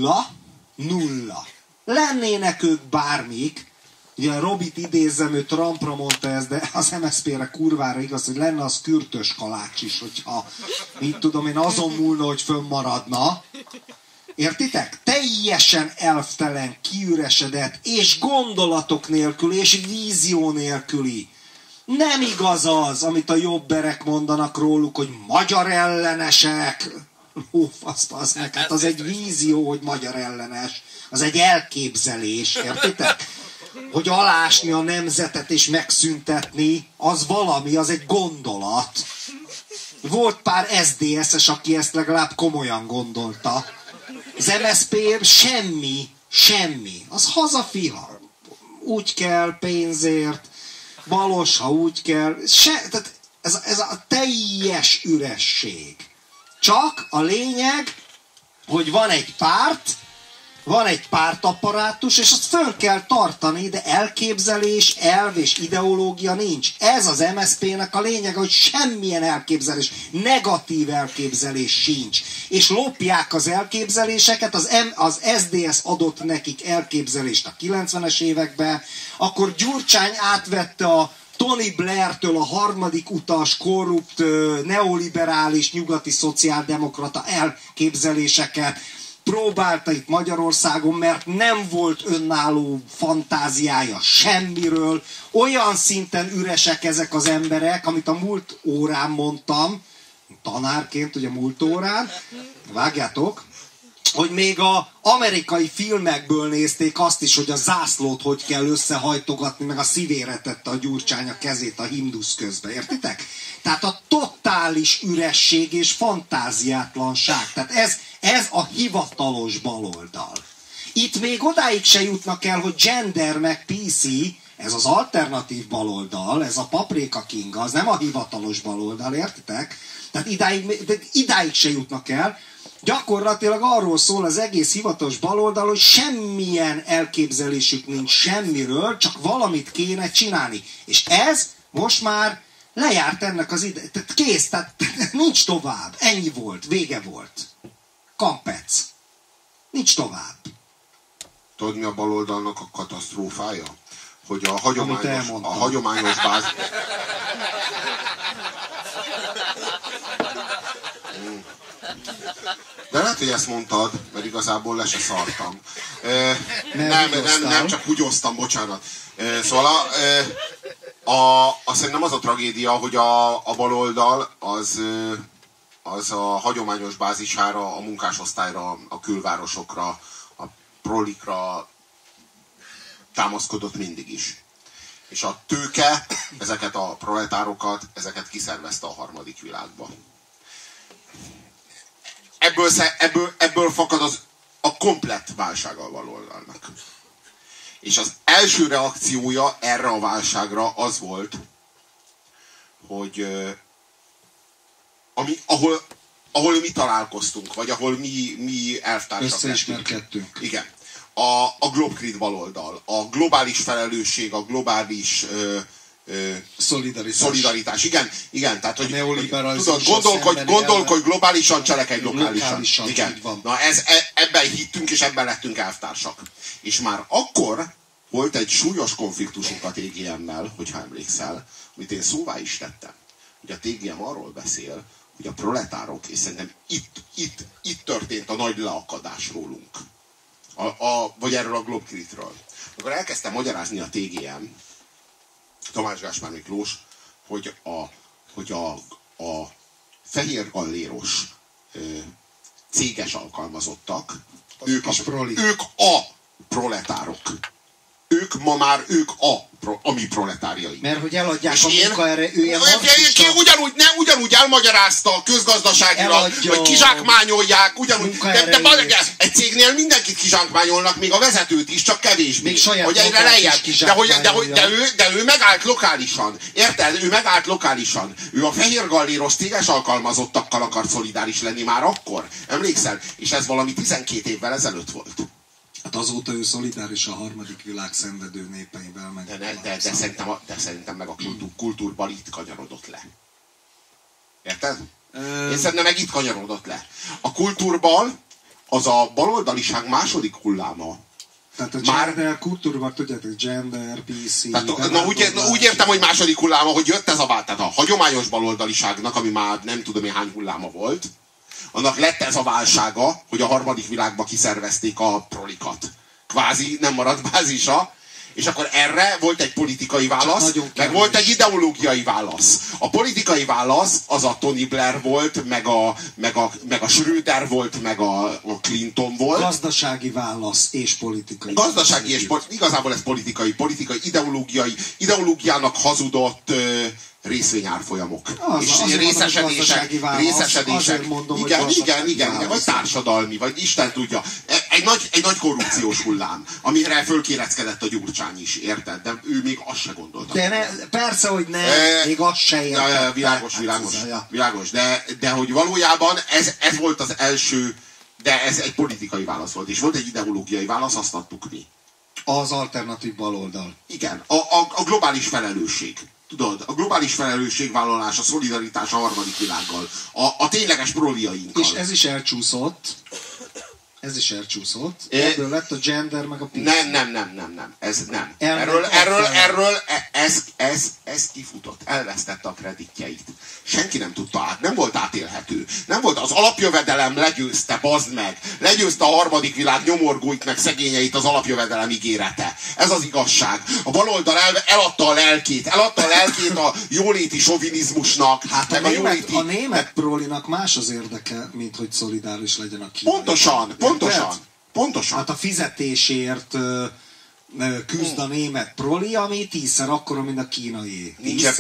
Speaker 1: nulla. Lennének ők bármik, ugye Robit idézzem, ő Trumpra mondta ezt, de az MSZP-re kurvára igaz, hogy lenne az kürtös kalács is, hogyha, mit tudom én, azon múlna, hogy fönnmaradna. Értitek? Teljesen elvtelen, kiüresedett, és gondolatok nélkül, és vízió nélküli. Nem igaz az, amit a jobberek mondanak róluk, hogy magyar ellenesek. Fasz meg, hát az egy vízió, hogy magyar ellenes. Az egy elképzelés, értitek? Hogy alásni a nemzetet és megszüntetni, az valami, az egy gondolat. Volt pár SZDSZ-es, aki ezt legalább komolyan gondolta. Az MSZP semmi. Az hazafiha. Úgy kell pénzért, balos, ha úgy kell. Tehát ez a teljes üresség. Csak a lényeg, hogy van egy párt, van egy pártapparátus, és azt fönn kell tartani, de elképzelés, elv és ideológia nincs. Ez az MSZP-nek a lényege, hogy semmilyen elképzelés, negatív elképzelés sincs. És lopják az elképzeléseket, az SZDSZ adott nekik elképzelést a 90-es években, akkor Gyurcsány átvette a Tony Blair-től a harmadik utas, korrupt, neoliberális, nyugati szociáldemokrata elképzeléseket, próbálta itt Magyarországon, mert nem volt önálló fantáziája semmiről. Olyan szinten üresek ezek az emberek, amit a múlt órán mondtam, tanárként, ugye múlt órán, vágjátok, hogy még az amerikai filmekből nézték azt is, hogy a zászlót hogy kell összehajtogatni, meg a szívére tette a Gyurcsány a kezét a himnusz közben, értitek? Tehát a totális üresség és fantáziátlanság. Tehát ez a hivatalos baloldal. Itt még odáig se jutnak el, hogy gender meg PC, ez az alternatív baloldal, ez a Paprika King, az nem a hivatalos baloldal, értitek? Tehát idáig se jutnak el. Gyakorlatilag arról szól az egész hivatalos baloldal, hogy semmilyen elképzelésük nincs semmiről, csak valamit kéne csinálni. És ez most már lejárt ennek az ide. Tehát kész, tehát nincs tovább. Ennyi volt, vége volt. Kampec. Nincs tovább.
Speaker 2: Tudod, mi a baloldalnak a katasztrófája? Hogy a hagyományos bázis... De lehet, hogy ezt mondtad, mert igazából le se szartam. Nem, csak húgyoztam, bocsánat. Szóval szerintem az a tragédia, hogy a baloldal az a hagyományos bázisára, a munkásosztályra, a külvárosokra, a prolikra támaszkodott mindig is. És a tőke ezeket a proletárokat, ezeket kiszervezte a harmadik világba. Ebből fakad a komplett válság a baloldalnak. És az első reakciója erre a válságra az volt, hogy ahol mi találkoztunk, vagy ahol mi elvtársak
Speaker 1: összeismerkedtünk.
Speaker 2: Igen. A Globkrit baloldal, a globális felelősség, a globális szolidaritás. Igen, tehát hogy tudod, gondolkodj globálisan, cselekedj lokálisan. Igen. Na ebben hittünk, és ebben lettünk elvtársak. És már akkor volt egy súlyos konfliktusunk a TGM-mel, hogyha emlékszel, amit én szóvá is tettem. Ugye a TGM arról beszél, hogy a proletárok, és szerintem itt történt a nagy leakadás rólunk. Vagy erről a Globkritről. Akkor elkezdtem magyarázni a TGM, Tamás Gáspár Miklós, hogy a fehér galléros céges alkalmazottak, ők a proletárok. Ők a mi proletárjaink.
Speaker 1: Mert hogy eladják a munkaerőjét.
Speaker 2: Ugyanúgy elmagyarázta közgazdaságilag, hogy kizsákmányolják, ugyanúgy. De egy cégnél mindenkit kizsákmányolnak, még a vezetőt is, csak kevésbé.
Speaker 1: Még saját
Speaker 2: hogy egyre lejjebb. De ő megállt lokálisan. Érted? Ő megállt lokálisan. Ő a fehér galléros céges alkalmazottakkal akart szolidáris lenni már akkor. Emlékszel? És ez valami 12 évvel ezelőtt volt.
Speaker 1: Hát azóta ő szolidáris a harmadik világ szenvedő népeivel.
Speaker 2: De szerintem meg a kultúrban itt kanyarodott le. Érted? Én szerintem meg itt kanyarodott le. A kultúrban az a baloldaliság második hulláma.
Speaker 1: Tehát a gender, kultúrban tudjátok, gender, PC...
Speaker 2: úgy értem, hogy második hulláma, hogy jött ez a vált. Tehát a hagyományos baloldaliságnak, ami már nem tudom én hány hulláma volt, annak lett ez a válsága, hogy a harmadik világba kiszervezték a prolikat. Kvázi, nem maradt bázisa. És akkor erre volt egy politikai válasz, meg volt egy ideológiai válasz. A politikai válasz az a Tony Blair volt, meg a Schröder volt, meg a Clinton volt.
Speaker 1: Gazdasági válasz és politikai.
Speaker 2: Igazából ez politikai ideológiának hazudott részvényárfolyamok. És részesedések.
Speaker 1: Mondom,
Speaker 2: igen, vagy társadalmi, vagy Isten tudja. Egy nagy korrupciós hullám, amire fölkéreckedett a Gyurcsány is, érted? De ő még azt se gondolta.
Speaker 1: Persze, hogy nem, még azt se értett.
Speaker 2: Világos. De hogy valójában ez volt az első, de ez egy politikai válasz volt, és volt egy ideológiai válasz, azt adtuk mi.
Speaker 1: Az alternatív baloldal.
Speaker 2: Igen, a globális felelősség. Tudod, a globális felelősségvállalás, a szolidaritás a harmadik világgal, a tényleges proliainkkal.
Speaker 1: És ez is elcsúszott. Ebből lett a gender meg a PC.
Speaker 2: Nem. Ez nem. Ez kifutott. Elvesztette a kreditjeit. Senki nem tudta át. Nem volt átélhető. Nem volt. Az alapjövedelem legyőzte, bazd meg. Legyőzte a harmadik világ nyomorgóit meg szegényeit az alapjövedelem ígérete. Ez az igazság. A baloldal eladta a lelkét. Eladta a lelkét a jóléti sovinizmusnak.
Speaker 1: Hát a német prolinak más az érdeke, mint hogy szolidáris legyen a kínai. Pontosan. Hát a fizetésért küzd a német proli, ami 10-szer akkora, mint a kínai.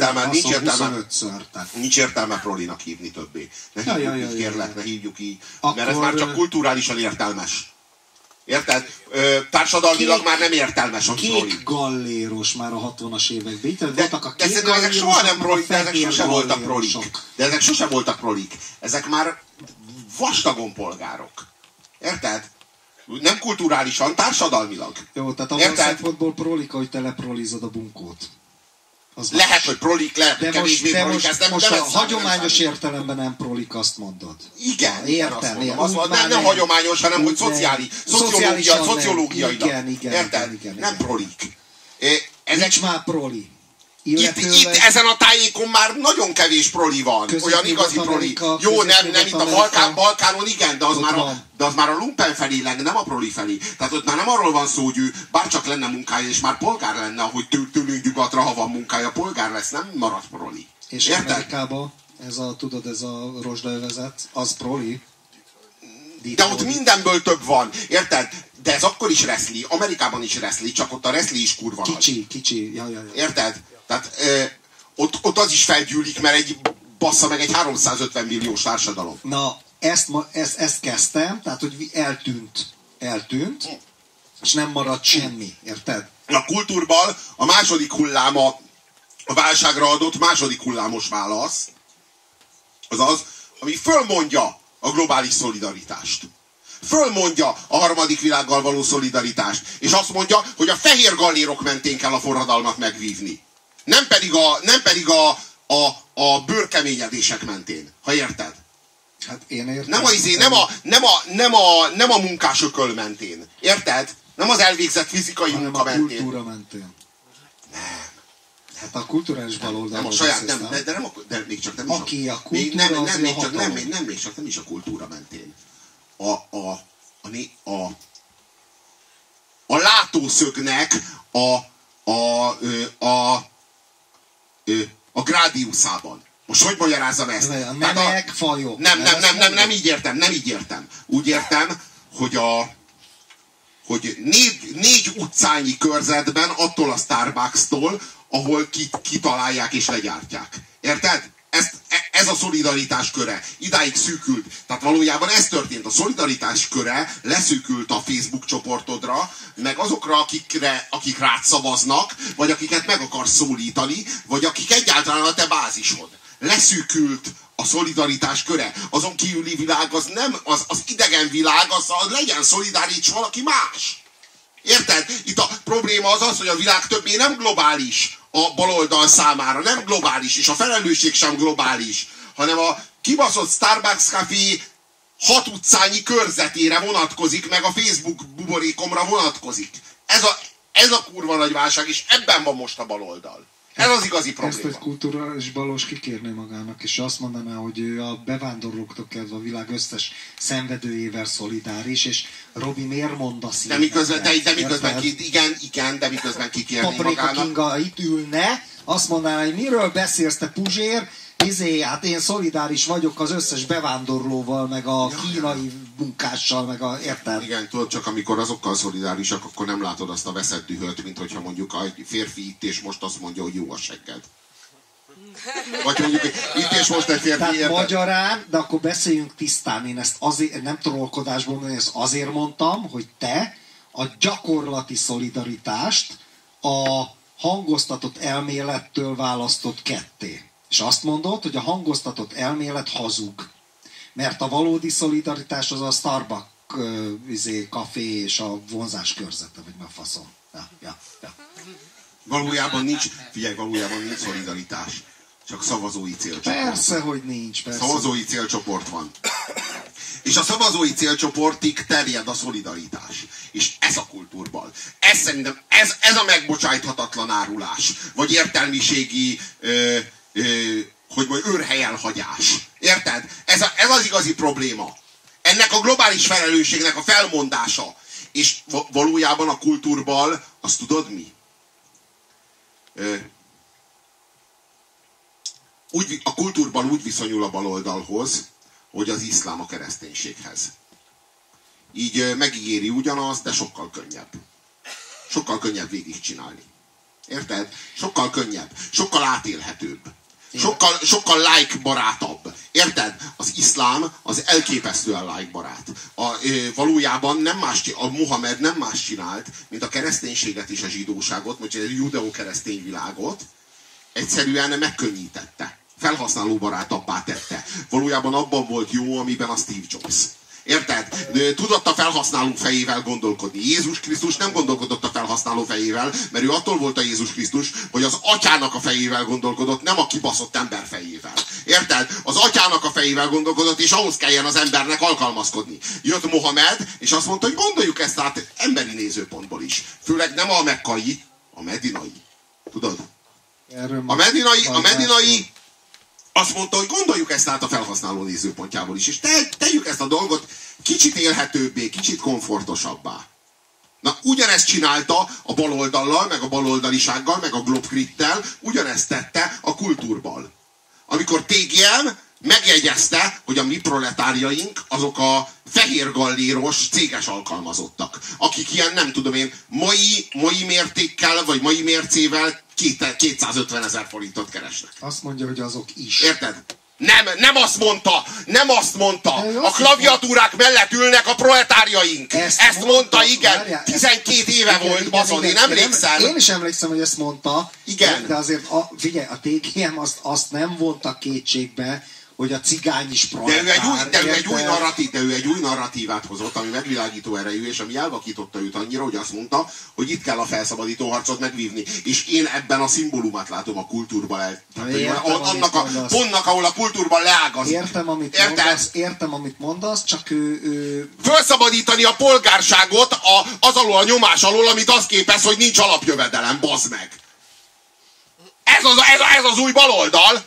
Speaker 2: Nincs értelme prolinak hívni többé. Ne hívjuk kérlek, ne hívjuk így.
Speaker 1: Akkor...
Speaker 2: Mert ez már csak kulturálisan értelmes. Érted? Társadalmilag már nem értelmes a proli.
Speaker 1: Kék galléros már a 60-as években.
Speaker 2: De ezek soha nem prolik, de ezek sosem voltak prolik. De ezek sosem voltak prolik. Ezek már vastagon polgárok. Érted? Nem kulturálisan, társadalmilag.
Speaker 1: Jó, tehát abban a szempontból prolika, hogy te leprolizod a bunkót.
Speaker 2: Az lehet, hogy prolik, lehet, hogy kevésbé prolik.
Speaker 1: Most a hagyományos értelemben nem prolik, azt mondod.
Speaker 2: Igen,
Speaker 1: értem.
Speaker 2: Nem hagyományos, hanem hogy szociológiailag. Érted? Nem prolik.
Speaker 1: Nincs már proli.
Speaker 2: Itt ezen a tájékon már nagyon kevés proli van. Olyan igazi proli. Jó, nem itt a Balkánon igen, de az már a lumpen felé lenne, nem a proli felé. Tehát ott már nem arról van szó, hogy ő bárcsak lenne munkája, és már polgár lenne, ahogy tőlünk nyugatra, ha van munkája, polgár lesz, nem marad proli.
Speaker 1: És Amerikában ez a rozsdaövezet, az proli.
Speaker 2: De ott mindenből több van, érted? De ez akkor is wrestling, Amerikában is wrestling, csak ott a wrestling is kurva nagy.
Speaker 1: Kicsi. Ja.
Speaker 2: Érted? Tehát ott az is felgyűlik, mert bassza meg egy 350 milliós társadalom.
Speaker 1: Na, ezt kezdtem, tehát hogy eltűnt, és nem maradt semmi, érted?
Speaker 2: A kultúrban a második hulláma, a válságra adott második hullámos válasz, az, ami fölmondja a globális szolidaritást. Fölmondja a harmadik világgal való szolidaritást, és azt mondja, hogy a fehér gallérok mentén kell a forradalmat megvívni. Nem pedig a bőrkeményedések mentén, ha érted?
Speaker 1: Hát én értem.
Speaker 2: Nem a munkásököl mentén. Érted? Nem az elvégzett fizikai munka mentén.
Speaker 1: A kultúra mentén.
Speaker 2: Nem.
Speaker 1: Hát a kulturális baloldal.
Speaker 2: Nem a saját, nem, de még csak nem is
Speaker 1: aki a kultúra,
Speaker 2: még csak nem is a kultúra mentén. A látószögnek a grádiuszában. Most hogy magyarázzam ezt?
Speaker 1: A nemek, fajok.
Speaker 2: Nem így értem. Úgy értem, hogy négy utcányi körzetben attól a Starbucks-tól, ahol kitalálják és legyártják. Érted? Ez a szolidaritás köre. Idáig szűkült. Tehát valójában ez történt. A szolidaritás köre leszűkült a Facebook csoportodra, meg azokra, akik rád szavaznak, vagy akiket meg akarsz szólítani, vagy akik egyáltalán a te bázisod. Leszűkült a szolidaritás köre. Azon kívüli világ az nem, az idegen világ, az legyen szolidáris valaki más. Érted? Itt a probléma az, hogy a világ többé nem globális a baloldal számára, nem globális, és a felelősség sem globális, hanem a kibaszott Starbucks Café 6 utcányi körzetére vonatkozik, meg a Facebook buborékomra vonatkozik. Ez a kurva nagy válság, és ebben van most a baloldal. Ez az igazi probléma.
Speaker 1: Ezt egy kulturális balos kikérné magának, és azt mondaná, hogy ő a bevándorlóktól kezdve a világ összes szenvedőjével szolidáris, és Robi, miért mondasz
Speaker 2: de miközben kikérné
Speaker 1: Paprika
Speaker 2: magának.
Speaker 1: Kinga itt ülne, azt mondaná, hogy miről beszélsz te Puzsér, hát én szolidáris vagyok az összes bevándorlóval, meg a kínai munkással, meg érted?
Speaker 2: Igen, tudod, csak amikor azokkal szolidárisak, akkor nem látod azt a veszett dühöt, mint hogyha mondjuk a férfi itt és most azt mondja, hogy jó a segged. Vagy mondjuk itt és most egy férfi
Speaker 1: tehát
Speaker 2: érted?
Speaker 1: magyarán, de akkor beszéljünk tisztán, én ezt azért, nem trollkodásból mondani, ezt azért mondtam, hogy te a gyakorlati szolidaritást a hangoztatott elmélettől választott ketté. És azt mondod, hogy a hangoztatott elmélet hazug. Mert a valódi szolidaritás az a Starbucks kafé és a vonzás körzete, vagy mi a faszom. Ja.
Speaker 2: Valójában nincs szolidaritás. Csak szavazói célcsoport.
Speaker 1: Persze, hogy nincs. Persze.
Speaker 2: Szavazói célcsoport van. És a szavazói célcsoportig terjed a szolidaritás. És ez a kultúrbal. Ez szerintem, ez a megbocsájthatatlan árulás. Vagy értelmiségi hogy majd őrhelyelhagyás. Érted? Ez az igazi probléma. Ennek a globális felelősségnek a felmondása. És valójában a kultúrbal, azt tudod mi? A kultúrbal úgy viszonyul a baloldalhoz, hogy az iszlám a kereszténységhez. Így megígéri ugyanaz, de sokkal könnyebb. Sokkal könnyebb végigcsinálni. Érted? Sokkal könnyebb. Sokkal átélhetőbb. Sokkal like barátabb. Érted? Az iszlám az elképesztően like barát. Valójában a Mohamed nem más csinált, mint a kereszténységet és a zsidóságot, vagy a judeo-keresztény világot, egyszerűen megkönnyítette. Felhasználóbarátabbá tette. Valójában abban volt jó, amiben a Steve Jobs. Érted? Tudott a felhasználó fejével gondolkodni. Jézus Krisztus nem gondolkodott a felhasználó fejével, mert ő attól volt a Jézus Krisztus, hogy az atyának a fejével gondolkodott, nem a kibaszott ember fejével. Érted? Az atyának a fejével gondolkodott, és ahhoz kelljen az embernek alkalmazkodni. Jött Mohamed, és azt mondta, hogy gondoljuk ezt át emberi nézőpontból is. Főleg nem a mekkai, a medinai. Tudod? A medinai azt mondta, hogy gondoljuk ezt át a felhasználó nézőpontjából is, és tegyük ezt a dolgot kicsit élhetőbbé, kicsit komfortosabbá. Na, ugyanezt csinálta a baloldallal, meg a baloldalisággal, meg a globkrittel, ugyanezt tette a kultúrbal. Amikor TGM megjegyezte, hogy a mi proletárjaink azok a fehér galléros céges alkalmazottak, akik ilyen, nem tudom én, mai mértékkel, vagy mai mércével 250 000 forintot keresnek.
Speaker 1: Azt mondja, hogy azok is.
Speaker 2: Érted? Nem azt mondta. A klaviatúrák mellett ülnek a proletárjaink. Ezt mondta, igen. Várjál, 12 éve volt, baszod, én emlékszem.
Speaker 1: Én is emlékszem, hogy ezt mondta.
Speaker 2: Igen.
Speaker 1: De azért, figyelj, a TGM azt nem vonta kétségbe, hogy a cigány is proletár.
Speaker 2: De ő egy új narratívát hozott, ami megvilágító erejű, és ami elvakította őt annyira, hogy azt mondta, hogy itt kell a felszabadító harcot megvívni. És én ebben a szimbólumát látom a kultúrban. Annak a pontnak, ahol a kultúrban leágaz.
Speaker 1: Értem, amit mondasz, csak ő...
Speaker 2: Felszabadítani a polgárságot az alól a nyomás alól, amit azt képez, hogy nincs alapjövedelem, bazd meg. Ez az új baloldal.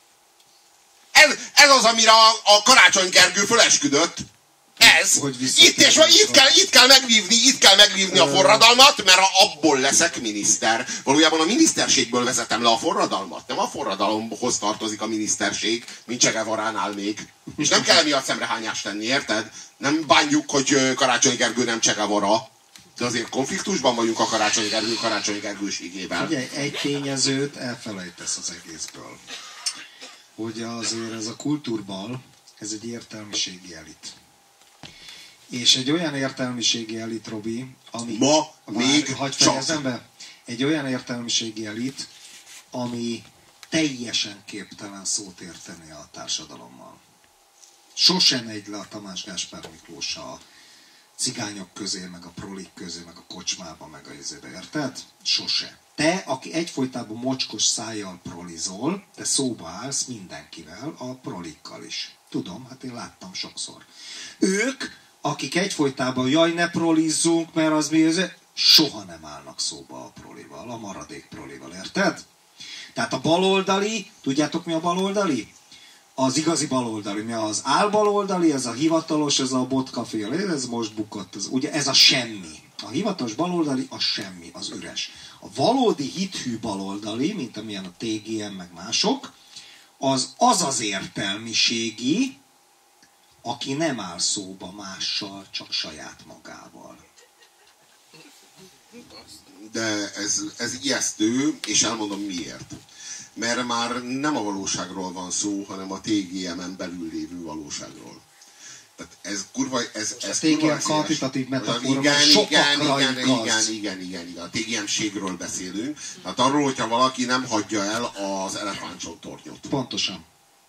Speaker 2: Ez az, amire a Karácsony Gergő fölesküdött. Ez. Itt kell megvívni a forradalmat, mert abból leszek miniszter. Valójában a miniszterségből vezetem le a forradalmat. Nem a forradalomhoz tartozik a miniszterség, mint Che Guevaránál még. És nem kell emiatt szemrehányást tenni, érted? Nem bánjuk, hogy Karácsony Gergő nem Che Guevara. De azért konfliktusban vagyunk a Karácsony Gergőségével.
Speaker 1: Ugye egy tényezőt elfelejtesz az egészből. Hogy azért ez a kultúrbal, ez egy értelmiségi elit. És egy olyan értelmiségi elit, Robi, ami...
Speaker 2: Ma még
Speaker 1: csak... be. Egy olyan értelmiségi elit, ami teljesen képtelen szót érteni a társadalommal. Sosem megy le a Tamás Gáspár Miklós a cigányok közé, meg a prolik közé, meg a kocsmába, meg a izébe, érted? Sose. Te, aki egyfolytában mocskos szájjal prolizol, te szóba állsz mindenkivel, a prolikkal is. Tudom, hát én láttam sokszor. Ők, akik egyfolytában, jaj, ne prolizzunk, mert az mi ez, soha nem állnak szóba a prolival, a maradék prolival, érted? Tehát a baloldali, tudjátok mi a baloldali? Az igazi baloldali, mi az álbaloldali, ez a hivatalos, ez a botkaféle, ez most bukott, ugye ez a semmi. A hivatalos baloldali a semmi, az üres. A valódi hithű baloldali, mint amilyen a TGM meg mások, az értelmiségi, aki nem áll szóba mással, csak saját magával.
Speaker 2: De ez ijesztő, és elmondom miért. Mert már nem a valóságról van szó, hanem a TGM-en belül lévő valóságról. Tehát ez kurva, ez
Speaker 1: TGM kvantitatív metafora,
Speaker 2: igen. A TGM-ségről beszélünk. Tehát arról, hogyha valaki nem hagyja el az elefántcsontornyot.
Speaker 1: Pontosan.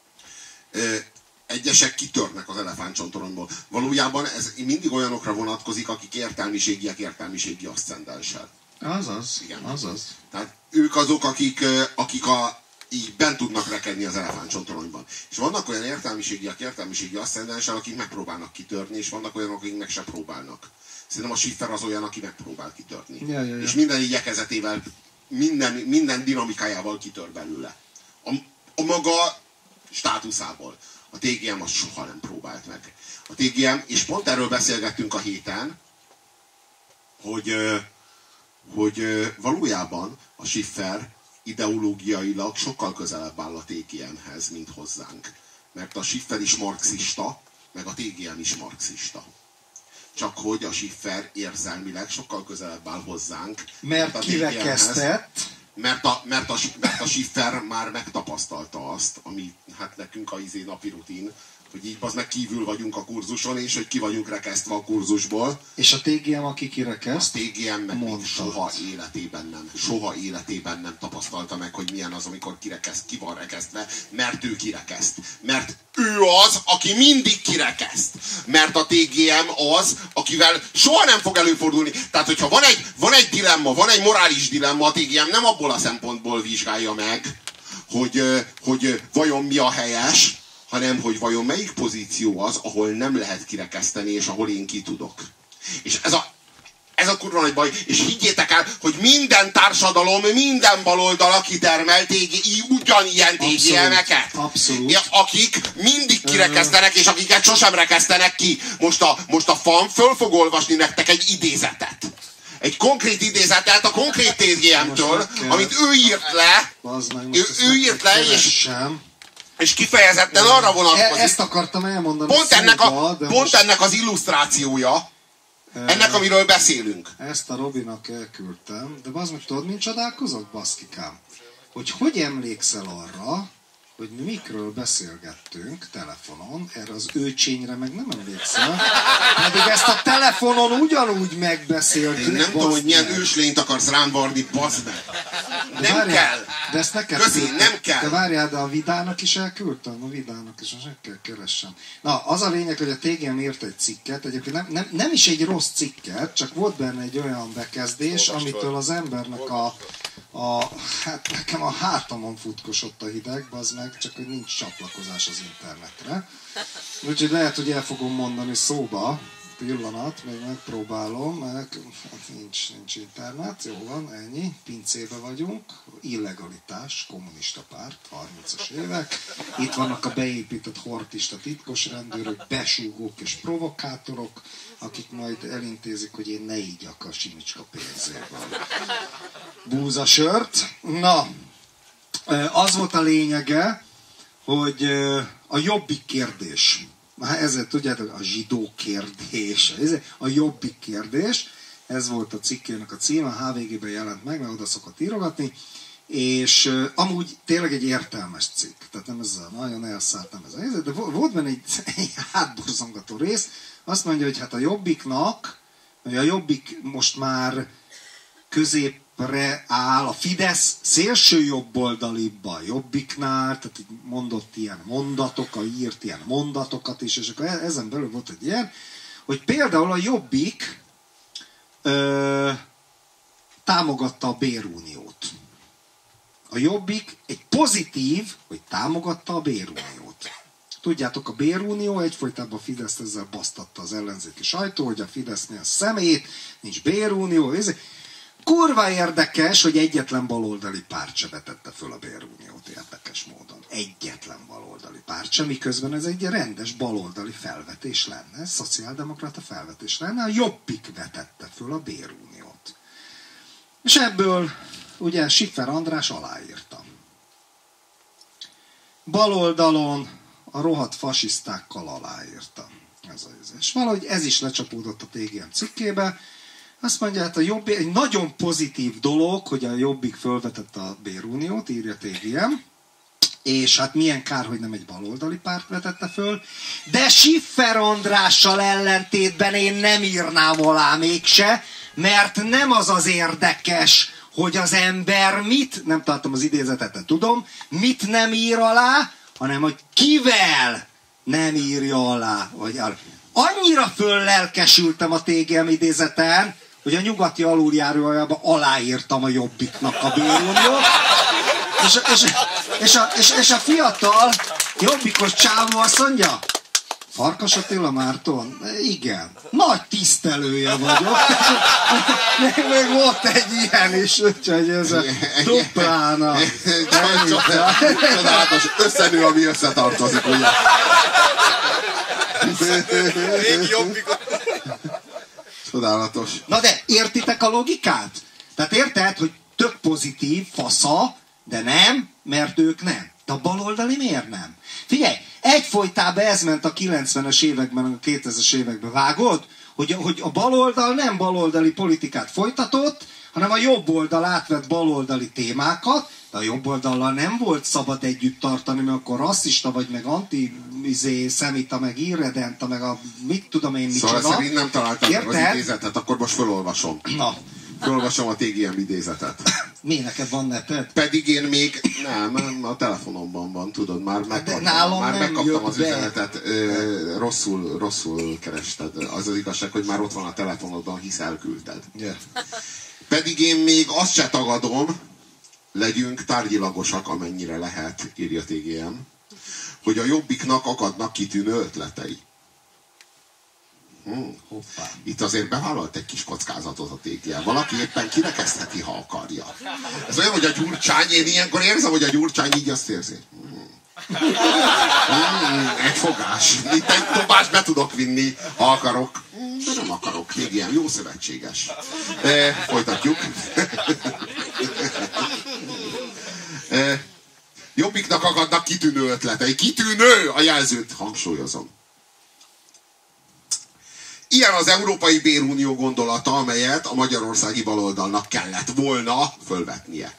Speaker 2: Egyesek kitörnek az elefántcsontoronyból. Valójában ez mindig olyanokra vonatkozik, akik értelmiségi aszcendenssel.
Speaker 1: Azaz.
Speaker 2: Tehát ők azok, akik így bent tudnak rekedni az elefántcsontoronyban. És vannak olyan értelmiségi aszcendenssel, akik megpróbálnak kitörni, és vannak olyanok, akik meg se próbálnak. Szerintem a Schiffer az olyan, aki megpróbál kitörni.
Speaker 1: Ja.
Speaker 2: És minden igyekezetével, minden dinamikájával kitör belőle. A maga státuszából. A TGM azt soha nem próbált meg. A TGM, és pont erről beszélgettünk a héten, hogy valójában a Schiffer ideológiailag sokkal közelebb áll a TGM-hez, mint hozzánk. Mert a Schiffer is marxista, meg a TGM is marxista. Csak hogy a Schiffer érzelmileg sokkal közelebb áll hozzánk.
Speaker 1: Mert kirekesztett.
Speaker 2: Mert a Schiffer már megtapasztalta azt, ami hát nekünk a napi rutin, hogy így az meg kívül vagyunk a kurzuson, és hogy ki vagyunk rekesztve a kurzusból.
Speaker 1: És a TGM, aki kirekeszt?
Speaker 2: A TGM meg még soha életében nem tapasztalta meg, hogy milyen az, amikor ki van rekesztve, mert ő kirekeszt. Mert ő az, aki mindig kirekeszt. Mert a TGM az, akivel soha nem fog előfordulni. Tehát, hogyha van egy dilemma, van egy morális dilemma, a TGM nem abból a szempontból vizsgálja meg, hogy vajon mi a helyes, hanem hogy vajon melyik pozíció az, ahol nem lehet kirekeszteni, és ahol én ki tudok. És ez a kurva nagy baj, és higgyétek el, hogy minden társadalom, minden baloldal kitermel ugyanilyen TGM-eket.
Speaker 1: Abszolút.
Speaker 2: Akik mindig kirekesztenek, és akiket sosem rekesztenek ki. Most a FAM föl fog olvasni nektek egy idézetet. Egy konkrét idézetet a konkrét TGM-től, amit ő írt le. Ő írt le, és kifejezetten arra vonatkozik.
Speaker 1: Ezt akartam elmondani.
Speaker 2: Pont ennek az illusztrációja, ennek, amiről beszélünk.
Speaker 1: Ezt a Robinak elküldtem, de az meg tudod, mint csodálkozok, baszkikám? Hogy emlékszel arra, hogy mi mikről beszélgettünk telefonon, erre az őcsényre meg nem emlékszel, pedig ezt a telefonon ugyanúgy megbeszéltük.
Speaker 2: Én nem tudom, hogy milyen őslényt akarsz rám varni, bazd meg. Nem kell.
Speaker 1: De ezt neked
Speaker 2: nem kell.
Speaker 1: De várjál, de a Vidának is elküldtem? A Vidának is, most meg kell keressem. Na, az a lényeg, hogy a TGM írt egy cikket, egyébként nem is egy rossz cikket, csak volt benne egy olyan bekezdés, amitől az embernek hát nekem a hátamon futkosott a hideg, bazd meg, csak hogy nincs csatlakozás az internetre. Úgyhogy lehet, hogy el fogom mondani szóba. Pillanat, még megpróbálom, mert nincs internet, jó van, ennyi, pincébe vagyunk, illegalitás, kommunista párt, 30-as évek, itt vannak a beépített hortista titkos rendőrök, besúgók és provokátorok, akik majd elintézik, hogy én ne igyak a Simicska pénzéből búzasört. Na, az volt a lényege, hogy a Jobbik kérdés, ezzel tudjátok, a zsidó kérdés, a Jobbik kérdés, ez volt a cikkének a címe, a HVG-ben jelent meg, mert oda szokott írogatni, és amúgy tényleg egy értelmes cikk, tehát nem ez a nagyon elszállt, nem ez a helyzet, de volt benne egy hátborzongató rész, azt mondja, hogy hát a Jobbiknak, hogy a Jobbik most már középre áll, a Fidesz szélső jobboldalibb a Jobbiknál, tehát így mondott ilyen mondatokat, írt ilyen mondatokat is, és akkor ezen belül volt egy ilyen, hogy például a Jobbik támogatta a béruniót. A Jobbik egy pozitív, hogy támogatta a béruniót. Tudjátok, a bérunió egyfolytában a Fidesz ezzel basztatta az ellenzéki sajtó, hogy a Fidesznél szemét, nincs bérunió. Kurva érdekes, hogy egyetlen baloldali párt se vetette föl a béruniót érdekes módon. Egyetlen baloldali párt se, miközben ez egy rendes baloldali felvetés lenne, szociáldemokrata felvetés lenne, a Jobbik vetette föl a béruniót. És ebből ugye Schiffer András aláírta. Baloldalon a rohadt fasisztákkal aláírta. És valahogy ez is lecsapódott a TGM cikkébe. Azt mondja, hát a Jobbik, egy nagyon pozitív dolog, hogy a Jobbik fölvetette a béruniót, írja TGM, és hát milyen kár, hogy nem egy baloldali párt vetette föl, de Schiffer Andrással ellentétben én nem írnám alá mégse, mert nem az az érdekes, hogy az ember mit, nem tartom az idézetet, de tudom, mit nem ír alá, hanem hogy kivel nem írja alá. Annyira föllelkesültem a TGM idézeten, hogy a nyugati aluljárójában aláírtam a Jobbiknak a béruniót, és a fiatal jobbikos csávó azt mondja, Farkas Attila Márton? Igen. Nagy tisztelője vagyok. Még volt egy ilyen is, úgyhogy ez a duplána.
Speaker 2: Csodálatos, összenő, ami összetartozik, ugye?
Speaker 4: Régi jobbikos.
Speaker 2: Csodálatos.
Speaker 1: Na de értitek a logikát? Tehát érted, hogy tök pozitív, fasza, de nem, mert ők nem. De a baloldali miért nem? Figyelj, egyfolytában ez ment a 90-es években, a 2000-es években, vágod? Hogy a baloldal nem baloldali politikát folytatott, hanem a jobb oldal átvett baloldali témákat, de a jobb oldallal nem volt szabad együtt tartani, mert akkor rasszista vagy, meg anti-szemita, meg irredenta, meg a mit tudom én micsoda.
Speaker 2: Szóval szerint nem találtam meg az idézetet, akkor most felolvasom.
Speaker 1: Na.
Speaker 2: Felolvasom a TGM idézetet.
Speaker 1: Mi, neked van neted?
Speaker 2: Pedig én még... Nem, a telefonomban van, tudod, már megkaptam az üzenetet, rosszul kerested. Az az igazság, hogy már ott van a telefonodban, hisz elküldted.
Speaker 1: Yeah.
Speaker 2: Pedig én még azt se tagadom, legyünk tárgyilagosak, amennyire lehet, írja TGM, hogy a Jobbiknak akadnak kitűnő ötletei. Itt azért bevállalt egy kis kockázatot a TGM. Valaki éppen kirekeztheti, ha akarja. Ez olyan, hogy a Gyurcsány, én ilyenkor érzem, hogy a Gyurcsány így azt érzi. Egy fogás. Itt egy dobást be tudok vinni, ha akarok. De nem akarok. TGM, jó szövetséges. Folytatjuk. Jobbiknak akadnak kitűnő ötletei. Kitűnő! A jelzőt hangsúlyozom. Ilyen az Európai Bérunió gondolata, amelyet a magyarországi baloldalnak kellett volna fölvetnie.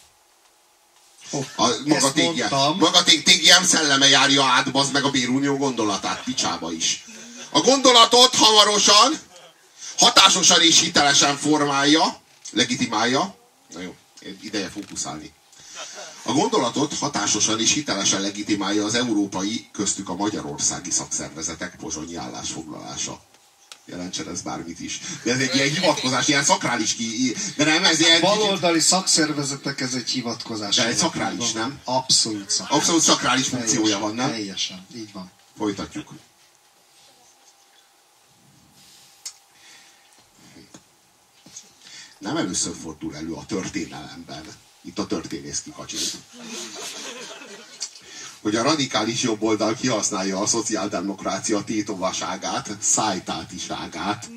Speaker 2: Maga TGM szelleme járja át, bazd meg a Bérunió gondolatát, picsába is. A gondolatot hamarosan, hatásosan és hitelesen formálja, legitimálja. Na jó, ideje fókuszálni. A gondolatot hatásosan és hitelesen legitimálja az európai, köztük a magyarországi szakszervezetek pozsonyi állásfoglalása. Jelentsen ez bármit is. De ez egy ilyen hivatkozás, ilyen szakrális de nem, ez ilyen...
Speaker 1: Baloldali szakszervezetek, ez egy hivatkozás.
Speaker 2: De egy szakrális, nem?
Speaker 1: Abszolút szakrális.
Speaker 2: Abszolút szakrális funkciója van, nem?
Speaker 1: Teljesen, így van.
Speaker 2: Folytatjuk. nem először fordul elő a történelemben. Itt a történész kikacsint. Hogy a radikális jobboldal kihasználja a szociáldemokrácia tétovaságát, szájtátiságát.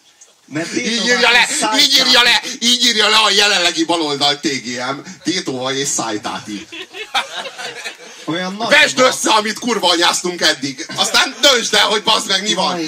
Speaker 2: Így írja le a jelenlegi baloldal TGM, tétova és szájtáti. Vesd össze, amit kurva anyáztunk eddig. Aztán döntsd el, hogy bazd meg mi van.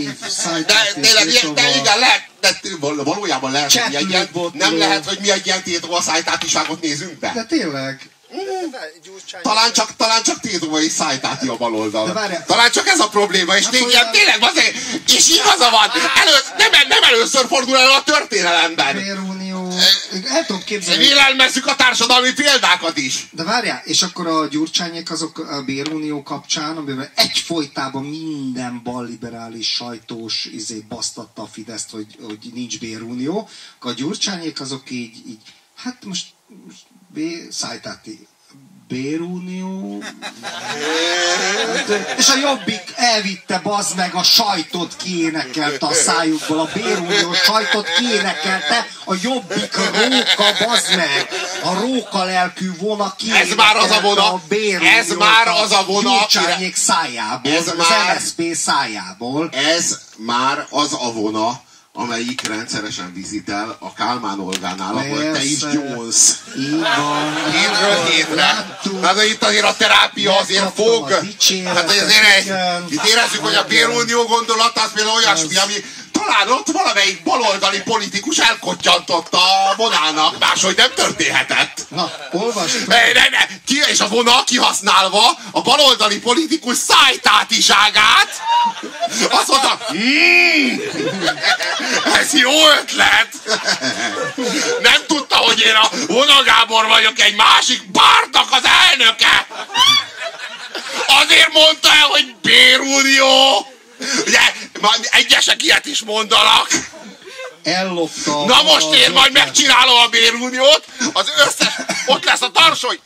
Speaker 2: De igen, lehet, de valójában lehet, hogy nem lehet, hogy mi egy ilyen tétova szájtátiságot nézünk be.
Speaker 1: De tényleg.
Speaker 2: Talán csak tétova és szájtáti a baloldal. Talán csak ez a probléma, és tényleg azért, és igaza van, nem először fordul elő a történelemben.
Speaker 1: Bérunió. El tudom képzelni.
Speaker 2: Vélelmezzük a társadalmi példákat is.
Speaker 1: De várjál, és akkor a Gyurcsányék azok a Bérunió kapcsán, amiben egyfolytában minden balliberális sajtós basztatta a Fideszt, hogy nincs Bérunió, akkor a Gyurcsányék azok így hát most szájtáti. Bérunió. És a Jobbik elvitte, bazd meg, a sajtot kiénekelte a szájukból, a Bérunió sajtot kiénekelte, a Jobbik róka, bazd meg, a róka lelkű vona kiénekelte.
Speaker 2: Ez már az a vona, ez már az a vona,
Speaker 1: Gyurcsányék szájából, az MSZP szájából.
Speaker 2: Ez már az a vona, amelyik rendszeresen vizitel a Kálmán Olgánál, ahol te is gyónsz. Hétről hétre. Hát itt azért a terápia azért fog. Hát azért itt érezzük, hogy a Bérunió gondolata az például olyasmi, ami talán ott valamelyik baloldali politikus elkottyantott a vonának, máshogy nem történhetett.
Speaker 1: Na, olvasd.
Speaker 2: És a vona kihasználva a baloldali politikus szájtátiságát, azt mondta, ez jó ötlet! Nem tudta, hogy én a Vona Gábor vagyok, egy másik pártnak az elnöke! Azért mondta el, hogy Bérunió! Ugye, egyesek ilyet is mondanak.
Speaker 1: Ellopta.
Speaker 2: Na most én majd megcsinálom a Béruniót, az összes, ott lesz a Tarsoly.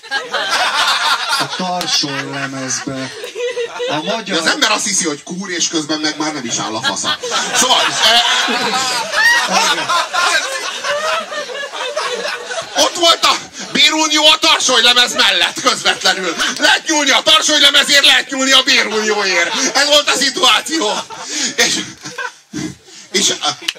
Speaker 1: A Tarsoly lemezbe. A magyar...
Speaker 2: Az ember azt hiszi, hogy kúr, és közben meg már nem is áll a fasza. Szóval... ott volt a Bérunió a Tarsoly lemez mellett közvetlenül. Lehet nyúlni a Tarsoly lemezért, lehet nyúlni a Bérunióért. Ez volt a szituáció. És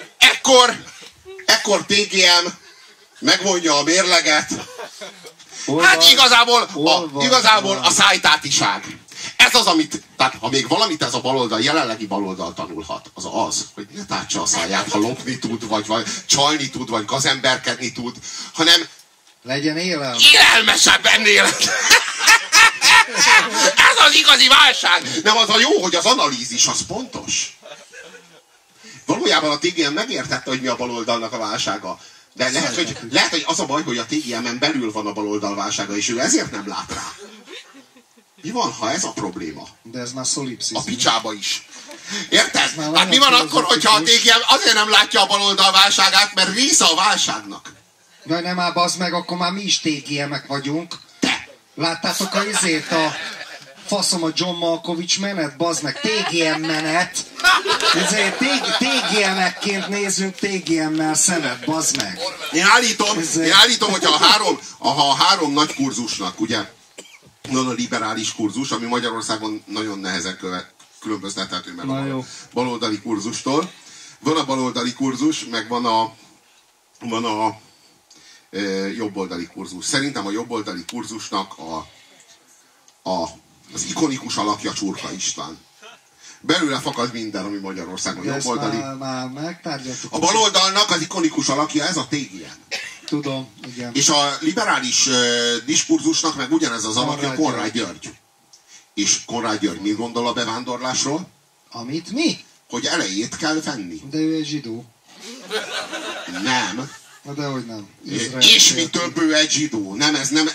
Speaker 2: ekkor TGM megvonja a mérleget. Hát igazából a szájtátiság. Ez az, amit, tehát ha még valamit ez a baloldal, jelenlegi baloldal tanulhat, az az, hogy ne tátsa a száját, ha lopni tud, vagy csalni tud, vagy gazemberkedni tud, hanem
Speaker 1: legyen
Speaker 2: élelmesebben él. Ez az igazi válság. Nem az a jó, hogy az analízis az pontos. Valójában a TGM megértette, hogy mi a baloldalnak a válsága. De lehet, hogy az a baj, hogy a TGM-en belül van a baloldal válsága, és ő ezért nem lát rá. Mi van, ha ez a probléma?
Speaker 1: De ez már szolipszizm.
Speaker 2: A picsába is. Érted? Hát mi van akkor, hogyha a TGM azért nem látja a baloldal válságát, mert része a válságnak?
Speaker 1: Na nem már bazd meg, akkor már mi is TGM-ek vagyunk.
Speaker 2: Te!
Speaker 1: Láttátok a faszom a John Malkovich menet, bazd meg, TGM menet. Ezért TGM-ekként nézzünk TGM-mel szemet, bazd meg.
Speaker 2: Én állítom, hogy a három nagy kurzusnak, ugye, van a liberális kurzus, ami Magyarországon nagyon nehezen különböztethető meg a baloldali kurzustól. Van a baloldali kurzus, meg van a jobboldali kurzus. Szerintem a jobboldali kurzusnak az ikonikus alakja Csurka István. Belőle fakad minden, ami Magyarországon jobboldali.
Speaker 1: Már megtárgyaltuk.
Speaker 2: A baloldalnak az ikonikus alakja, ez a TGM.
Speaker 1: Tudom, igen.
Speaker 2: És a liberális diskurzusnak meg ugyanez az alakja Konrád György. És Konrád György mit gondol a bevándorlásról?
Speaker 1: Amit mi?
Speaker 2: Hogy elejét kell venni.
Speaker 1: De ő egy zsidó.
Speaker 2: Nem.
Speaker 1: Na dehogy nem.
Speaker 2: És mi több, ő egy zsidó. Nem, ez nem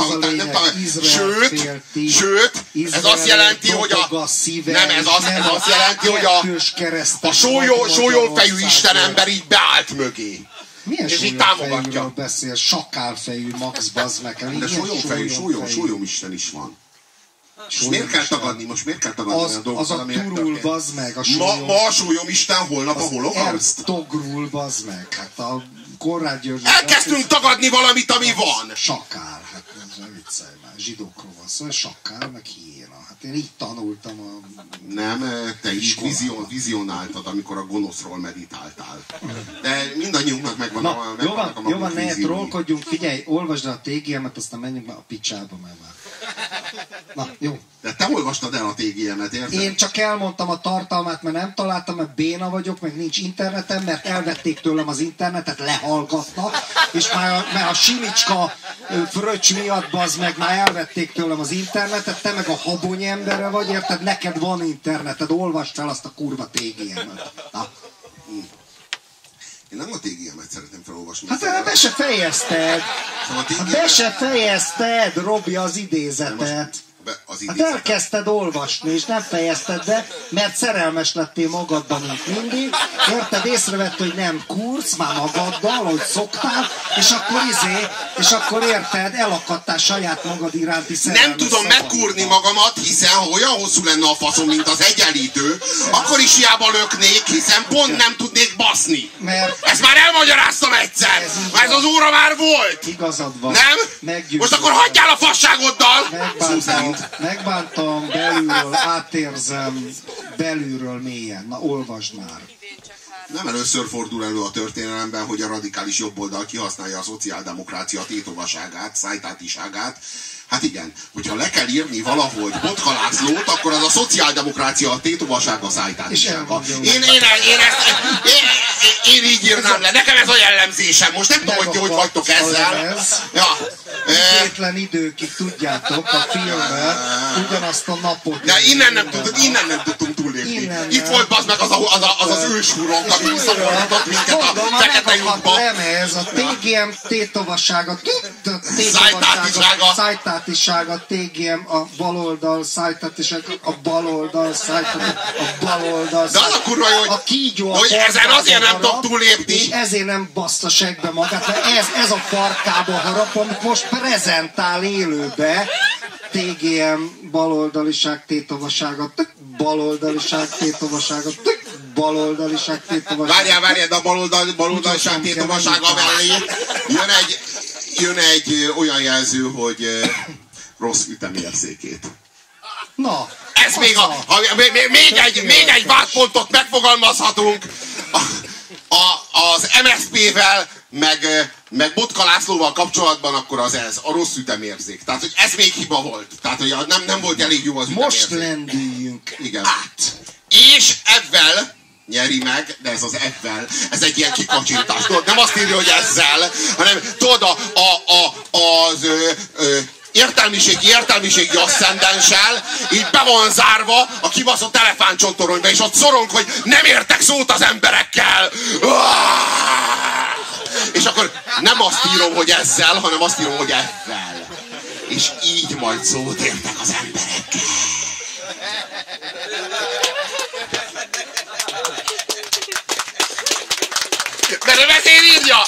Speaker 2: sőt, ez azt jelenti, hogy ez azt jelenti, hogy a sólyomfejű istenember így beállt mögé.
Speaker 1: Milyen
Speaker 2: és így támogatja.
Speaker 1: Beszél? Sakálfejű Max, bazd meg.
Speaker 2: De sólyom isten is van. Most miért kell tagadni a dolgokat,
Speaker 1: az a turul, bazd meg.
Speaker 2: Ma a sólyomisten, holnap a holokauszt.
Speaker 1: Togrul, bazd meg. Hát a Konrád György...
Speaker 2: Elkezdtünk tagadni valamit, ami van.
Speaker 1: Sakál, hát nem viccelj már, zsidókról van szó, sakál, meg hiéna. Hát én így tanultam a...
Speaker 2: Nem, te is vizionáltad, amikor a gonoszról meditáltál. De mindannyiunknak megvan
Speaker 1: Na,
Speaker 2: a
Speaker 1: jó van, ne trollkodjunk, figyelj, olvasd el a TGM-et, aztán menjünk már a picsába már. Na, jó.
Speaker 2: De te olvastad el a TGM-et, érted?
Speaker 1: Én csak elmondtam a tartalmát, mert nem találtam, mert béna vagyok, meg nincs internetem, mert elvették tőlem az internetet, lehallgatnak, és már a Simicska fröccs miatt, bazd meg, már elvették tőlem az internetet, te meg a habony embere vagy, érted? Neked van interneted, olvasd fel azt a kurva TGM-et. Na.
Speaker 2: Én nem a TGM-et szeretném felolvasni.
Speaker 1: Hát be se fejezted! Be se fejezted, Robi, az idézetet! Hát elkezdted olvasni, és nem fejezted be, mert szerelmes lettél magadban, mint mindig. Érted? Észrevett, hogy nem kursz már magaddal, ahogy szoktál, és akkor érted, elakadtál saját magad iránti szerelmes.
Speaker 2: Nem tudom megkúrni magamat, hiszen ha olyan hosszú lenne a faszom, mint az egyenlítő, akkor is hiába löknék, hiszen pont nem tudnék baszni. Ezt már elmagyaráztam egyszer! Ez az óra már volt!
Speaker 1: Igazad van.
Speaker 2: Nem? Most akkor hagyjál a fasságoddal!
Speaker 1: Megbántam, belülről átérzem, belülről mélyen. Na, olvasd már.
Speaker 2: Nem először fordul elő a történelemben, hogy a radikális jobboldal kihasználja a szociáldemokrácia tétovaságát, szájtátiságát. Hát igen, hogyha le kell írni valahogy Botka Lászlót, akkor az a szociáldemokrácia a tétovasága, szájtátisága. Én így írnám le, nekem ez a jellemzésem. Most nem tudom, hogy vagytok ezzel.
Speaker 1: Kétlen időkig tudjátok a filmben ugyanazt a napot.
Speaker 2: De innen nem tudtunk túllépni. Itt volt bazd meg az őshúronk, ami visszafordított minket a fekete lyukba.
Speaker 1: A TGM tétovasága, szájtátisága, TGM a baloldal, szájtátisága a baloldal, a baloldal.
Speaker 2: De az a kurva jó,
Speaker 1: a kígyó
Speaker 2: hogy ezen azért nem tudok túllépni.
Speaker 1: És ezért nem bassza segbe magát, mert ez a farkába harap, amit most prezentál élőbe. TGM baloldaliság tétovasága, baloldaliság tétovasága, baloldaliság tétovasága.
Speaker 2: Várjál, de a baloldaliság tétovasága mellé jön egy olyan jelző, hogy rossz ütemérszékét.
Speaker 1: Na,
Speaker 2: ez még egy vádpontot megfogalmazhatunk az MSZP-vel, meg Botka Lászlóval kapcsolatban, akkor az ez, a rossz ütemérzék. Tehát, hogy ez még hiba volt. Tehát, hogy nem volt elég jó az ütemérzék.
Speaker 1: Most lendüljünk
Speaker 2: át. És ebben nyeri meg, de ez az ebben, ez egy ilyen kikacsintás. Tudod, nem azt írja, hogy ezzel, hanem tudod, az értelmiségi asszendenssel így be van zárva a kibaszott elefántcsontoronyba, és ott szorong, hogy nem értek szót az emberekkel. És akkor nem azt írom, hogy ezzel, hanem azt írom, hogy ezzel. És így majd szót értek az emberekkel. De nem ezért írja!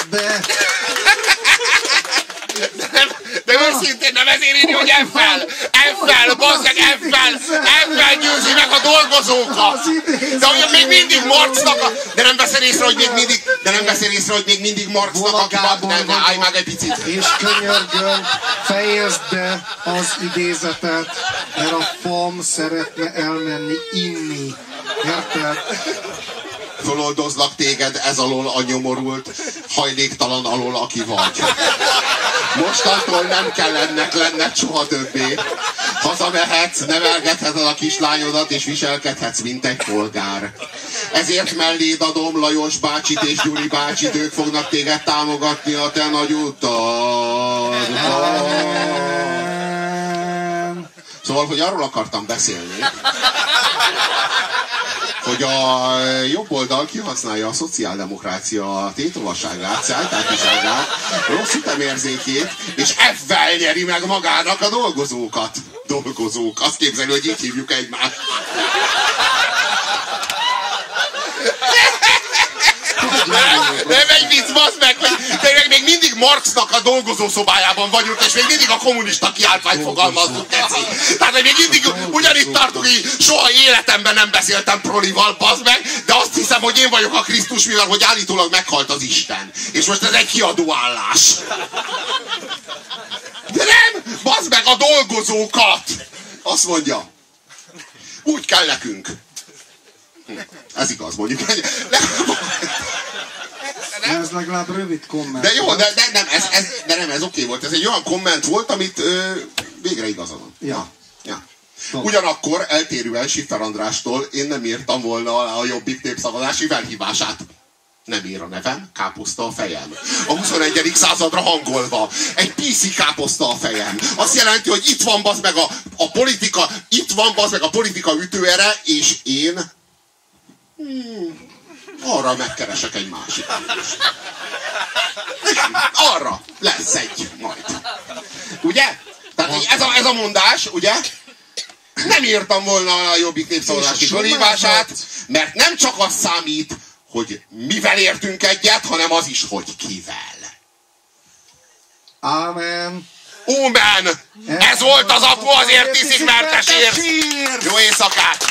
Speaker 2: De őszintén nem ezért írja, hogy F-fel, bazzeg, F-fel győzi meg a dolgozókat. De hogy még mindig Marxnak de nem veszel észre, hogy még mindig Marxnak állj meg egy picit.
Speaker 1: És könyörgöm, fejezd be az idézetet, mert a FAM szeretne elmenni inni. Érted?
Speaker 2: Föloldozlak téged ez alól a nyomorult, hajléktalan alól, aki vagy. Mostantól nem kell ennek lenned soha többé. Hazamehetsz, nevelgetheted a kislányodat, és viselkedhetsz, mint egy polgár. Ezért melléd adom Lajos bácsit és Gyuri bácsit, ők fognak téged támogatni a te nagy utadban. Szóval, hogy arról akartam beszélni, hogy a jobb oldal kihasználja a szociáldemokrácia tétovaságát, szájtátiságát, rossz ütemérzékét, és F-vel nyeri meg magának a dolgozókat. Dolgozók. Azt képzelni, hogy így hívjuk egymást. Nem egy vicc, bazd meg, hogy még mindig Marxnak a dolgozószobájában vagyunk, és még mindig a kommunista kiáltványt fogalmazunk, keci. Tehát, hogy még mindig ugyanitt tartunk, hogy soha életemben nem beszéltem prolival, bazd meg, de azt hiszem, hogy én vagyok a Krisztus, mivel hogy állítólag meghalt az Isten. És most ez egy kiadóállás. De nem! Bazd meg a dolgozókat! Azt mondja. Úgy kell nekünk. Ez igaz, mondjuk.
Speaker 1: Ez legalább rövid komment.
Speaker 2: De jó, de nem, ez oké volt. Ez egy olyan komment volt, amit végre igaza van.
Speaker 1: Ja.
Speaker 2: Ugyanakkor eltérően Schiffer Andrástól én nem írtam volna a Jobbik népszavazási felhívását. Nem ír a nevem, káposzta a fejem. A 21. századra hangolva. Egy PC káposzta a fejem. Azt jelenti, hogy itt van bazd meg a politika, itt van bazd meg a politika ütőere, és én arra megkeresek egy másik. Arra lesz egy majd. Ugye? Tehát ez a mondás, ugye? Nem írtam volna a Jobbik népszavazási felhívását, mert nem csak az számít, hogy mivel értünk egyet, hanem az is, hogy kivel.
Speaker 1: Ámen.
Speaker 2: Ómen! Ez volt az apu, azért iszik, mert te sírsz! Jó éjszakát!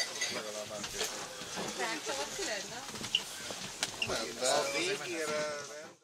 Speaker 4: Nem, de a végére...